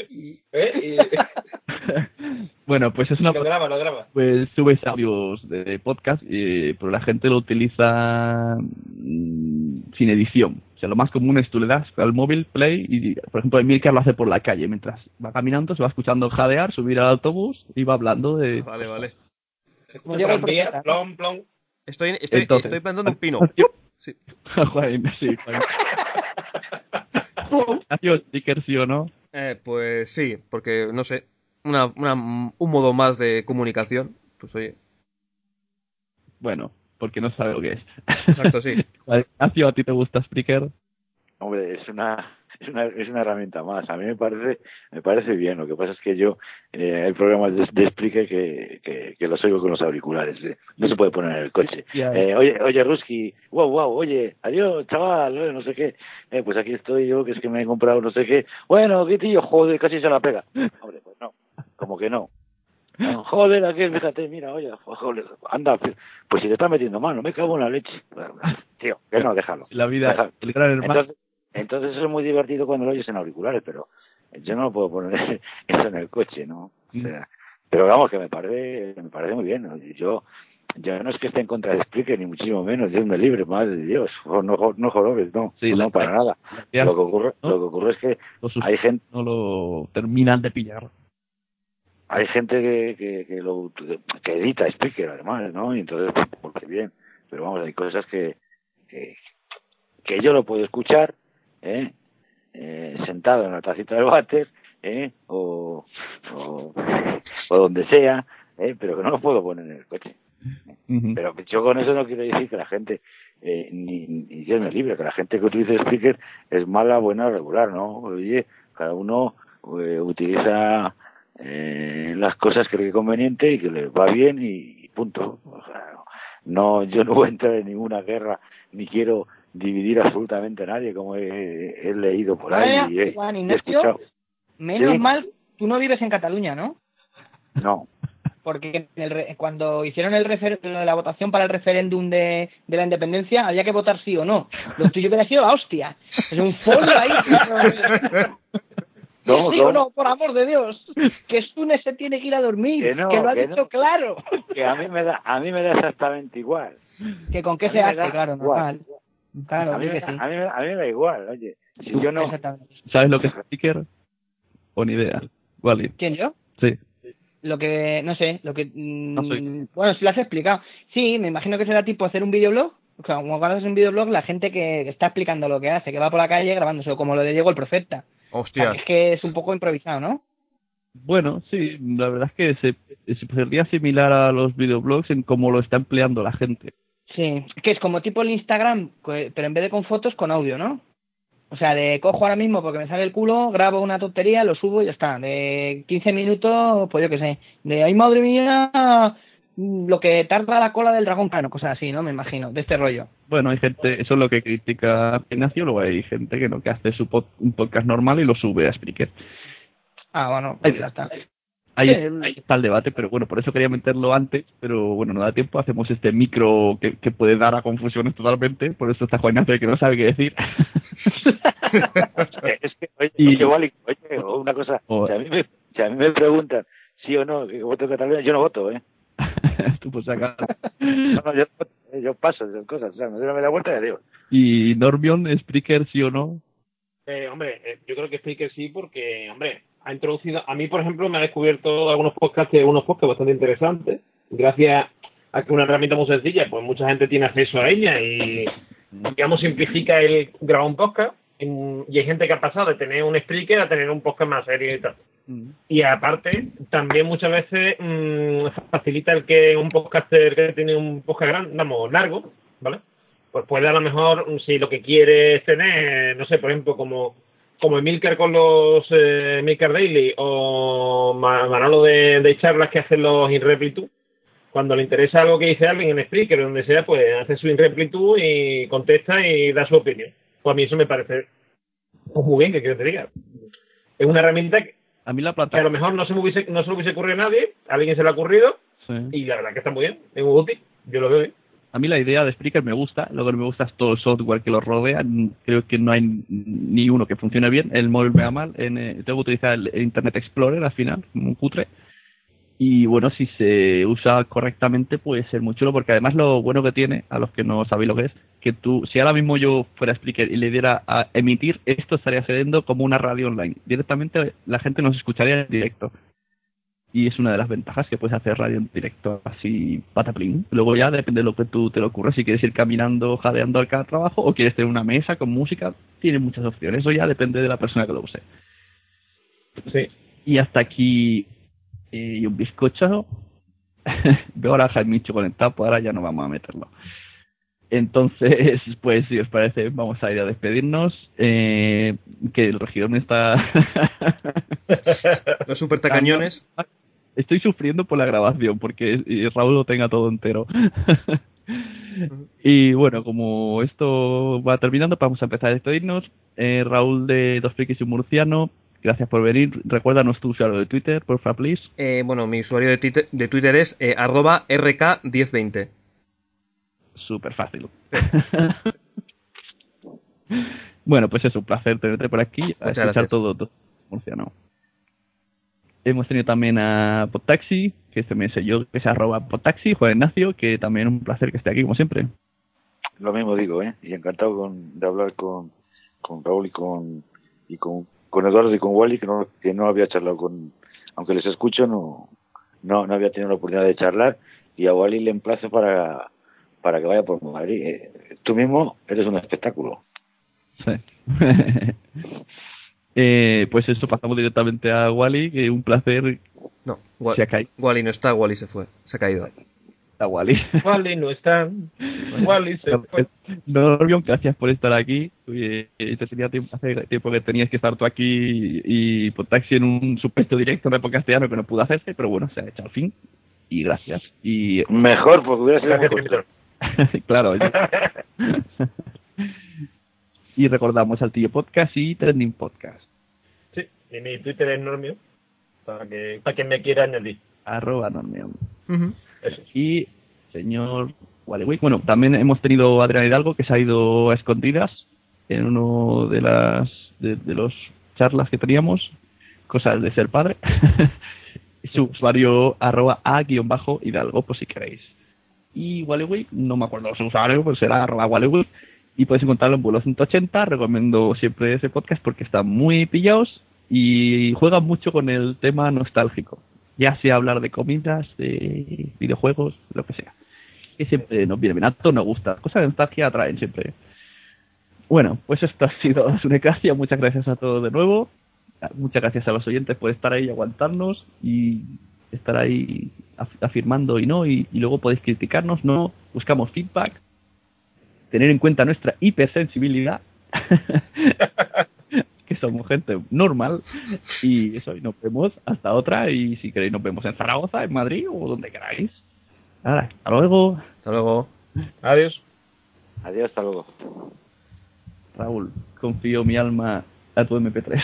Bueno, pues es una... Lo graba. Pues subes audios de podcast, pero la gente lo utiliza sin edición. O sea, lo más común es tú le das al móvil play y, por ejemplo, Emilcar lo hace por la calle. Mientras va caminando, se va escuchando jadear, subir al autobús y va hablando de... Vale. Como llego el Plom. Estoy plantando un pino. Sí. Juan, sí, Juan. Nació Sticker, sí o no. Pues sí, porque, no sé, un modo más de comunicación, pues oye. Bueno, porque no sabe lo que es. Exacto, sí. Ignacio, ¿a ti te gusta Spreaker? Hombre, es una herramienta más. A mí me parece bien. Lo que pasa es que yo hay programas de Spreaker que los oigo con los auriculares. No se puede poner en el coche. Oye, Ruski, wow, oye, adiós, chaval, no sé qué. Pues aquí estoy yo, que es que me he comprado no sé qué. Bueno, qué tío, joder, casi se la pega. Hombre, pues no, como que no. Joder, aquí, fíjate, mira, oye, joder, anda, pues si te estás metiendo mano, me cago en la leche. Tío, que no, déjalo. La vida, Déjalo. el gran hermano. Entonces eso es muy divertido cuando lo oyes en auriculares, pero yo no puedo poner eso en el coche, ¿no? O sea, pero vamos, que me parece muy bien, ¿no? Yo no es que esté en contra de Spreaker, ni muchísimo menos, Dios me libre, madre de Dios, no jorobes, no, Sí, no para nada. Lo que ¿no? ocurre es que hay gente no lo terminan de pillar. Hay gente que edita Spreaker, además, ¿no? Y entonces, pues qué bien. Pero vamos, hay cosas que yo lo puedo escuchar, sentado en la tacita del váter, o donde sea, pero que no lo puedo poner en el coche. Pero yo con eso no quiero decir que la gente, ni Dios me libre, que la gente que utilice Spreaker es mala, buena, regular, ¿no? Oye, cada uno utiliza las cosas que cree conveniente y que le va bien y punto. O sea, no, yo no voy a entrar en ninguna guerra ni quiero dividir absolutamente a nadie, como he leído por ahí y Juan he Ignacio, escuchado. menos ¿Sí? mal, tú no vives en Cataluña, ¿no? No. Porque cuando hicieron la votación para el referéndum de la independencia, había que votar sí o no. Lo tuyo hubiera sido la hostia. Es un folio ahí. ¿Cómo, sí o no, por amor de Dios. Que Sune se tiene que ir a dormir. Que no, que lo ha que dicho no. claro. Que a mí me da exactamente igual. Que con qué A mí se me hace, da claro, igual. normal. Claro, A mí que sí. me da igual, oye. Si yo no... Exactamente. ¿Sabes lo que es Spreaker? O ni idea. Wally. ¿Quién, yo? Sí. Lo que, no sé, No soy. bueno, si lo has explicado. Sí, me imagino que será tipo hacer un videoblog. O sea, como cuando haces un videoblog, la gente que está explicando lo que hace, que va por la calle grabándose, como lo de Diego el Profeta. Hostia. O sea, es que es un poco improvisado, ¿no? Bueno, sí, la verdad es que se podría asimilar a los videoblogs en cómo lo está empleando la gente. Sí, que es como tipo el Instagram, pero en vez de con fotos, con audio, ¿no? O sea, de cojo ahora mismo porque me sale el culo, grabo una tontería, lo subo y ya está. De 15 minutos, pues yo qué sé. De, ay madre mía, lo que tarda la cola del dragón cano, cosas así, ¿no? Me imagino, de este rollo. Bueno, hay gente, eso es lo que critica Ignacio, luego hay gente que no, que hace un podcast normal y lo sube a Spreaker. Ah, bueno, pues ya está. Ahí está el debate, pero bueno, por eso quería meterlo antes, pero bueno, no da tiempo, hacemos este micro que puede dar a confusiones totalmente, por eso está Juan Ignacio que no sabe qué decir. Es que, oye, una cosa, si a mí me preguntan sí o no, que voto en Cataluña, yo no voto, ¿eh? Tú pues acá. No, yo paso de cosas, o sea, me doy la vuelta y adiós. ¿Y Normion, Spreaker, sí o no? Hombre, yo creo que Spreaker sí, porque, hombre, ha introducido, a mí, por ejemplo, me ha descubierto unos podcasts bastante interesantes, gracias a que una herramienta muy sencilla, pues mucha gente tiene acceso a ella y, digamos, simplifica el grabar un podcast, y hay gente que ha pasado de tener un Spreaker a tener un podcast más serio y tal. Y aparte, también muchas veces facilita el que un podcaster que tiene un podcast grande, vamos, largo, ¿vale? Pues puede a lo mejor, si lo que quiere es tener, no sé, por ejemplo, como Emilcar con los Emilcar Daily o Manolo de charlas que hacen los InRepliTube, cuando le interesa algo que dice alguien en Spreaker o donde sea, pues hace su InRepliTube y contesta y da su opinión. Pues a mí eso me parece pues muy bien, que quiero que te diga. Es una herramienta a mí la que a lo mejor no se lo hubiese ocurrido a nadie, a alguien se le ha ocurrido, sí. Y la verdad que está muy bien, es muy útil, yo lo veo bien. A mí la idea de Spreaker me gusta, lo que no me gusta es todo el software que lo rodea, creo que no hay ni uno que funcione bien, el móvil me va mal, tengo que utilizar el Internet Explorer al final, como un cutre, y bueno, si se usa correctamente puede ser muy chulo, porque además lo bueno que tiene, a los que no sabéis lo que es, que tú, si ahora mismo yo fuera Spreaker y le diera a emitir, esto estaría sucediendo como una radio online, directamente la gente nos escucharía en directo. Y es una de las ventajas que puedes hacer radio en directo así pataplín. Luego ya depende de lo que tú te lo ocurra. Si quieres ir caminando, jadeando al trabajo o quieres tener una mesa con música, tienes muchas opciones. Eso ya depende de la persona que lo use. Sí. Y hasta aquí y un bizcocho. Veo ahora a Jaimicho conectado, pues ahora ya no vamos a meterlo. Entonces, pues si os parece, vamos a ir a despedirnos. Que el regidor me está... Los super tacañones. Estoy sufriendo por la grabación porque Raúl lo tenga todo entero. Y bueno, como esto va terminando, vamos a empezar a despedirnos. Raúl de Dos Frikis y un Murciano, gracias por venir. Recuérdanos tu usuario de Twitter, porfa, please. Bueno, mi usuario de Twitter es @rk1020. Súper fácil. Bueno, pues es un placer tenerte por aquí, a Muchas escuchar gracias. todo Murciano. Hemos tenido también a Podtaxi, que también sé yo, que es @Podtaxi, Juan Ignacio, que también un placer que esté aquí, como siempre. Lo mismo digo, y encantado de hablar con Raúl con Eduardo y con Wally, que no había charlado aunque les escucho, no había tenido la oportunidad de charlar, y a Wally le emplazo para que vaya por Madrid. Tú mismo eres un espectáculo. Sí. Pues eso, pasamos directamente a Wally, que un placer. No, Se ha caído. Wally no está, Wally se fue. Se ha caído. A Wally. Wally no está. Wally se fue. Normion, gracias por estar aquí. Hace tiempo que tenías que estar tú aquí y por taxi en un supuesto directo en época castellano que no pudo hacerse, pero bueno, se ha hecho al fin. Y gracias. Y Mejor, porque hubiera sido Gracias, muy Víctor. claro. Y recordamos al Tío Podcast y Trending Podcast. Sí, y mi Twitter es Normio, para quien me quiera añadir. @Normion. Eso. Y señor Wally. Bueno, también hemos tenido a Adrián Hidalgo, que se ha ido a escondidas en uno de los charlas que teníamos, cosas de ser padre. Su usuario @a_Hidalgo, por si queréis. Y Wally, no me acuerdo su usuario, pues será @Wally. Y podéis encontrarlo en Vuelo 180. Recomiendo siempre ese podcast porque están muy pillados y juegan mucho con el tema nostálgico. Ya sea hablar de comidas, de videojuegos, lo que sea. Que siempre nos viene bien, a todos nos gusta. Cosas de nostalgia atraen siempre. Bueno, pues esto ha sido Sunecracia. Muchas gracias a todos de nuevo. Muchas gracias a los oyentes por estar ahí y aguantarnos y estar ahí afirmando y no. Y luego podéis criticarnos, no. Buscamos feedback. Tener en cuenta nuestra hipersensibilidad. Que somos gente normal. Y eso, y nos vemos hasta otra. Y si queréis, nos vemos en Zaragoza, en Madrid o donde queráis. Ahora, hasta luego. Hasta luego. Adiós. Adiós, hasta luego. Raúl, confío mi alma a tu MP3.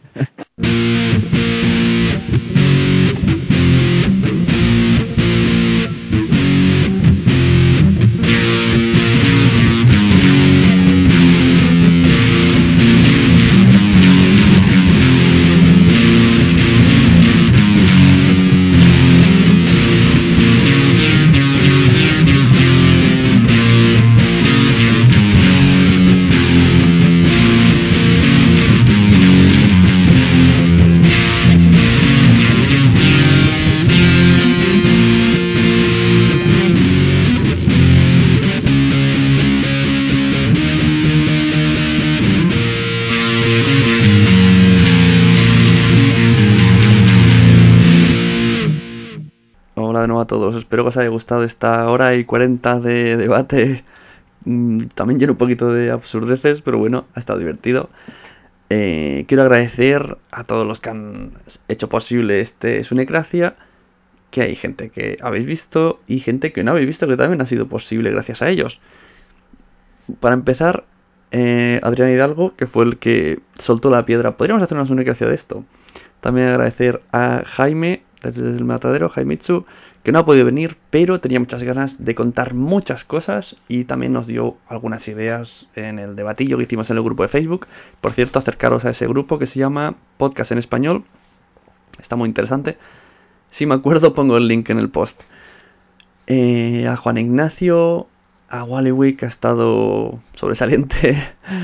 Hola de nuevo a todos, espero que os haya gustado esta hora y 40 de debate. También lleno un poquito de absurdeces, pero bueno, ha estado divertido. Quiero agradecer a todos los que han hecho posible este Sunecracia, que hay gente que habéis visto y gente que no habéis visto, que también ha sido posible gracias a ellos. Para empezar, Adrián Hidalgo, que fue el que soltó la piedra. Podríamos hacer una Sunecracia de esto. También agradecer a Jaime, desde el matadero, Jaimitsu, que no ha podido venir, pero tenía muchas ganas de contar muchas cosas y también nos dio algunas ideas en el debatillo que hicimos en el grupo de Facebook. Por cierto, acercaros a ese grupo que se llama Podcast en Español. Está muy interesante. Si me acuerdo, pongo el link en el post. A Juan Ignacio, a Wally, que ha estado sobresaliente.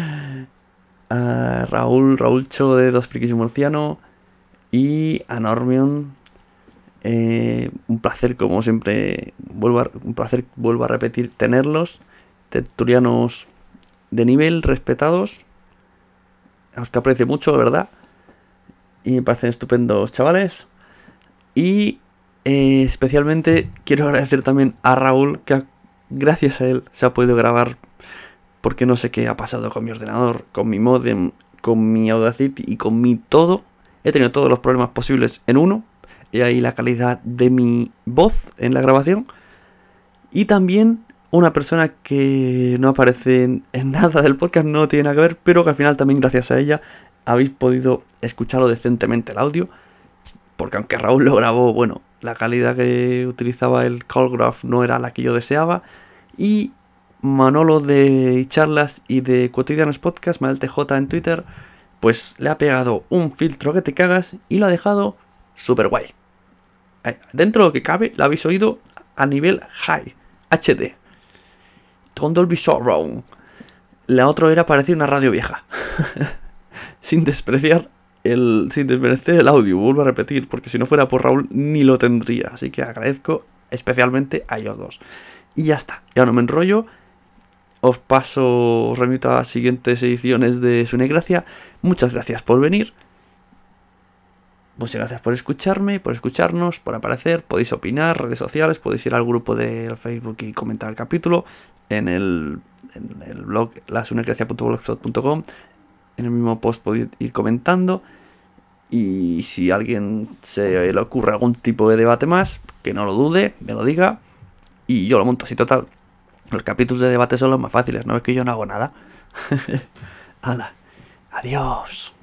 A Raúl Cho de Dos Frikis y un Murciano. Y a Normion, un placer como siempre, vuelvo a repetir, tenerlos, tertulianos de nivel, respetados, a los que aprecio mucho, de verdad. y me parecen estupendos chavales. Y especialmente quiero agradecer también a Raúl, que gracias a él se ha podido grabar, porque no sé qué ha pasado con mi ordenador, con mi modem, con mi Audacity y con mi todo. He tenido todos los problemas posibles en uno, y ahí la calidad de mi voz en la grabación. Y también una persona que no aparece en nada del podcast, no tiene nada que ver, pero que al final también gracias a ella habéis podido escucharlo decentemente el audio. Porque aunque Raúl lo grabó, bueno, la calidad que utilizaba el Callgraph no era la que yo deseaba. Y Manolo de Charlas y de Cotidianos Podcast, Manel TJ en Twitter, pues le ha pegado un filtro que te cagas y lo ha dejado súper guay. Dentro de lo que cabe, lo habéis oído a nivel high, HD, con Dolby Surround. La otra era parecía una radio vieja. sin desmerecer el audio, vuelvo a repetir, porque si no fuera por Raúl ni lo tendría. Así que agradezco especialmente a ellos dos. Y ya está, ya no me enrollo. Os remito a las siguientes ediciones de Sunegracia. Muchas gracias por venir. Muchas gracias por escucharme, por escucharnos, por aparecer. Podéis opinar, redes sociales, podéis ir al grupo de Facebook y comentar el capítulo. En el blog lasunegracia.blogspot.com. En el mismo post podéis ir comentando. Y si a alguien se le ocurre algún tipo de debate más, que no lo dude, me lo diga. Y yo lo monto así, total. Los capítulos de debate son los más fáciles, no es que yo no hago nada. Hala, adiós.